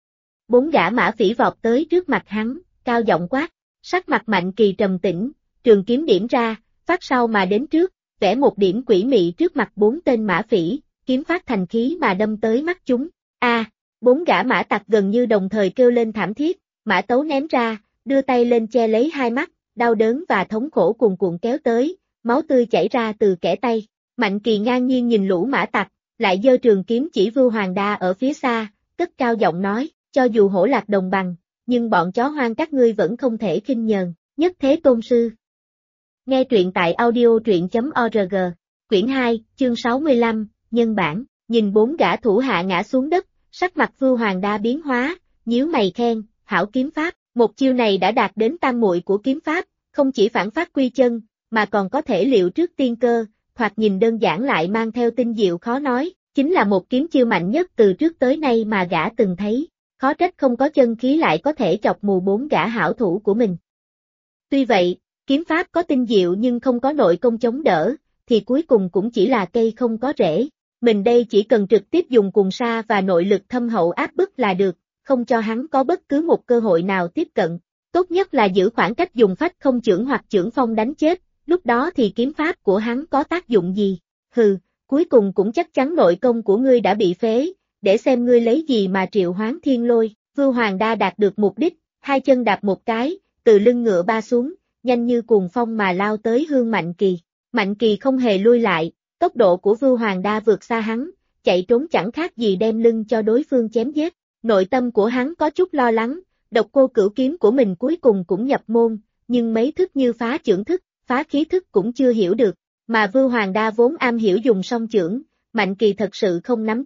Speaker 1: 4 gã mã phỉ vọt tới trước mặt hắn, cao giọng quát, sắc mặt Mạnh Kỳ trầm tĩnh, trường kiếm điểm ra, phát sau mà đến trước, vẽ một điểm quỷ mị trước mặt 4 tên mã phỉ, kiếm phát thành khí mà đâm tới mắt chúng. A, 4 gã mã tặc gần như đồng thời kêu lên thảm thiết, mã tấu ném ra, đưa tay lên che lấy hai mắt, đau đớn và thống khổ cuồn cuộn kéo tới, máu tươi chảy ra từ kẽ tay. Mạnh Kỳ ngang nhiên nhìn lũ mã tặc, lại giơ trường kiếm chỉ Vưu Hoàng Đa ở phía xa, cất cao giọng nói, cho dù hổ lạc đồng bằng, nhưng bọn chó hoang các ngươi vẫn không thể khinh nhờn, nhất thế tôn sư. Nghe truyện tại audio.org, quyển 2, chương 65, nhân bản, nhìn 4 gã thủ hạ ngã xuống đất, sắc mặt Vưu Hoàng Đa biến hóa, nhíu mày khen, hảo kiếm pháp, một chiêu này đã đạt đến tam muội của kiếm pháp, không chỉ phản phát quy chân, mà còn có thể liệu trước tiên cơ, thoạt nhìn đơn giản lại mang theo tinh diệu khó nói, chính là một kiếm chiêu mạnh nhất từ trước tới nay mà gã từng thấy, khó trách không có chân khí lại có thể chọc mù 4 gã hảo thủ của mình. Tuy vậy, kiếm pháp có tinh diệu nhưng không có nội công chống đỡ, thì cuối cùng cũng chỉ là cây không có rễ, mình đây chỉ cần trực tiếp dùng cuồng sa và nội lực thâm hậu áp bức là được, không cho hắn có bất cứ một cơ hội nào tiếp cận, tốt nhất là giữ khoảng cách dùng phách không chưởng hoặc chưởng phong đánh chết, lúc đó thì kiếm pháp của hắn có tác dụng gì, hừ, cuối cùng cũng chắc chắn nội công của ngươi đã bị phế, để xem ngươi lấy gì mà triệu hoán thiên lôi. Vưu Hoàng Đa đạt được mục đích, hai chân đạp một cái, từ lưng ngựa ba xuống, nhanh như cuồng phong mà lao tới hướng Mạnh Kỳ. Mạnh Kỳ không hề lui lại, tốc độ của Vưu Hoàng Đa vượt xa hắn, chạy trốn chẳng khác gì đem lưng cho đối phương chém giết. Nội tâm của hắn có chút lo lắng, độc cô cửu kiếm của mình cuối cùng cũng nhập môn, nhưng mấy thức như phá chưởng thức, phá khí thức cũng chưa hiểu được, mà Vưu Hoàng Đa vốn am hiểu dùng song chưởng, Mạnh Kỳ thật sự không nắm chắc.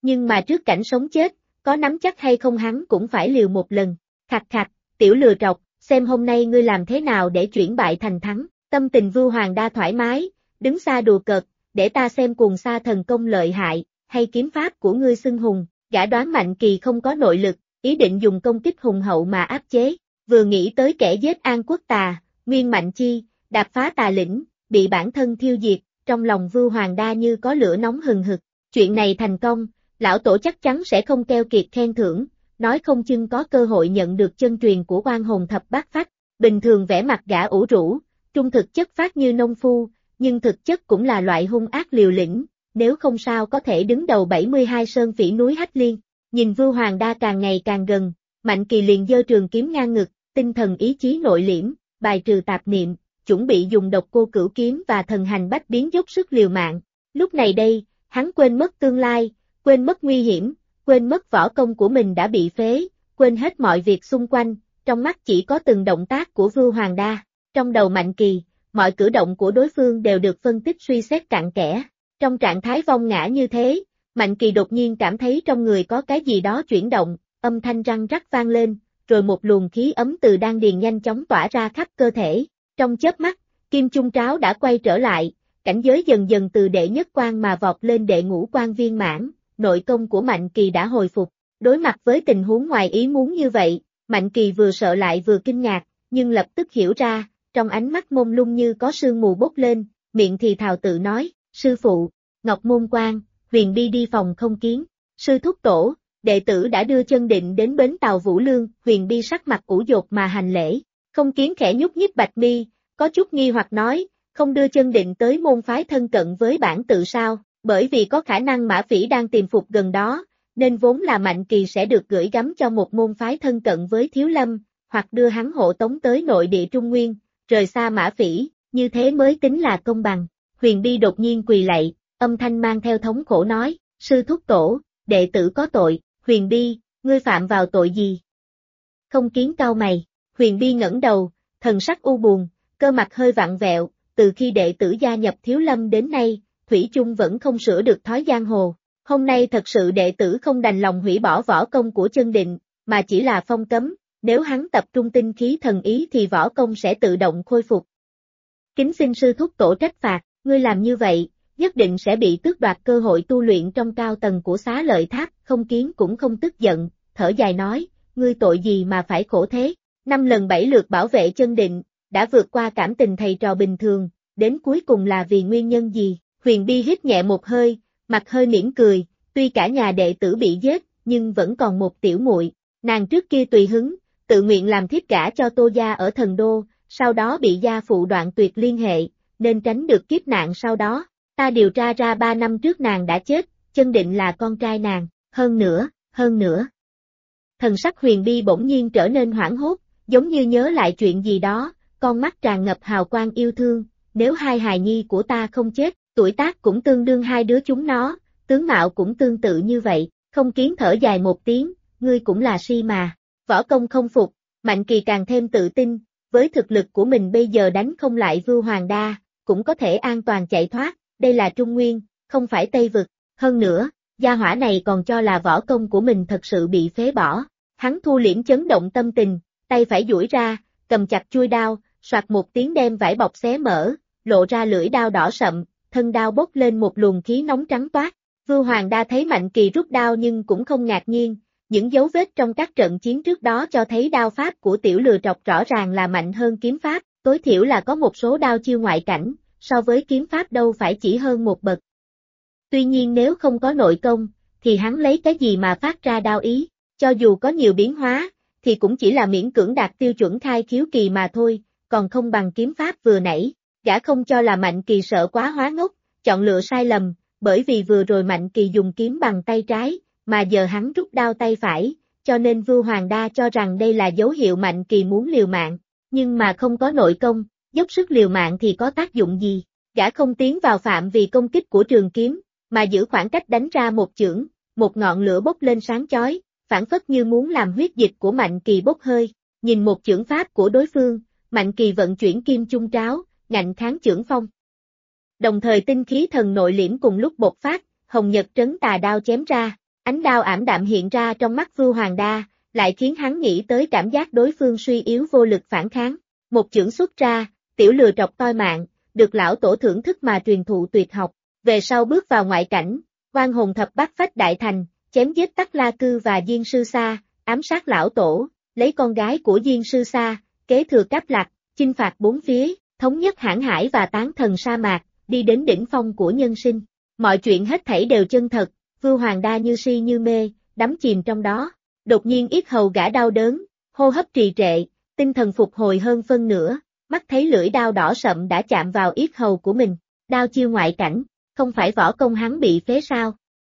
Speaker 1: nhưng mà trước cảnh sống chết, có nắm chắc hay không hắn cũng phải liều một lần. Khạch khạch, tiểu lừa trọc, xem hôm nay ngươi làm thế nào để chuyển bại thành thắng. Tâm tình Vưu Hoàng Đa thoải mái, đứng xa đùa cợt, để ta xem cuồng sa thần công lợi hại, hay kiếm pháp của ngươi xưng hùng. Gã đoán Mạnh Kỳ không có nội lực, ý định dùng công kích hùng hậu mà áp chế. Vừa nghĩ tới kẻ giết An Quốc Tà, Nguyên Mạnh Chi, đạp phá tà lĩnh, bị bản thân thiêu diệt, trong lòng Vưu Hoàng Đa như có lửa nóng hừng hực. Chuyện này thành công, lão tổ chắc chắn sẽ không keo kiệt khen thưởng, nói không chừng có cơ hội nhận được chân truyền của oan hồn thập bát phách. Bình thường vẻ mặt gã ủ rũ, trung thực chất phát như nông phu, nhưng thực chất cũng là loại hung ác liều lĩnh, nếu không sao có thể đứng đầu 72 sơn phỉ núi Hách Liên. Nhìn Vưu Hoàng Đa càng ngày càng gần, Mạnh Kỳ liền giơ trường kiếm ngang ngực, tinh thần ý chí nội liễm, bài trừ tạp niệm, chuẩn bị dùng độc cô cửu kiếm và thần hành bách biến dốc sức liều mạng. Lúc này đây, hắn quên mất tương lai, quên mất nguy hiểm, quên mất võ công của mình đã bị phế, quên hết mọi việc xung quanh, trong mắt chỉ có từng động tác của Vưu Hoàng Đa. Trong đầu Mạnh Kỳ, mọi cử động của đối phương đều được phân tích suy xét cặn kẽ. Trong trạng thái vong ngã như thế, Mạnh Kỳ đột nhiên cảm thấy trong người có cái gì đó chuyển động, âm thanh răng rắc vang lên, rồi một luồng khí ấm từ đan điền nhanh chóng tỏa ra khắp cơ thể. Trong chớp mắt, Kim Chung Tráo đã quay trở lại, cảnh giới dần dần từ đệ nhất quan mà vọt lên đệ ngũ quan viên mãn, nội công của Mạnh Kỳ đã hồi phục. Đối mặt với tình huống ngoài ý muốn như vậy, Mạnh Kỳ vừa sợ lại vừa kinh ngạc, nhưng lập tức hiểu ra, trong ánh mắt mông lung như có sương mù bốc lên, miệng thì thào tự nói, sư phụ, Ngọc Môn Quan, Huyền Bi đi phòng không kiến, sư thúc tổ, đệ tử đã đưa chân định đến bến tàu Vũ Lương, Huyền Bi sắc mặt ủ dột mà hành lễ. Không kiến khẽ nhúc nhích bạch mi, có chút nghi hoặc nói, không đưa chân định tới môn phái thân cận với bản tự sao, bởi vì có khả năng Mã Phỉ đang tìm phục gần đó, nên vốn là Mạnh Kỳ sẽ được gửi gắm cho một môn phái thân cận với Thiếu Lâm, hoặc đưa hắn hộ tống tới nội địa Trung Nguyên, rời xa Mã Phỉ, như thế mới tính là công bằng. Huyền Bi đột nhiên quỳ lạy, âm thanh mang theo thống khổ nói, sư thúc tổ, đệ tử có tội. Huyền Bi, ngươi phạm vào tội gì? Không kiến cau mày, Huyền Bi ngẩng đầu, thần sắc u buồn, cơ mặt hơi vặn vẹo, từ khi đệ tử gia nhập Thiếu Lâm đến nay, thủy chung vẫn không sửa được thói giang hồ. Hôm nay thật sự đệ tử không đành lòng hủy bỏ võ công của chân định, mà chỉ là phong cấm, nếu hắn tập trung tinh khí thần ý thì võ công sẽ tự động khôi phục. Kính xin sư thúc tổ trách phạt, ngươi làm như vậy, nhất định sẽ bị tước đoạt cơ hội tu luyện trong cao tầng của Xá Lợi Tháp. Không kiến cũng không tức giận, thở dài nói, ngươi tội gì mà phải khổ thế, 5 lần 7 lượt bảo vệ chân định, đã vượt qua cảm tình thầy trò bình thường, đến cuối cùng là vì nguyên nhân gì? Huyền Bi hít nhẹ một hơi, mặt hơi mỉm cười, tuy cả nhà đệ tử bị giết, nhưng vẫn còn một tiểu muội, nàng trước kia tùy hứng, tự nguyện làm thiếp gả cho Tô gia ở Thần Đô, sau đó bị gia phụ đoạn tuyệt liên hệ, nên tránh được kiếp nạn sau đó. Ta điều tra ra 3 năm trước nàng đã chết, chân định là con trai nàng, hơn nữa. Thần sắc Huyền Bi bỗng nhiên trở nên hoảng hốt, giống như nhớ lại chuyện gì đó, con mắt tràn ngập hào quang yêu thương, nếu hai hài nhi của ta không chết, tuổi tác cũng tương đương hai đứa chúng nó, tướng mạo cũng tương tự như vậy. Không kiến thở dài một tiếng, ngươi cũng là si mà, võ công không phục, Mạnh Kỳ càng thêm tự tin, với thực lực của mình bây giờ đánh không lại Vưu Hoàng Đa, cũng có thể an toàn chạy thoát, đây là Trung Nguyên, không phải Tây Vực, hơn nữa, gia hỏa này còn cho là võ công của mình thật sự bị phế bỏ. Hắn thu liễm chấn động tâm tình, tay phải duỗi ra, cầm chặt chuôi đao, soạt một tiếng đem vải bọc xé mở, lộ ra lưỡi đao đỏ sậm, thân đao bốc lên một luồng khí nóng trắng toát. Vưu Hoàng Đa thấy Mạnh Kỳ rút đao nhưng cũng không ngạc nhiên, những dấu vết trong các trận chiến trước đó cho thấy đao pháp của tiểu lừa trọc rõ ràng là mạnh hơn kiếm pháp, tối thiểu là có một số đao chiêu ngoại cảnh, so với kiếm pháp đâu phải chỉ hơn một bậc. Tuy nhiên nếu không có nội công, thì hắn lấy cái gì mà phát ra đao ý, cho dù có nhiều biến hóa, thì cũng chỉ là miễn cưỡng đạt tiêu chuẩn khai khiếu kỳ mà thôi, còn không bằng kiếm pháp vừa nãy. Gã không cho là Mạnh Kỳ sợ quá hóa ngốc, chọn lựa sai lầm, bởi vì vừa rồi Mạnh Kỳ dùng kiếm bằng tay trái, mà giờ hắn rút đao tay phải, cho nên Vưu Hoàng Đa cho rằng đây là dấu hiệu Mạnh Kỳ muốn liều mạng, nhưng mà không có nội công, dốc sức liều mạng thì có tác dụng gì? Gã không tiến vào phạm vi công kích của trường kiếm, mà giữ khoảng cách đánh ra một chưởng, một ngọn lửa bốc lên sáng chói, phản phất như muốn làm huyết dịch của Mạnh Kỳ bốc hơi. Nhìn một chưởng pháp của đối phương, Mạnh Kỳ vận chuyển Kim Chung Tráo, ngạnh kháng chưởng phong. Đồng thời tinh khí thần nội liễm cùng lúc bộc phát, Hồng Nhật Trấn Tà đao chém ra, Ánh đao ảm đạm hiện ra trong mắt Vưu Hoàng Đa, lại khiến hắn nghĩ tới cảm giác đối phương suy yếu vô lực phản kháng. Một chưởng xuất ra, tiểu lừa trọc toi mạng, được lão tổ thưởng thức mà truyền thụ tuyệt học. Về sau bước vào ngoại cảnh, oan hồn thập bát phách đại thành, chém giết Tắc La Cư và Diên Sư Sa, ám sát lão tổ, lấy con gái của Diên Sư Sa, kế thừa Cáp Lạc, chinh phạt bốn phía, thống nhất Hãn Hải và tán thần sa mạc, đi đến đỉnh phong của nhân sinh. Mọi chuyện hết thảy đều chân thật, Vưu Hoàng Đa như si như mê, đắm chìm trong đó. Đột nhiên yết hầu gã đau đớn, hô hấp trì trệ, tinh thần phục hồi hơn phân nửa, mắt thấy lưỡi đao đỏ sậm đã chạm vào yết hầu của mình. Đao chiêu ngoại cảnh, không phải võ công hắn bị phế sao?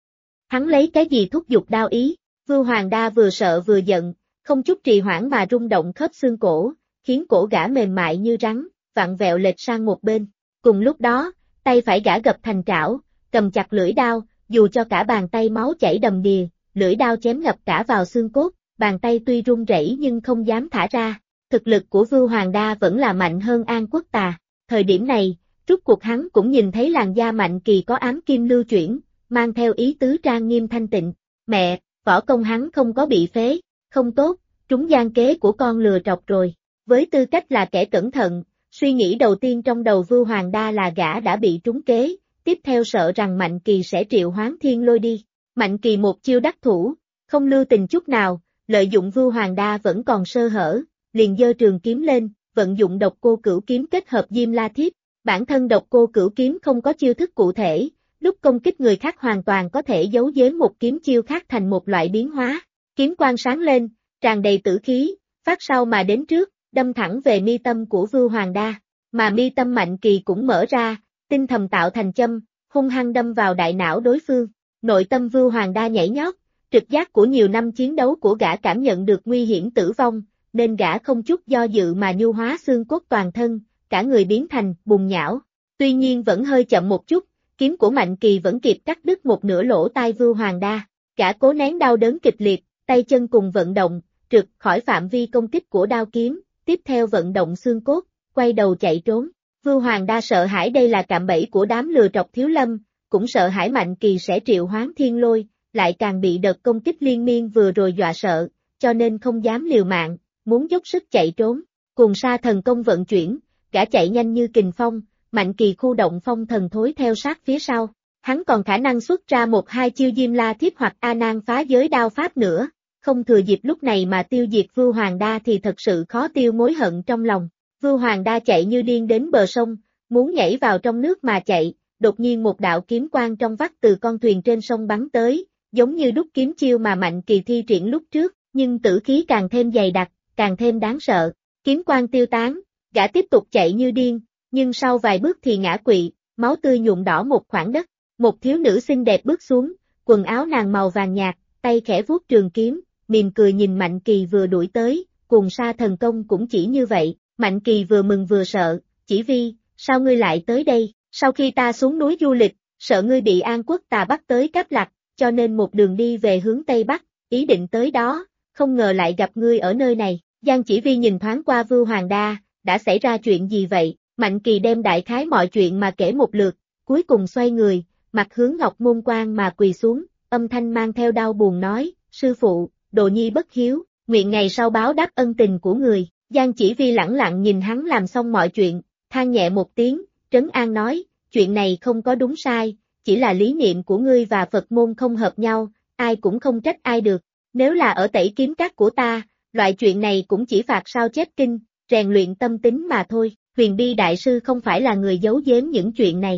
Speaker 1: Hắn lấy cái gì thúc giục đao ý? Vưu Hoàng Đa vừa sợ vừa giận, không chút trì hoãn mà rung động khớp xương cổ, khiến cổ gã mềm mại như rắn, vặn vẹo lệch sang một bên. Cùng lúc đó, tay phải gã gập thành trảo, cầm chặt lưỡi đao, dù cho cả bàn tay máu chảy đầm đìa, lưỡi đao chém ngập cả vào xương cốt, bàn tay tuy run rẩy nhưng không dám thả ra. Thực lực của Vưu Hoàng Đa vẫn là mạnh hơn An Quốc Tà. Thời điểm này, rút cuộc hắn cũng nhìn thấy làn da Mạnh Kỳ có ám kim lưu chuyển, mang theo ý tứ trang nghiêm thanh tịnh. Mẹ, võ công hắn không có bị phế, không tốt, trúng gian kế của con lừa trọc rồi. Với tư cách là kẻ cẩn thận, suy nghĩ đầu tiên trong đầu Vưu Hoàng Đa là gã đã bị trúng kế, tiếp theo sợ rằng Mạnh Kỳ sẽ triệu hoán thiên lôi đi. Mạnh Kỳ một chiêu đắc thủ, không lưu tình chút nào, lợi dụng Vưu Hoàng Đa vẫn còn sơ hở, liền giơ trường kiếm lên, vận dụng độc cô cửu kiếm kết hợp Diêm La Thiếp. Bản thân độc cô cửu kiếm không có chiêu thức cụ thể, lúc công kích người khác hoàn toàn có thể giấu giếm một kiếm chiêu khác thành một loại biến hóa. Kiếm quang sáng lên, tràn đầy tử khí, phát sau mà đến trước, đâm thẳng về mi tâm của Vưu Hoàng Đa, mà mi tâm Mạnh Kỳ cũng mở ra, tinh thầm tạo thành châm, hung hăng đâm vào đại não đối phương. Nội tâm Vưu Hoàng Đa nhảy nhót, trực giác của nhiều năm chiến đấu của gã cảm nhận được nguy hiểm tử vong, nên gã không chút do dự mà nhu hóa xương cốt toàn thân, cả người biến thành bùn nhão. Tuy nhiên vẫn hơi chậm một chút, kiếm của Mạnh Kỳ vẫn kịp cắt đứt một nửa lỗ tai Vưu Hoàng Đa. Gã cố nén đau đớn kịch liệt, tay chân cùng vận động, trượt khỏi phạm vi công kích của đao kiếm, tiếp theo vận động xương cốt, quay đầu chạy trốn. Vưu Hoàng Đa sợ hãi đây là cạm bẫy của đám lừa trọc Thiếu Lâm, cũng sợ hãi Mạnh Kỳ sẽ triệu hoán thiên lôi, lại càng bị đợt công kích liên miên vừa rồi dọa sợ, cho nên không dám liều mạng, muốn dốc sức chạy trốn. Cuồng sa thần công vận chuyển, gã chạy nhanh như kình phong, Mạnh Kỳ khu động phong thần thối theo sát phía sau. Hắn còn khả năng xuất ra một hai chiêu Diêm La Thiếp hoặc A Nan phá giới đao pháp nữa, không thừa dịp lúc này mà tiêu diệt Vưu Hoàng Đa thì thật sự khó tiêu mối hận trong lòng. Vưu Hoàng Đa chạy như điên đến bờ sông, muốn nhảy vào trong nước mà chạy, đột nhiên một đạo kiếm quang trong vắt từ con thuyền trên sông bắn tới, giống như đúc kiếm chiêu mà Mạnh Kỳ thi triển lúc trước, nhưng tử khí càng thêm dày đặc, càng thêm đáng sợ. Kiếm quang tiêu tán, gã tiếp tục chạy như điên, nhưng sau vài bước thì ngã quỵ, máu tươi nhuộm đỏ một khoảng đất. Một thiếu nữ xinh đẹp bước xuống, quần áo nàng màu vàng nhạt, tay khẽ vuốt trường kiếm, mỉm cười nhìn Mạnh Kỳ vừa đuổi tới. Cuồng sa thần công cũng chỉ như vậy. Mạnh Kỳ vừa mừng vừa sợ, chỉ vi, sao ngươi lại tới đây? Sau khi ta xuống núi du lịch, sợ ngươi bị An Quốc Tà bắt tới Cáp Lạc, cho nên một đường đi về hướng Tây Bắc, ý định tới đó, không ngờ lại gặp ngươi ở nơi này. Giang Chỉ Vi nhìn thoáng qua Vưu Hoàng Đa, đã xảy ra chuyện gì vậy? Mạnh Kỳ đem đại khái mọi chuyện mà kể một lượt, cuối cùng xoay người, mặt hướng Ngọc Môn Quan mà quỳ xuống, âm thanh mang theo đau buồn nói, sư phụ, đồ nhi bất hiếu, nguyện ngày sau báo đáp ân tình của người. Giang Chỉ Vi lẳng lặng nhìn hắn làm xong mọi chuyện, than nhẹ một tiếng, trấn an nói, chuyện này không có đúng sai, chỉ là lý niệm của ngươi và Phật môn không hợp nhau, ai cũng không trách ai được. Nếu là ở Tẩy Kiếm Các của ta, loại chuyện này cũng chỉ phạt sao chép kinh, rèn luyện tâm tính mà thôi. Huyền Bi Đại Sư không phải là người giấu giếm những chuyện này.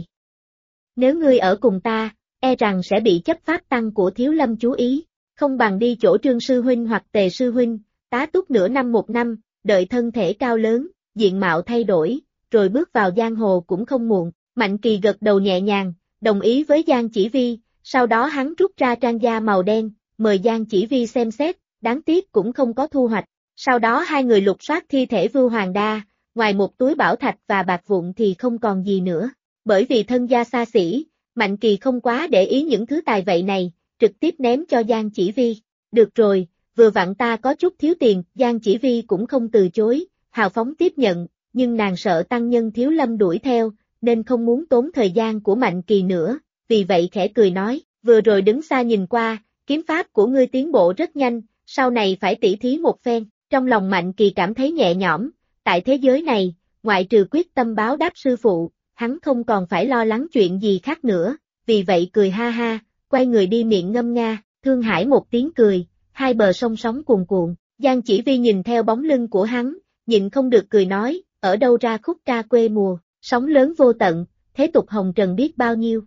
Speaker 1: Nếu ngươi ở cùng ta, e rằng sẽ bị chấp pháp tăng của Thiếu Lâm chú ý, không bằng đi chỗ Trương Sư Huynh hoặc Tề Sư Huynh, tá túc nửa năm một năm, đợi thân thể cao lớn, diện mạo thay đổi, rồi bước vào giang hồ cũng không muộn. Mạnh Kỳ gật đầu nhẹ nhàng, đồng ý với Giang Chỉ Vi, sau đó hắn rút ra trang da màu đen, mời Giang Chỉ Vi xem xét, đáng tiếc cũng không có thu hoạch. Sau đó hai người lục soát thi thể Vưu Hoàng Đa, ngoài một túi bảo thạch và bạc vụn thì không còn gì nữa. Bởi vì thân gia xa xỉ, Mạnh Kỳ không quá để ý những thứ tài vậy này, trực tiếp ném cho Giang Chỉ Vi. Được rồi, vừa vặn ta có chút thiếu tiền, Giang Chỉ Vi cũng không từ chối, hào phóng tiếp nhận, nhưng nàng sợ tăng nhân Thiếu Lâm đuổi theo, nên không muốn tốn thời gian của Mạnh Kỳ nữa, vì vậy khẽ cười nói, vừa rồi đứng xa nhìn qua, kiếm pháp của ngươi tiến bộ rất nhanh, sau này phải tỉ thí một phen, trong lòng Mạnh Kỳ cảm thấy nhẹ nhõm, tại thế giới này, ngoại trừ quyết tâm báo đáp sư phụ, hắn không còn phải lo lắng chuyện gì khác nữa, vì vậy cười ha ha, quay người đi miệng ngâm nga, Thương Hải một tiếng cười, hai bờ sông sóng cuồn cuộn, Giang Chỉ Vi nhìn theo bóng lưng của hắn, nhịn không được cười nói, ở đâu ra khúc ca quê mùa, sóng lớn vô tận, thế tục hồng trần biết bao nhiêu.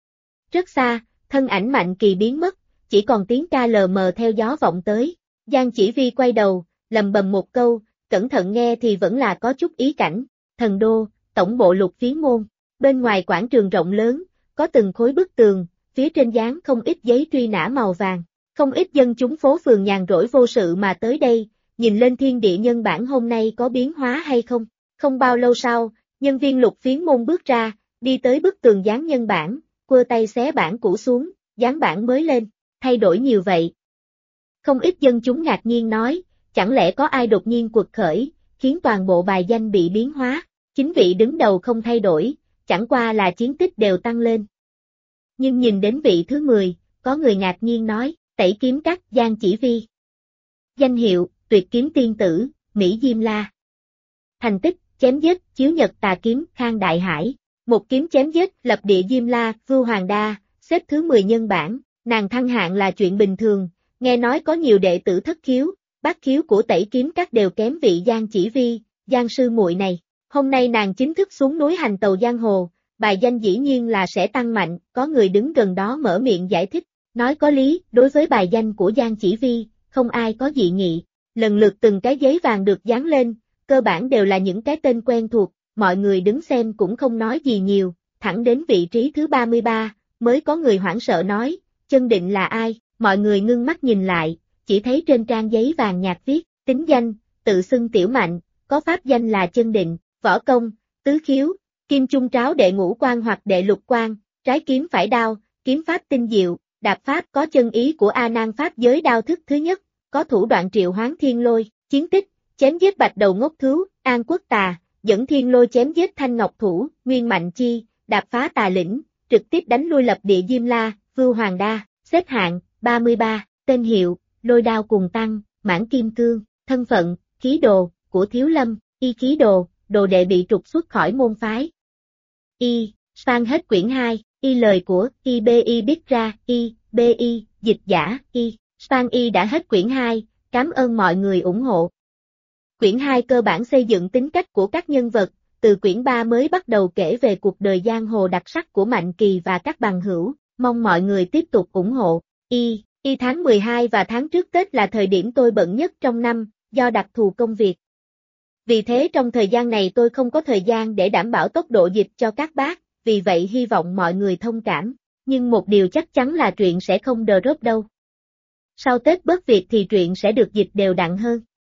Speaker 1: Rất xa, thân ảnh Mạnh Kỳ biến mất, chỉ còn tiếng ca lờ mờ theo gió vọng tới, Giang Chỉ Vi quay đầu, lầm bầm một câu, cẩn thận nghe thì vẫn là có chút ý cảnh, Thần Đô, tổng bộ Lục Phiến môn, bên ngoài quảng trường rộng lớn, có từng khối bức tường, phía trên dán không ít giấy truy nã màu vàng, không ít dân chúng phố phường nhàn rỗi vô sự mà tới đây, nhìn lên thiên địa nhân bản hôm nay có biến hóa hay không, không bao lâu sau, nhân viên Lục Phiến môn bước ra, đi tới bức tường dán nhân bản, quơ tay xé bản cũ xuống, dán bản mới lên, thay đổi nhiều vậy. Không ít dân chúng ngạc nhiên nói, chẳng lẽ có ai đột nhiên quật khởi, khiến toàn bộ bài danh bị biến hóa, chính vị đứng đầu không thay đổi, chẳng qua là chiến tích đều tăng lên. Nhưng nhìn đến vị thứ 10, có người ngạc nhiên nói, Tẩy Kiếm Các Giang Chỉ Vi. Danh hiệu, Tuyệt Kiếm Tiên Tử, Mỹ Diêm La. Thành tích, chém giết, chiếu nhật tà kiếm, Khang Đại Hải. Một kiếm chém giết, lập địa Diêm La, Vưu Hoàng Đa, xếp thứ 10 nhân bản, nàng thăng hạng là chuyện bình thường, nghe nói có nhiều đệ tử thất khiếu, bát khiếu của Tẩy Kiếm Các đều kém vị Giang Chỉ Vi, Giang sư muội này. Hôm nay nàng chính thức xuống núi hành tàu giang hồ, bài danh dĩ nhiên là sẽ tăng mạnh, có người đứng gần đó mở miệng giải thích, nói có lý, đối với bài danh của Giang Chỉ Vi, không ai có dị nghị, lần lượt từng cái giấy vàng được dán lên, cơ bản đều là những cái tên quen thuộc, mọi người đứng xem cũng không nói gì nhiều, thẳng đến vị trí thứ 33, mới có người hoảng sợ nói, Chân Định là ai, mọi người ngưng mắt nhìn lại, chỉ thấy trên trang giấy vàng nhạt viết, tính danh, tự xưng Tiểu Mạnh, có pháp danh là Chân Định, võ công, tứ khiếu, kim trung tráo đệ ngũ quan hoặc đệ lục quan, trái kiếm phải đao, kiếm pháp tinh diệu, đạp pháp có chân ý của A Nan pháp giới đao thức thứ nhất, có thủ đoạn triệu hoán thiên lôi, chiến tích, chém giết bạch đầu ngốc thứu, An Quốc Tà, dẫn thiên lôi chém giết Thanh Ngọc Thủ, Nguyên Mạnh Chi, đạp phá tà lĩnh, trực tiếp đánh lui lập địa Diêm La, Vưu Hoàng Đa, xếp hạng, 33, tên hiệu, Lôi Đao Cùng Tăng, Mãn Kim Cương, thân phận, khí đồ, của Thiếu Lâm, y khí đồ, đồ đệ bị trục xuất khỏi môn phái. Y, sang hết quyển 2, y lời của IBI biết ra, IBI, dịch giả, y, sang y đã hết quyển 2, cảm ơn mọi người ủng hộ. Quyển 2 cơ bản xây dựng tính cách của các nhân vật, từ quyển 3 mới bắt đầu kể về cuộc đời giang hồ đặc sắc của Mạnh Kỳ và các bằng hữu, mong mọi người tiếp tục ủng hộ. Y tháng 12 và tháng trước Tết là thời điểm tôi bận nhất trong năm, do đặc thù công việc. Vì thế trong thời gian này tôi không có thời gian để đảm bảo tốc độ dịch cho các bác, vì vậy hy vọng mọi người thông cảm, nhưng một điều chắc chắn là truyện sẽ không drop đâu. Sau Tết bớt việc thì truyện sẽ được dịch đều đặn hơn.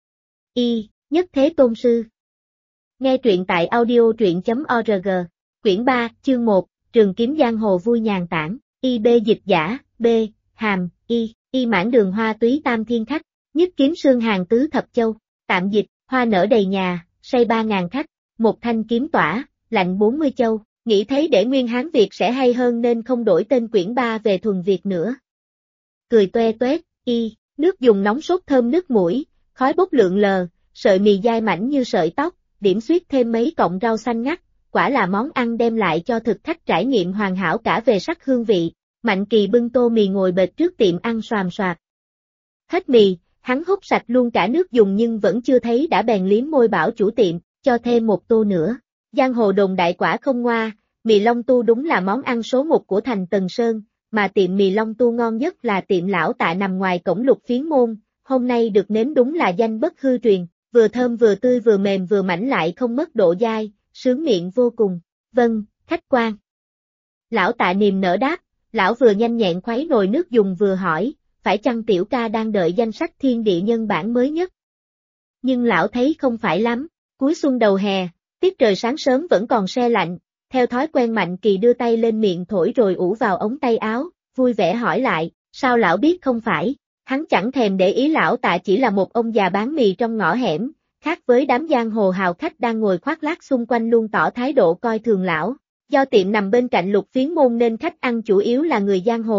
Speaker 1: Y, Nhất Thế Tôn Sư. Nghe truyện tại audio.org, quyển 3, chương 1, Trường Kiếm Giang Hồ vui nhàn tản, IB dịch giả, B, hàm, Y mãn đường hoa túy tam thiên khách, nhất kiếm sương hàng tứ thập châu, tạm dịch, hoa nở đầy nhà, say 3.000 khách, một thanh kiếm tỏa, lạnh 40 châu, nghĩ thấy để Nguyên Hán Việt sẽ hay hơn nên không đổi tên quyển 3 về thuần Việt nữa. Cười toe toét, nước dùng nóng sốt thơm nước mũi, khói bốc lượn lờ, sợi mì dai mảnh như sợi tóc, điểm xuyết thêm mấy cọng rau xanh ngắt, quả là món ăn đem lại cho thực khách trải nghiệm hoàn hảo cả về sắc hương vị. Mạnh Kỳ bưng tô mì ngồi bệt trước tiệm ăn xoàm xoạc. Hết mì, hắn hút sạch luôn cả nước dùng nhưng vẫn chưa thấy đã bèn liếm môi bảo chủ tiệm, cho thêm một tô nữa. Giang hồ đồn đại quả không ngoa, mì Long Tu đúng là món ăn số 1 của thành Tần Sơn, mà tiệm mì Long Tu ngon nhất là tiệm lão Tạ nằm ngoài cổng Lục Phiến môn, hôm nay được nếm đúng là danh bất hư truyền, vừa thơm vừa tươi vừa mềm vừa mảnh lại không mất độ dai, sướng miệng vô cùng. Vâng, khách quan. Lão Tạ niềm nở đáp. Lão vừa nhanh nhẹn khuấy nồi nước dùng vừa hỏi, phải chăng tiểu ca đang đợi danh sách thiên địa nhân bản mới nhất? Nhưng lão thấy không phải lắm, cuối xuân đầu hè, tiết trời sáng sớm vẫn còn se lạnh, theo thói quen Mạnh Kỳ đưa tay lên miệng thổi rồi ủ vào ống tay áo, vui vẻ hỏi lại, sao lão biết không phải? Hắn chẳng thèm để ý lão Tạ chỉ là một ông già bán mì trong ngõ hẻm, khác với đám giang hồ hào khách đang ngồi khoác lác xung quanh luôn tỏ thái độ coi thường lão. Do tiệm nằm bên cạnh Lục Phiến môn nên khách ăn chủ yếu là người giang hồ,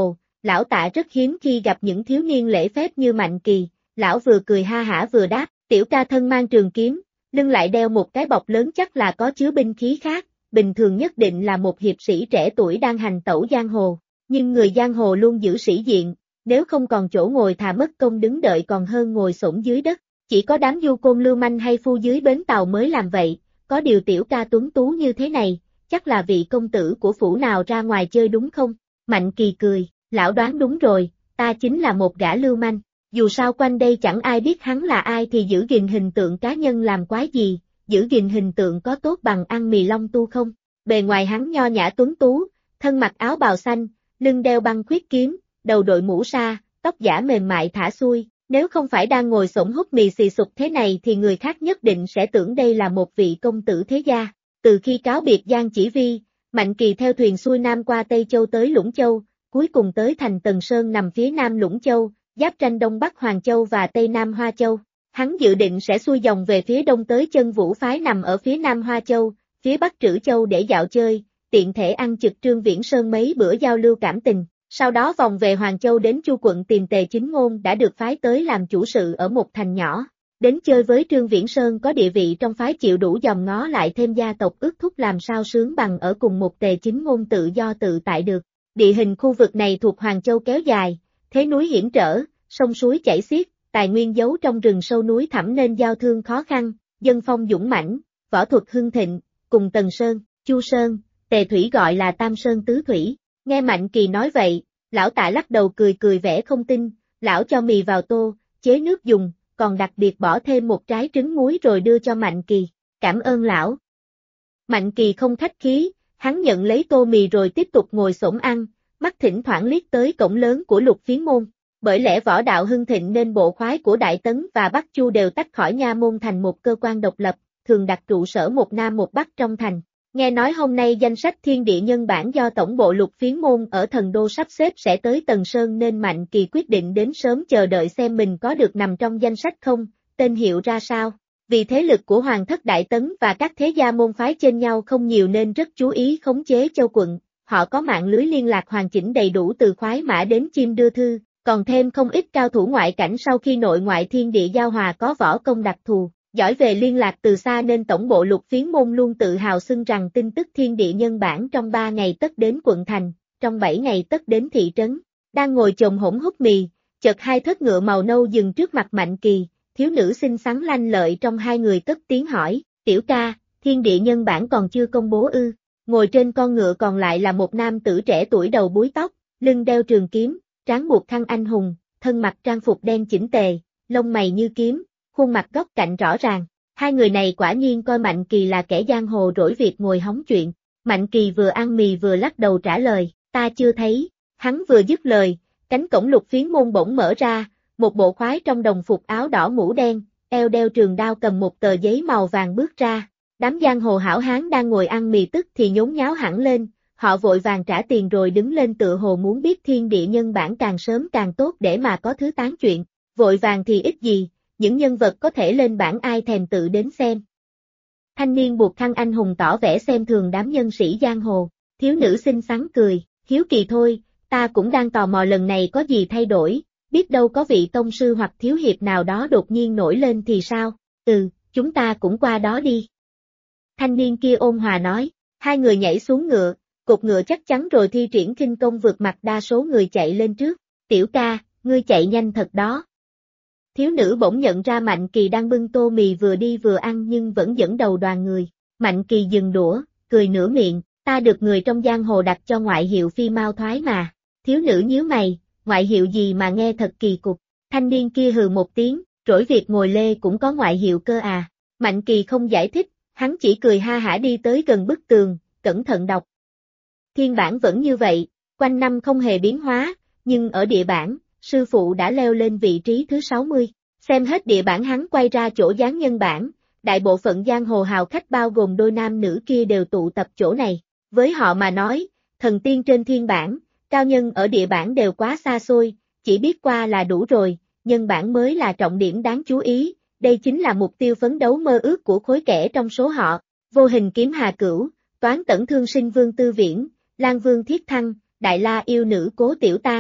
Speaker 1: Lão Tạ rất hiếm khi gặp những thiếu niên lễ phép như Mạnh Kỳ, lão vừa cười ha hả vừa đáp, tiểu ca thân mang trường kiếm, lưng lại đeo một cái bọc lớn chắc là có chứa binh khí khác, bình thường nhất định là một hiệp sĩ trẻ tuổi đang hành tẩu giang hồ, nhưng người giang hồ luôn giữ sĩ diện, nếu không còn chỗ ngồi thà mất công đứng đợi còn hơn ngồi xổm dưới đất, chỉ có đám du côn lưu manh hay phu dưới bến tàu mới làm vậy, có điều tiểu ca tuấn tú như thế này, chắc là vị công tử của phủ nào ra ngoài chơi đúng không? Mạnh Kỳ cười, lão đoán đúng rồi, ta chính là một gã lưu manh, dù sao quanh đây chẳng ai biết hắn là ai thì giữ gìn hình tượng cá nhân làm quái gì, giữ gìn hình tượng có tốt bằng ăn mì long tu không? Bề ngoài hắn nho nhã tuấn tú, thân mặc áo bào xanh, lưng đeo băng khuyết kiếm, đầu đội mũ sa, tóc giả mềm mại thả xuôi, nếu không phải đang ngồi xổm hút mì xì sụp thế này thì người khác nhất định sẽ tưởng đây là một vị công tử thế gia. Từ khi cáo biệt Giang Chỉ Vi, Mạnh Kỳ theo thuyền xuôi nam qua Tây Châu tới Lũng Châu, cuối cùng tới thành Tần Sơn nằm phía nam Lũng Châu, giáp ranh Đông Bắc Hoàng Châu và Tây Nam Hoa Châu. Hắn dự định sẽ xuôi dòng về phía đông tới Chân Vũ phái nằm ở phía nam Hoa Châu, phía bắc Trữ Châu để dạo chơi, tiện thể ăn trực Trương Viễn Sơn mấy bữa giao lưu cảm tình. Sau đó vòng về Hoàng Châu đến Chu quận tìm Tề Chính Ngôn đã được phái tới làm chủ sự ở một thành nhỏ. Đến chơi với Trương Viễn Sơn có địa vị trong phái chịu đủ dòm ngó lại thêm gia tộc ước thúc làm sao sướng bằng ở cùng một Tề Chính Ngôn tự do tự tại được. Địa hình khu vực này thuộc Hoàng Châu kéo dài, thế núi hiểm trở, sông suối chảy xiết, tài nguyên giấu trong rừng sâu núi thẳm nên giao thương khó khăn, dân phong dũng mãnh, võ thuật hưng thịnh, cùng Tần Sơn, Chu Sơn, Tề Thủy gọi là Tam Sơn Tứ Thủy. Nghe Mạnh Kỳ nói vậy, lão Tạ lắc đầu cười cười vẻ không tin, lão cho mì vào tô, chế nước dùng, còn đặc biệt bỏ thêm một trái trứng muối rồi đưa cho Mạnh Kỳ, cảm ơn lão. Mạnh Kỳ không khách khí, hắn nhận lấy tô mì rồi tiếp tục ngồi xổm ăn, mắt thỉnh thoảng liếc tới cổng lớn của Lục Phiến môn, bởi lẽ võ đạo hưng thịnh nên bộ khoái của Đại Tấn và Bắc Chu đều tách khỏi nha môn thành một cơ quan độc lập, thường đặt trụ sở một nam một bắc trong thành. Nghe nói hôm nay danh sách thiên địa nhân bản do tổng bộ Lục Phiến môn ở Thần Đô sắp xếp sẽ tới Tần Sơn nên Mạnh Kỳ quyết định đến sớm chờ đợi xem mình có được nằm trong danh sách không, tên hiệu ra sao. Vì thế lực của Hoàng thất Đại Tấn và các thế gia môn phái trên nhau không nhiều nên rất chú ý khống chế Châu quận, họ có mạng lưới liên lạc hoàn chỉnh đầy đủ từ khoái mã đến chim đưa thư, còn thêm không ít cao thủ ngoại cảnh sau khi nội ngoại thiên địa giao hòa có võ công đặc thù. Giỏi về liên lạc từ xa nên tổng bộ Lục Phiến môn luôn tự hào xưng rằng tin tức thiên địa nhân bản trong 3 ngày tất đến quận thành, trong 7 ngày tất đến thị trấn. Đang ngồi chồm hổm hút mì, chợt hai thất ngựa màu nâu dừng trước mặt Mạnh Kỳ, thiếu nữ xinh xắn lanh lợi trong hai người cất tiếng hỏi, tiểu ca, thiên địa nhân bản còn chưa công bố ư? Ngồi trên con ngựa còn lại là một nam tử trẻ tuổi đầu búi tóc, lưng đeo trường kiếm, trán buộc khăn anh hùng, thân mặc trang phục đen chỉnh tề, lông mày như kiếm, khuôn mặt góc cạnh rõ ràng. Hai người này quả nhiên coi Mạnh Kỳ là kẻ giang hồ rỗi việc ngồi hóng chuyện. Mạnh Kỳ vừa ăn mì vừa lắc đầu trả lời, ta chưa thấy. Hắn vừa dứt lời, cánh cổng Lục Phiến môn bỗng mở ra, một bộ khoái trong đồng phục áo đỏ mũ đen, eo đeo trường đao cầm một tờ giấy màu vàng bước ra. Đám giang hồ hảo hán đang ngồi ăn mì tức thì nhốn nháo hẳn lên, họ vội vàng trả tiền rồi đứng lên tựa hồ muốn biết thiên địa nhân bản càng sớm càng tốt để mà có thứ tán chuyện. Vội vàng thì ít gì, những nhân vật có thể lên bảng ai thèm tự đến xem. Thanh niên buộc khăn anh hùng tỏ vẻ xem thường đám nhân sĩ giang hồ, thiếu nữ xinh xắn cười, hiếu kỳ thôi, ta cũng đang tò mò lần này có gì thay đổi, biết đâu có vị tông sư hoặc thiếu hiệp nào đó đột nhiên nổi lên thì sao, chúng ta cũng qua đó đi. Thanh niên kia ôn hòa nói, hai người nhảy xuống ngựa, cột ngựa chắc chắn rồi thi triển khinh công vượt mặt đa số người chạy lên trước, tiểu ca, ngươi chạy nhanh thật đó. Thiếu nữ bỗng nhận ra Mạnh Kỳ đang bưng tô mì vừa đi vừa ăn nhưng vẫn dẫn đầu đoàn người. Mạnh Kỳ dừng đũa, cười nửa miệng, ta được người trong giang hồ đặt cho ngoại hiệu Phi Mao Thoái mà. Thiếu nữ nhíu mày, ngoại hiệu gì mà nghe thật kỳ cục. Thanh niên kia hừ một tiếng, rỗi việc ngồi lê cũng có ngoại hiệu cơ à. Mạnh Kỳ không giải thích, hắn chỉ cười ha hả đi tới gần bức tường, cẩn thận đọc. Thiên bản vẫn như vậy, quanh năm không hề biến hóa, nhưng ở địa bản, sư phụ đã leo lên vị trí thứ 60. Xem hết địa bản hắn quay ra chỗ dán nhân bản, đại bộ phận giang hồ hào khách bao gồm đôi nam nữ kia đều tụ tập chỗ này. Với họ mà nói, thần tiên trên thiên bản, cao nhân ở địa bản đều quá xa xôi, chỉ biết qua là đủ rồi, nhân bản mới là trọng điểm đáng chú ý, đây chính là mục tiêu phấn đấu mơ ước của khối kẻ trong số họ. Vô Hình Kiếm Hà Cửu, Toán Tẩn Thương Sinh Vương Tư Viễn, Lan Vương Thiết Thăng, Đại La yêu nữ Cố Tiểu Tang,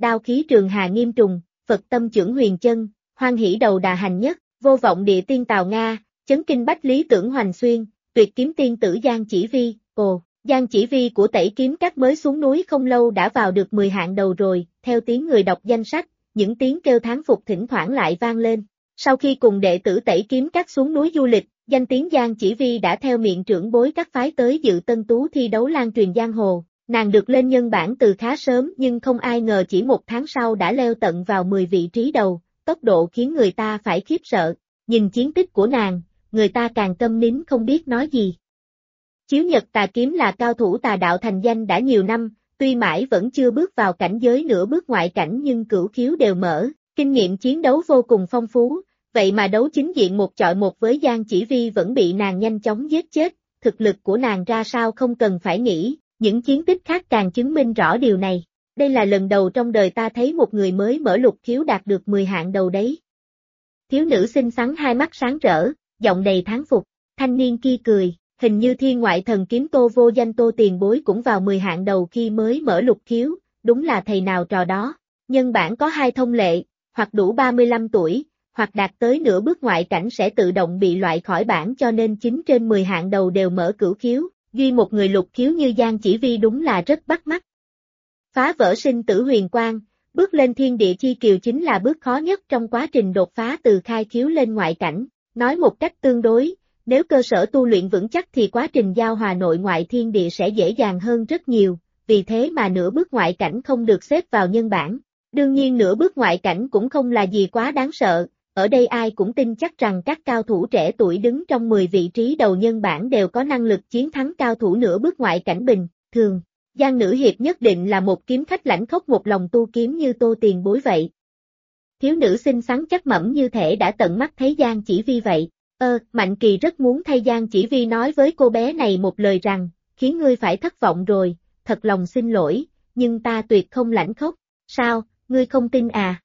Speaker 1: đao khí trường hà nghiêm trùng, Phật tâm chưởng huyền chân, hoan hỷ đầu đà hành nhất, vô vọng địa tiên Tào Nga, chấn kinh bách lý tưởng hoành xuyên, tuyệt kiếm tiên tử Giang Chỉ Vi, Giang Chỉ Vi của Tẩy Kiếm Các mới xuống núi không lâu đã vào được 10 hạng đầu rồi, theo tiếng người đọc danh sách, những tiếng kêu thán phục thỉnh thoảng lại vang lên. Sau khi cùng đệ tử Tẩy Kiếm Các xuống núi du lịch, danh tiếng Giang Chỉ Vi đã theo miệng trưởng bối các phái tới dự tân tú thi đấu lan truyền giang hồ. Nàng được lên nhân bảng từ khá sớm nhưng không ai ngờ chỉ 1 tháng sau đã leo tận vào 10 vị trí đầu, tốc độ khiến người ta phải khiếp sợ. Nhìn chiến tích của nàng, người ta càng câm nín không biết nói gì. Chiếu Nhật Tà Kiếm là cao thủ tà đạo thành danh đã nhiều năm, tuy mãi vẫn chưa bước vào cảnh giới nửa bước ngoại cảnh nhưng cửu khiếu đều mở, kinh nghiệm chiến đấu vô cùng phong phú, vậy mà đấu chính diện 1 chọi 1 với Giang Chỉ Vi vẫn bị nàng nhanh chóng giết chết, thực lực của nàng ra sao không cần phải nghĩ, những chiến tích khác càng chứng minh rõ điều này. Đây là lần đầu trong đời ta thấy một người mới mở lục khiếu đạt được 10 hạng đầu đấy. Thiếu nữ xinh xắn hai mắt sáng rỡ, giọng đầy thán phục, thanh niên kia cười, hình như thiên ngoại thần kiếm Tô Vô Danh Tô tiền bối cũng vào 10 hạng đầu khi mới mở lục khiếu, đúng là thầy nào trò đó. Nhân bản có 2 thông lệ, hoặc đủ 35 tuổi, hoặc đạt tới nửa bước ngoại cảnh sẽ tự động bị loại khỏi bảng cho nên 9 trên 10 hạng đầu đều mở cửu khiếu, duy một người lục khiếu như Giang Chỉ Vi đúng là rất bắt mắt. Phá vỡ sinh tử huyền quang, bước lên thiên địa chi kiều chính là bước khó nhất trong quá trình đột phá từ khai khiếu lên ngoại cảnh, nói một cách tương đối, nếu cơ sở tu luyện vững chắc thì quá trình giao hòa nội ngoại thiên địa sẽ dễ dàng hơn rất nhiều, vì thế mà nửa bước ngoại cảnh không được xếp vào nhân bản. Đương nhiên nửa bước ngoại cảnh cũng không là gì quá đáng sợ, ở đây ai cũng tin chắc rằng các cao thủ trẻ tuổi đứng trong 10 vị trí đầu nhân bản đều có năng lực chiến thắng cao thủ nửa bước ngoại cảnh bình thường. Giang Nữ Hiệp nhất định là một kiếm khách lãnh khốc một lòng tu kiếm như Tô tiền bối vậy. Thiếu nữ xinh xắn chắc mẩm như thể đã tận mắt thấy Giang Chỉ Vi vậy. Mạnh Kỳ rất muốn thay Giang Chỉ Vi nói với cô bé này một lời rằng, khiến ngươi phải thất vọng rồi, thật lòng xin lỗi, nhưng ta tuyệt không lãnh khốc. Sao, ngươi không tin à?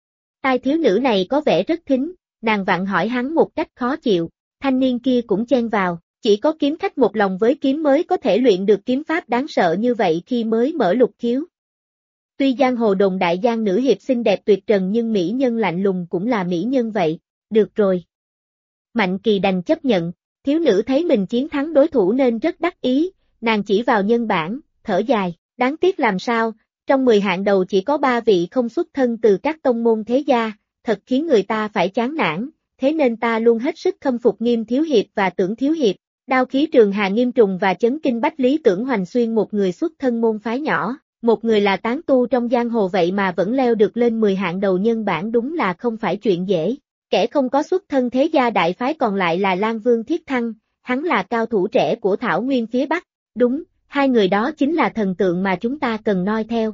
Speaker 1: Tai thiếu nữ này có vẻ rất thính, nàng vặn hỏi hắn một cách khó chịu, thanh niên kia cũng chen vào, chỉ có kiếm khách một lòng với kiếm mới có thể luyện được kiếm pháp đáng sợ như vậy khi mới mở lục khiếu. Tuy giang hồ đồn đại Giang Nữ Hiệp xinh đẹp tuyệt trần nhưng mỹ nhân lạnh lùng cũng là mỹ nhân vậy, được rồi. Mạnh Kỳ đành chấp nhận, thiếu nữ thấy mình chiến thắng đối thủ nên rất đắc ý, nàng chỉ vào nhân bản, thở dài, đáng tiếc làm sao, trong 10 hạng đầu chỉ có 3 vị không xuất thân từ các tông môn thế gia, thật khiến người ta phải chán nản, thế nên ta luôn hết sức khâm phục Nghiêm thiếu hiệp và Tưởng thiếu hiệp. Đao khí trường hà nghiêm trùng và chấn kinh bách lý Tưởng hoành xuyên, một người xuất thân môn phái nhỏ, một người là tán tu trong giang hồ vậy mà vẫn leo được lên 10 hạng đầu nhân bản đúng là không phải chuyện dễ. Kẻ không có xuất thân thế gia đại phái còn lại là Lan Vương Thiết Thăng, hắn là cao thủ trẻ của Thảo Nguyên phía Bắc, đúng, 2 người đó chính là thần tượng mà chúng ta cần noi theo.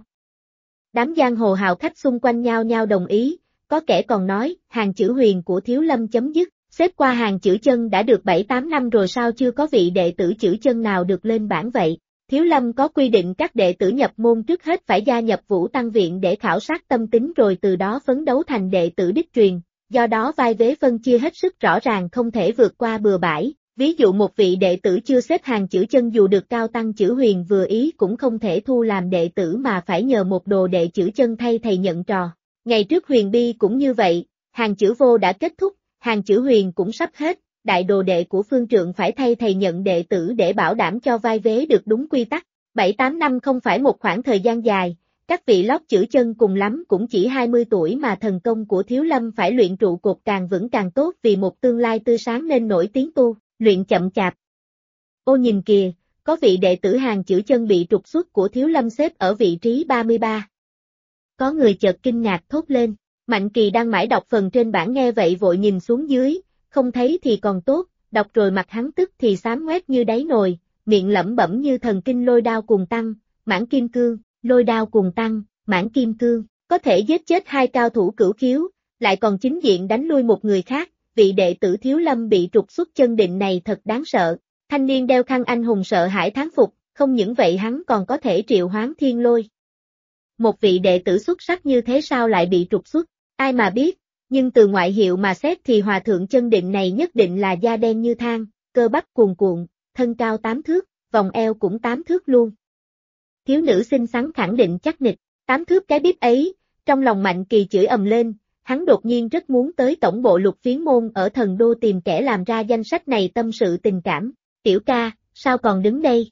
Speaker 1: Đám giang hồ hào khách xung quanh nhau nhau đồng ý, có kẻ còn nói, hàng chữ huyền của Thiếu Lâm chấm dứt, xếp qua hàng chữ chân đã được 7-8 năm rồi sao chưa có vị đệ tử chữ chân nào được lên bảng vậy. Thiếu Lâm có quy định các đệ tử nhập môn trước hết phải gia nhập Vũ Tăng Viện để khảo sát tâm tính rồi từ đó phấn đấu thành đệ tử đích truyền, do đó vai vế phân chia hết sức rõ ràng không thể vượt qua bừa bãi. Ví dụ một vị đệ tử chưa xếp hàng chữ chân dù được cao tăng chữ huyền vừa ý cũng không thể thu làm đệ tử mà phải nhờ một đồ đệ chữ chân thay thầy nhận trò. Ngày trước huyền bi cũng như vậy, hàng chữ vô đã kết thúc, hàng chữ huyền cũng sắp hết, đại đồ đệ của phương trượng phải thay thầy nhận đệ tử để bảo đảm cho vai vế được đúng quy tắc. 7-8 năm không phải một khoảng thời gian dài, các vị lót chữ chân cùng lắm cũng chỉ 20 tuổi mà thần công của Thiếu Lâm phải luyện trụ cột càng vững càng tốt vì một tương lai tươi sáng nên nổi tiếng tu, luyện chậm chạp. Ô nhìn kìa, có vị đệ tử hàng chữ chân bị trục xuất của Thiếu Lâm xếp ở vị trí 33. Có người chợt kinh ngạc thốt lên, Mạnh Kỳ đang mãi đọc phần trên bảng nghe vậy vội nhìn xuống dưới, không thấy thì còn tốt, đọc rồi mặt hắn tức thì xám ngoét như đáy nồi, miệng lẩm bẩm như thần kinh lôi đao cùng tăng, mãn kim cương, lôi đao cùng tăng, mãn kim cương, có thể giết chết 2 cao thủ cửu khiếu, lại còn chính diện đánh lui một người khác, vị đệ tử Thiếu Lâm bị trục xuất chân định này thật đáng sợ. Thanh niên đeo khăn anh hùng sợ hãi thán phục, không những vậy hắn còn có thể triệu hoán thiên lôi. Một vị đệ tử xuất sắc như thế sao lại bị trục xuất, ai mà biết, nhưng từ ngoại hiệu mà xét thì hòa thượng chân định này nhất định là da đen như than, cơ bắp cuồn cuộn, thân cao 8 thước, vòng eo cũng 8 thước luôn. Thiếu nữ xinh xắn khẳng định chắc nịch, 8 thước cái bếp ấy, trong lòng Mạnh Kỳ chửi ầm lên, hắn đột nhiên rất muốn tới tổng bộ Lục Phiến môn ở Thần Đô tìm kẻ làm ra danh sách này tâm sự tình cảm. Tiểu ca, sao còn đứng đây?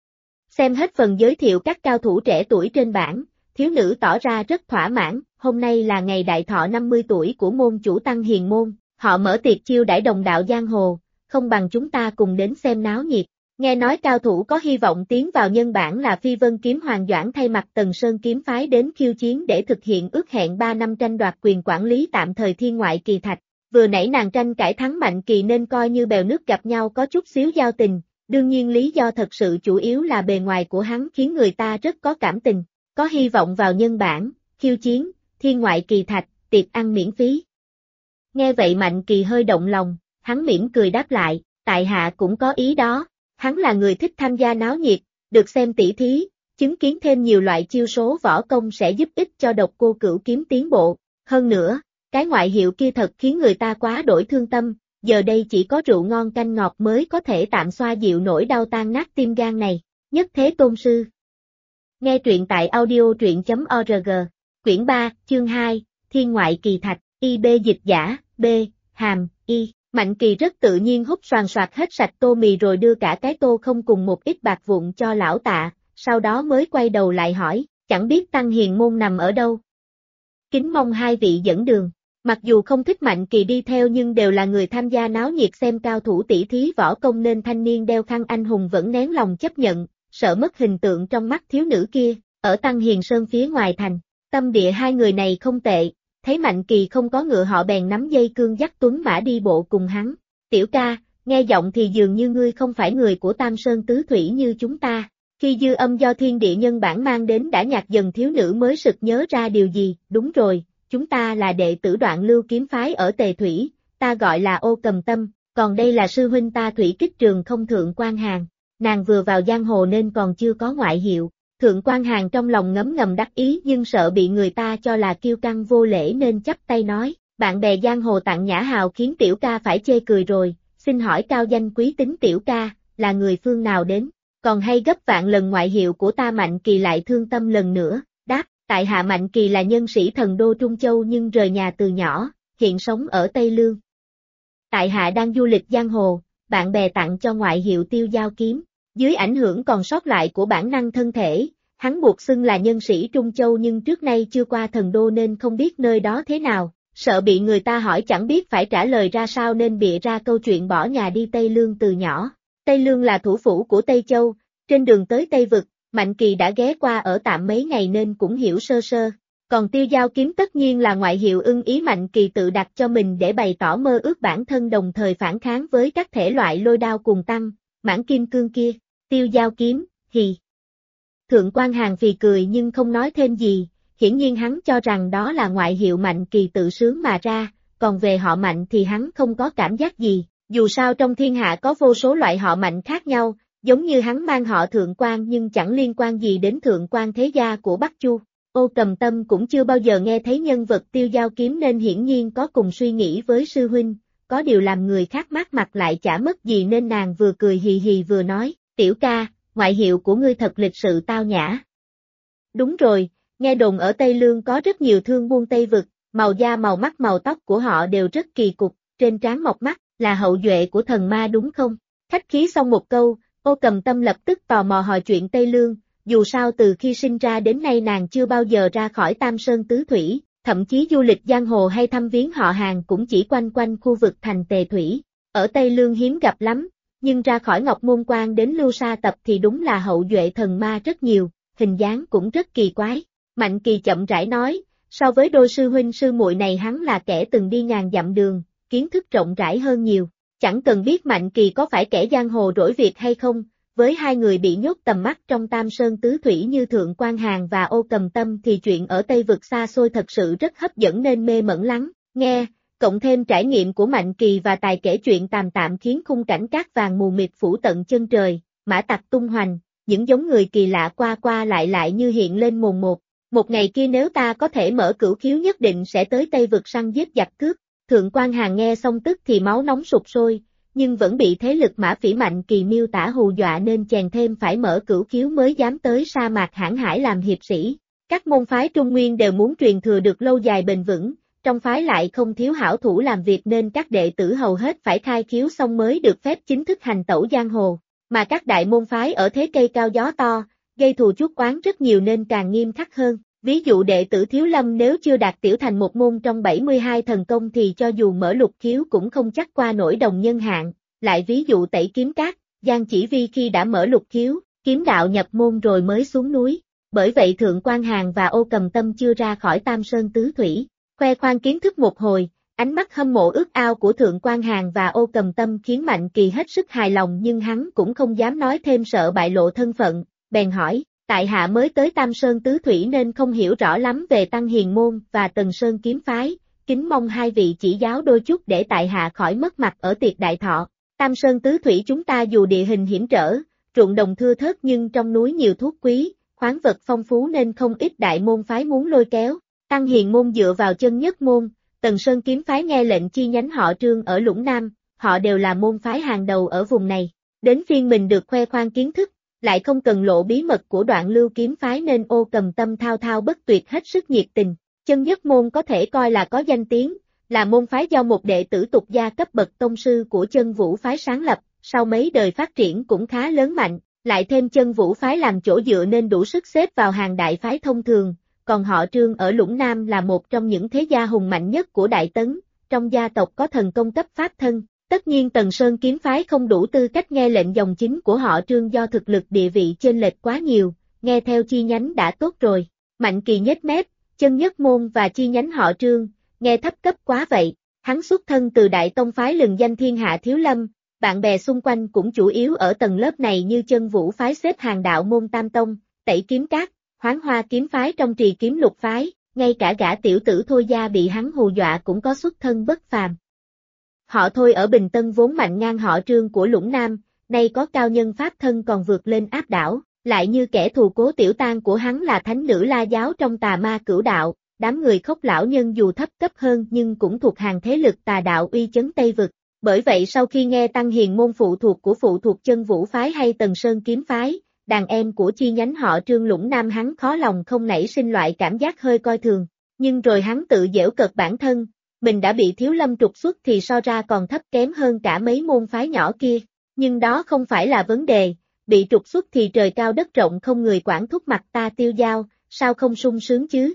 Speaker 1: Xem hết phần giới thiệu các cao thủ trẻ tuổi trên bảng, thiếu nữ tỏ ra rất thỏa mãn, hôm nay là ngày đại thọ 50 tuổi của môn chủ Tăng Hiền môn, họ mở tiệc chiêu đãi đồng đạo giang hồ, không bằng chúng ta cùng đến xem náo nhiệt. Nghe nói cao thủ có hy vọng tiến vào nhân bảng là Phi Vân Kiếm Hoàng Doãn thay mặt Tần Sơn kiếm phái đến khiêu chiến để thực hiện ước hẹn 3 năm tranh đoạt quyền quản lý tạm thời Thiên Ngoại Kỳ Thạch. Vừa nãy nàng tranh cãi thắng Mạnh Kỳ nên coi như bèo nước gặp nhau có chút xíu giao tình, đương nhiên lý do thật sự chủ yếu là bề ngoài của hắn khiến người ta rất có cảm tình, có hy vọng vào nhân bảng, khiêu chiến, Thiên Ngoại Kỳ Thạch, tiệc ăn miễn phí. Nghe vậy Mạnh Kỳ hơi động lòng, hắn mỉm cười đáp lại, tại hạ cũng có ý đó. Hắn là người thích tham gia náo nhiệt, được xem tỷ thí, chứng kiến thêm nhiều loại chiêu số võ công sẽ giúp ích cho Độc Cô Cửu kiếm tiến bộ. Hơn nữa, cái ngoại hiệu kia thật khiến người ta quá đổi thương tâm, giờ đây chỉ có rượu ngon canh ngọt mới có thể tạm xoa dịu nỗi đau tan nát tim gan này. Nhất Thế Tôn Sư. Nghe truyện tại audio.truyện.org, quyển 3, chương 2, Thiên Ngoại Kỳ Thạch, IB dịch giả, B, hàm, Y. Mạnh Kỳ rất tự nhiên hút xoàn xoạc hết sạch tô mì rồi đưa cả cái tô không cùng một ít bạc vụn cho lão Tạ, sau đó mới quay đầu lại hỏi, chẳng biết Tăng Hiền môn nằm ở đâu. Kính mong hai vị dẫn đường. Mặc dù không thích Mạnh Kỳ đi theo nhưng đều là người tham gia náo nhiệt xem cao thủ tỷ thí võ công nên thanh niên đeo khăn anh hùng vẫn nén lòng chấp nhận, sợ mất hình tượng trong mắt thiếu nữ kia, ở Tăng Hiền Sơn phía ngoài thành. Tâm địa hai người này không tệ. Thấy Mạnh Kỳ không có ngựa họ bèn nắm dây cương dắt tuấn mã đi bộ cùng hắn. Tiểu ca, nghe giọng thì dường như ngươi không phải người của Tam Sơn Tứ Thủy như chúng ta. Khi dư âm do thiên địa nhân bản mang đến đã nhạt dần thiếu nữ mới sực nhớ ra điều gì. Đúng rồi, chúng ta là đệ tử Đoạn Lưu kiếm phái ở Tề Thủy, ta gọi là Ô Cầm Tâm, còn đây là sư huynh ta Thủy Kích Trường không Thượng Quan Hàn. Nàng vừa vào giang hồ nên còn chưa có ngoại hiệu. Thượng Quan Hàn trong lòng ngấm ngầm đắc ý nhưng sợ bị người ta cho là kiêu căng vô lễ nên chắp tay nói, bạn bè giang hồ tặng nhã hào khiến tiểu ca phải chê cười rồi, xin hỏi cao danh quý tính tiểu ca, là người phương nào đến, còn hay gấp vạn lần ngoại hiệu của ta. Mạnh Kỳ lại thương tâm lần nữa, đáp, tại hạ Mạnh Kỳ là nhân sĩ Thần Đô Trung Châu nhưng rời nhà từ nhỏ, hiện sống ở Tây Lương. Tại hạ đang du lịch giang hồ, bạn bè tặng cho ngoại hiệu Tiêu Giao Kiếm. Dưới ảnh hưởng còn sót lại của bản năng thân thể, hắn buộc xưng là nhân sĩ Trung Châu nhưng trước nay chưa qua Thần Đô nên không biết nơi đó thế nào, sợ bị người ta hỏi chẳng biết phải trả lời ra sao nên bịa ra câu chuyện bỏ nhà đi Tây Lương từ nhỏ. Tây Lương là thủ phủ của Tây Châu, trên đường tới Tây Vực, Mạnh Kỳ đã ghé qua ở tạm mấy ngày nên cũng hiểu sơ sơ. Còn Tiêu Giao Kiếm tất nhiên là ngoại hiệu ưng ý Mạnh Kỳ tự đặt cho mình để bày tỏ mơ ước bản thân đồng thời phản kháng với các thể loại lôi đao cùng tăng, mãn kim cương kia. Tiêu Giao Kiếm, hì. Thượng Quan Hàn phì cười nhưng không nói thêm gì, hiển nhiên hắn cho rằng đó là ngoại hiệu Mạnh Kỳ tự sướng mà ra, còn về họ Mạnh thì hắn không có cảm giác gì, dù sao trong thiên hạ có vô số loại họ Mạnh khác nhau, giống như hắn mang họ Thượng Quan nhưng chẳng liên quan gì đến Thượng Quan thế gia của Bắc Chu. Ô Cầm Tâm cũng chưa bao giờ nghe thấy nhân vật Tiêu Giao Kiếm nên hiển nhiên có cùng suy nghĩ với sư huynh, có điều làm người khác mát mặt lại chả mất gì nên nàng vừa cười hì hì vừa nói, tiểu ca, ngoại hiệu của ngươi thật lịch sự tao nhã. Đúng rồi, nghe đồn ở Tây Lương có rất nhiều thương buôn Tây Vực, màu da màu mắt màu tóc của họ đều rất kỳ cục, trên trán mọc mắt, là hậu duệ của thần ma đúng không? Khách khí xong một câu, Ô Cầm Tâm lập tức tò mò hỏi chuyện Tây Lương, dù sao từ khi sinh ra đến nay nàng chưa bao giờ ra khỏi Tam Sơn Tứ Thủy, thậm chí du lịch giang hồ hay thăm viếng họ Hàng cũng chỉ quanh quanh khu vực thành Tề Thủy. Ở Tây Lương hiếm gặp lắm, nhưng ra khỏi Ngọc Môn Quan đến Lưu Sa Tập thì đúng là hậu duệ thần ma rất nhiều, hình dáng cũng rất kỳ quái. Mạnh Kỳ chậm rãi nói, so với đôi sư huynh sư muội này hắn là kẻ từng đi ngàn dặm đường, kiến thức rộng rãi hơn nhiều. Chẳng cần biết Mạnh Kỳ có phải kẻ giang hồ rỗi việc hay không, với hai người bị nhốt tầm mắt trong Tam Sơn Tứ Thủy như Thượng Quan Hàn và Ô Cầm Tâm thì chuyện ở Tây Vực xa xôi thật sự rất hấp dẫn nên mê mẩn lắng, nghe, cộng thêm trải nghiệm của Mạnh Kỳ và tài kể chuyện tàm tạm khiến khung cảnh cát vàng mù mịt phủ tận chân trời, mã tặc tung hoành, những giống người kỳ lạ qua qua lại như hiện lên mồn một. Một ngày kia nếu ta có thể mở cửu khiếu nhất định sẽ tới Tây Vực săn giết giặc cướp. Thượng Quan Hàn nghe xong tức thì máu nóng sục sôi, nhưng vẫn bị thế lực Mã Phỉ Mạnh Kỳ miêu tả hù dọa nên chèn thêm phải mở cửu khiếu mới dám tới sa mạc hãn hải làm hiệp sĩ. Các môn phái Trung Nguyên đều muốn truyền thừa được lâu dài bền vững, trong phái lại không thiếu hảo thủ làm việc nên các đệ tử hầu hết phải khai khiếu xong mới được phép chính thức hành tẩu giang hồ, mà các đại môn phái ở thế cây cao gió to, gây thù chuốc oán rất nhiều nên càng nghiêm khắc hơn. Ví dụ đệ tử Thiếu Lâm nếu chưa đạt tiểu thành một môn trong 72 thần công thì cho dù mở lục khiếu cũng không chắc qua nổi đồng nhân hạng, lại ví dụ Tẩy Kiếm Các, Giang Chỉ Vi khi đã mở lục khiếu, kiếm đạo nhập môn rồi mới xuống núi. Bởi vậy Thượng Quan Hàn và Ô Cầm Tâm chưa ra khỏi Tam Sơn Tứ Thủy, khoe khoang kiến thức một hồi, ánh mắt hâm mộ ước ao của Thượng Quan Hàn và Ô Cầm Tâm khiến Mạnh Kỳ hết sức hài lòng nhưng hắn cũng không dám nói thêm sợ bại lộ thân phận, bèn hỏi, tại hạ mới tới Tam Sơn Tứ Thủy nên không hiểu rõ lắm về Tăng Hiền Môn và Tần Sơn Kiếm Phái, kính mong hai vị chỉ giáo đôi chút để tại hạ khỏi mất mặt ở tiệc đại thọ. Tam Sơn Tứ Thủy chúng ta dù địa hình hiểm trở, ruộng đồng thưa thớt nhưng trong núi nhiều thuốc quý, khoáng vật phong phú nên không ít đại môn phái muốn lôi kéo. Tăng Hiền Môn dựa vào chân nhất môn, Tần Sơn Kiếm Phái nghe lệnh chi nhánh họ Trương ở Lũng Nam, họ đều là môn phái hàng đầu ở vùng này. Đến phiên mình được khoe khoang kiến thức, lại không cần lộ bí mật của Đoạn Lưu Kiếm Phái nên Ô Cầm Tâm thao thao bất tuyệt hết sức nhiệt tình. Chân nhất môn có thể coi là có danh tiếng, là môn phái do một đệ tử tục gia cấp bậc tông sư của Chân Vũ Phái sáng lập, sau mấy đời phát triển cũng khá lớn mạnh, lại thêm Chân Vũ Phái làm chỗ dựa nên đủ sức xếp vào hàng đại phái thông thường, còn họ Trương ở Lũng Nam là một trong những thế gia hùng mạnh nhất của Đại Tấn, trong gia tộc có thần công cấp pháp thân. Tất nhiên Tần Sơn Kiếm Phái không đủ tư cách nghe lệnh dòng chính của họ Trương do thực lực địa vị chênh lệch quá nhiều, nghe theo chi nhánh đã tốt rồi. Mạnh Kỳ nhếch mép, Chân nhất môn và chi nhánh họ Trương, nghe thấp cấp quá vậy. Hắn xuất thân từ Đại Tông Phái lừng danh thiên hạ Thiếu Lâm, bạn bè xung quanh cũng chủ yếu ở tầng lớp này như Chân Vũ Phái xếp hàng đạo môn Tam Tông, Tẩy Kiếm Các, Hoáng Hoa Kiếm Phái trong Trì Kiếm Lục Phái, ngay cả gã tiểu tử Thôi Gia bị hắn hù dọa cũng có xuất thân bất phàm. Họ Thôi ở Bình Tân vốn mạnh ngang họ Trương của Lũng Nam, nay có cao nhân pháp thân còn vượt lên áp đảo, lại như kẻ thù cố tiểu tang của hắn là thánh nữ La Giáo trong Tà Ma Cửu Đạo, đám người Khốc lão nhân dù thấp cấp hơn nhưng cũng thuộc hàng thế lực tà đạo uy chấn Tây Vực. Bởi vậy sau khi nghe Tăng Hiền Môn phụ thuộc Chân Vũ Phái hay Tần Sơn Kiếm Phái, đàn em của chi nhánh họ Trương Lũng Nam hắn khó lòng không nảy sinh loại cảm giác hơi coi thường, nhưng rồi hắn tự giễu cợt bản thân, mình đã bị Thiếu Lâm trục xuất thì so ra còn thấp kém hơn cả mấy môn phái nhỏ kia, nhưng đó không phải là vấn đề, bị trục xuất thì trời cao đất rộng không người quản thúc mặt ta tiêu dao, sao không sung sướng chứ?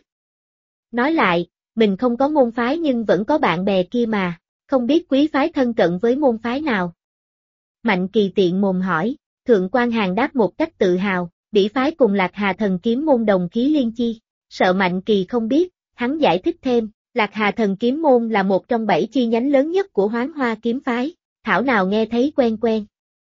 Speaker 1: Nói lại, mình không có môn phái nhưng vẫn có bạn bè kia mà, không biết quý phái thân cận với môn phái nào? Mạnh Kỳ tiện mồm hỏi, Thượng Quan Hàn đáp một cách tự hào, bỉ phái cùng Lạc Hà Thần Kiếm môn đồng khí liên chi, sợ Mạnh Kỳ không biết, hắn giải thích thêm, Lạc Hà Thần Kiếm môn là một trong 7 chi nhánh lớn nhất của Hoáng Hoa Kiếm Phái, thảo nào nghe thấy quen quen.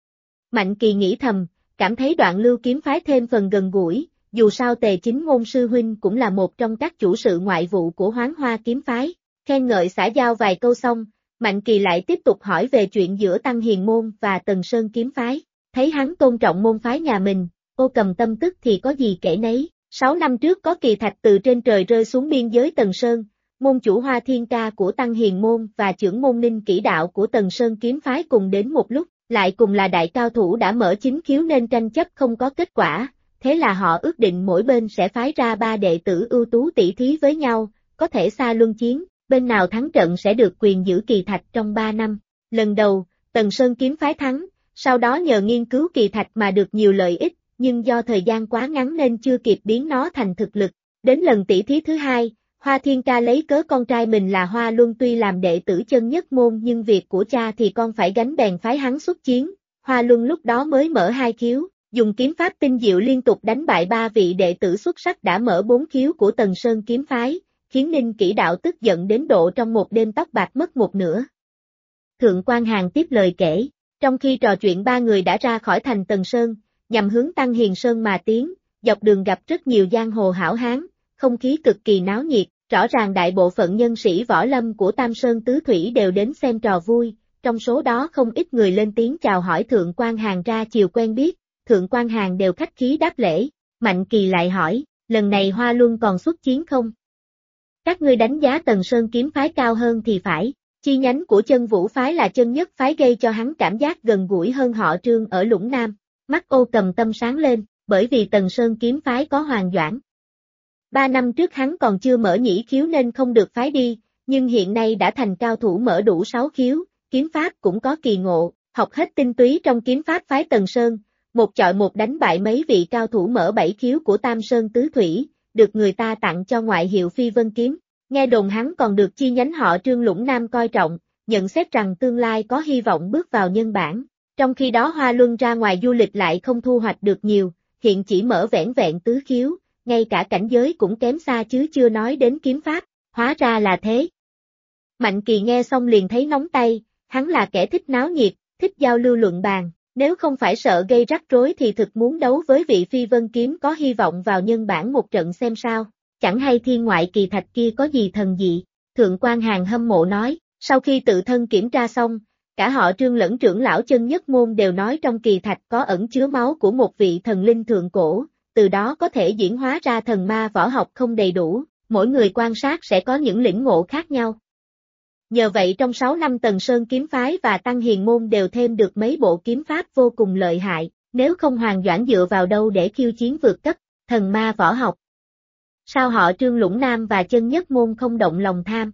Speaker 1: Mạnh Kỳ nghĩ thầm, cảm thấy Đoạn Lưu Kiếm Phái thêm phần gần gũi, dù sao Tề Chính Ngôn sư huynh cũng là một trong các chủ sự ngoại vụ của Hoáng Hoa Kiếm Phái, khen ngợi xã giao vài câu xong, Mạnh Kỳ lại tiếp tục hỏi về chuyện giữa Tăng Hiền Môn và Tần Sơn Kiếm Phái, thấy hắn tôn trọng môn phái nhà mình, Ô Cầm Tâm tức thì có gì kể nấy, 6 năm trước có kỳ thạch từ trên trời rơi xuống biên giới Tần Sơn, môn chủ Hoa Thiên Ca của Tăng Hiền Môn và trưởng môn Ninh Kỷ Đạo của Tần Sơn Kiếm Phái cùng đến một lúc, lại cùng là đại cao thủ đã mở chính khiếu nên tranh chấp không có kết quả, thế là họ ước định mỗi bên sẽ phái ra 3 đệ tử ưu tú tỷ thí với nhau, có thể xa luân chiến, bên nào thắng trận sẽ được quyền giữ kỳ thạch trong 3 năm. Lần đầu, Tần Sơn Kiếm Phái thắng, sau đó nhờ nghiên cứu kỳ thạch mà được nhiều lợi ích, nhưng do thời gian quá ngắn nên chưa kịp biến nó thành thực lực. Đến lần tỷ thí thứ 2, Hoa Thiên Ca lấy cớ con trai mình là Hoa Luân tuy làm đệ tử chân nhất môn nhưng việc của cha thì con phải gánh bèn phái hắn xuất chiến. Hoa Luân lúc đó mới mở 2 khiếu, dùng kiếm pháp tinh diệu liên tục đánh bại 3 vị đệ tử xuất sắc đã mở 4 khiếu của Tần Sơn Kiếm Phái, khiến Ninh Kỷ Đạo tức giận đến độ trong một đêm tóc bạc mất một nửa. Thượng Quan Hàn tiếp lời kể, trong khi trò chuyện 3 người đã ra khỏi thành Tần Sơn, nhằm hướng Tăng Hiền Sơn mà tiến, dọc đường gặp rất nhiều giang hồ hảo hán, không khí cực kỳ náo nhiệt, rõ ràng đại bộ phận nhân sĩ võ lâm của Tam Sơn Tứ Thủy đều đến xem trò vui, trong số đó không ít người lên tiếng chào hỏi Thượng Quan Hàn ra chiều quen biết, Thượng Quan Hàn đều khách khí đáp lễ, Mạnh Kỳ lại hỏi, lần này Hoa Luân còn xuất chiến không? Các ngươi đánh giá Tần Sơn Kiếm Phái cao hơn thì phải, chi nhánh của Chân Vũ Phái là chân nhất phái gây cho hắn cảm giác gần gũi hơn họ Trương ở Lũng Nam, mắt Ô Cầm Tâm sáng lên, bởi vì Tần Sơn Kiếm Phái có Hoàng Doãn. 3 năm trước hắn còn chưa mở nhĩ khiếu nên không được phái đi, nhưng hiện nay đã thành cao thủ mở đủ 6 khiếu, kiếm pháp cũng có kỳ ngộ, học hết tinh túy trong kiếm pháp phái Tần Sơn, một chọi một đánh bại mấy vị cao thủ mở 7 khiếu của Tam Sơn Tứ Thủy, được người ta tặng cho ngoại hiệu Phi Vân Kiếm. Nghe đồn hắn còn được chi nhánh họ Trương Lũng Nam coi trọng, nhận xét rằng tương lai có hy vọng bước vào nhân bản. Trong khi đó Hoa Luân ra ngoài du lịch lại không thu hoạch được nhiều, hiện chỉ mở vẻn vẹn tứ khiếu, ngay cả cảnh giới cũng kém xa chứ chưa nói đến kiếm pháp, hóa ra là thế. Mạnh Kỳ nghe xong liền thấy nóng tay, hắn là kẻ thích náo nhiệt, thích giao lưu luận bàn, nếu không phải sợ gây rắc rối thì thực muốn đấu với vị Phi Vân Kiếm có hy vọng vào nhân bản một trận xem sao, chẳng hay thiên ngoại kỳ thạch kia có gì thần dị. Thượng quan Hàn hâm mộ nói, sau khi tự thân kiểm tra xong, cả họ Trương lẫn trưởng lão Chân Nhất Môn đều nói trong kỳ thạch có ẩn chứa máu của một vị thần linh thượng cổ, từ đó có thể diễn hóa ra thần ma võ học không đầy đủ, mỗi người quan sát sẽ có những lĩnh ngộ khác nhau. Nhờ vậy trong 6 năm Tần Sơn kiếm phái và Tăng Hiền Môn đều thêm được mấy bộ kiếm pháp vô cùng lợi hại, nếu không Hoàng Doãn dựa vào đâu để khiêu chiến vượt cấp, thần ma võ học. Sao họ Trương Lũng Nam và Chân Nhất Môn không động lòng tham?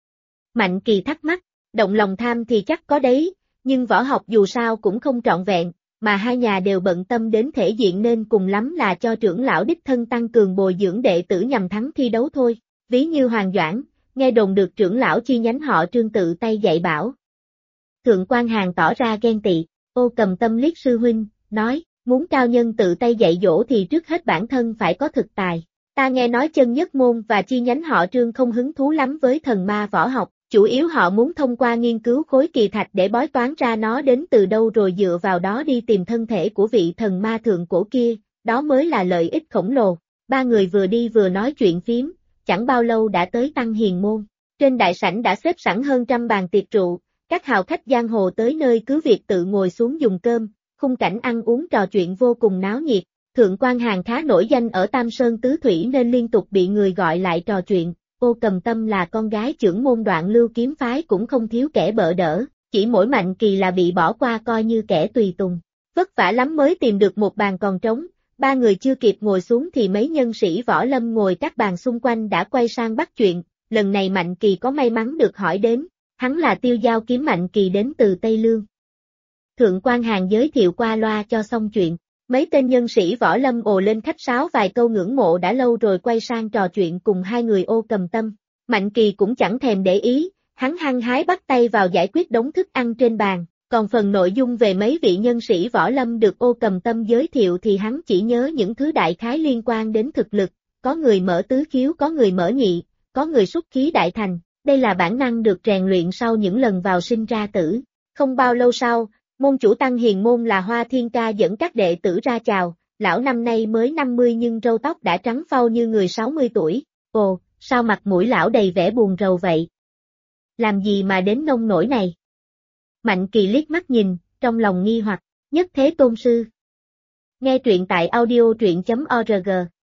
Speaker 1: Mạnh Kỳ thắc mắc, động lòng tham thì chắc có đấy, nhưng võ học dù sao cũng không trọn vẹn, mà hai nhà đều bận tâm đến thể diện nên cùng lắm là cho trưởng lão đích thân tăng cường bồi dưỡng đệ tử nhằm thắng thi đấu thôi, ví như Hoàng Doãn, nghe đồn được trưởng lão chi nhánh họ Trương tự tay dạy bảo. Thượng quan Hàn tỏ ra ghen tị, Ô Cầm Tâm liếc sư huynh, nói, muốn cao nhân tự tay dạy dỗ thì trước hết bản thân phải có thực tài. Ta nghe nói Chân Nhất Môn và chi nhánh họ Trương không hứng thú lắm với thần ma võ học, chủ yếu họ muốn thông qua nghiên cứu khối kỳ thạch để bói toán ra nó đến từ đâu rồi dựa vào đó đi tìm thân thể của vị thần ma thượng cổ kia, đó mới là lợi ích khổng lồ. Ba người vừa đi vừa nói chuyện phiếm, chẳng bao lâu đã tới Tăng Hiền Môn. Trên đại sảnh đã xếp sẵn hơn 100 bàn tiệc rượu, các hào khách giang hồ tới nơi cứ việc tự ngồi xuống dùng cơm, khung cảnh ăn uống trò chuyện vô cùng náo nhiệt. Thượng quan Hàn khá nổi danh ở Tam Sơn Tứ Thủy nên liên tục bị người gọi lại trò chuyện. Ô Cầm Tâm là con gái trưởng môn Đoạn Lưu kiếm phái cũng không thiếu kẻ bợ đỡ, chỉ mỗi Mạnh Kỳ là bị bỏ qua coi như kẻ tùy tùng. Vất vả lắm mới tìm được một bàn còn trống, ba người chưa kịp ngồi xuống thì mấy nhân sĩ võ lâm ngồi các bàn xung quanh đã quay sang bắt chuyện. Lần này Mạnh Kỳ có may mắn được hỏi đến, hắn là Tiêu Giao Kiếm Mạnh Kỳ đến từ Tây Lương. Thượng quan Hàn giới thiệu qua loa cho xong chuyện. Mấy tên nhân sĩ võ lâm ồ lên khách sáo vài câu ngưỡng mộ đã lâu rồi quay sang trò chuyện cùng hai người Ô Cầm Tâm. Mạnh Kỳ cũng chẳng thèm để ý, hắn hăng hái bắt tay vào giải quyết đống thức ăn trên bàn, còn phần nội dung về mấy vị nhân sĩ võ lâm được Ô Cầm Tâm giới thiệu thì hắn chỉ nhớ những thứ đại khái liên quan đến thực lực, có người mở tứ khiếu, có người mở nhị, có người xuất khí đại thành, đây là bản năng được rèn luyện sau những lần vào sinh ra tử. Không bao lâu sau, môn chủ Tăng Hiền Môn là Hoa Thiên Ca dẫn các đệ tử ra chào, lão năm nay mới 50 nhưng râu tóc đã trắng phau như người 60 tuổi, ồ, sao mặt mũi lão đầy vẻ buồn rầu vậy? Làm gì mà đến nông nỗi này? Mạnh Kỳ liếc mắt nhìn, trong lòng nghi hoặc, Nhất Thế Tôn Sư. Nghe truyện tại audio truyện.org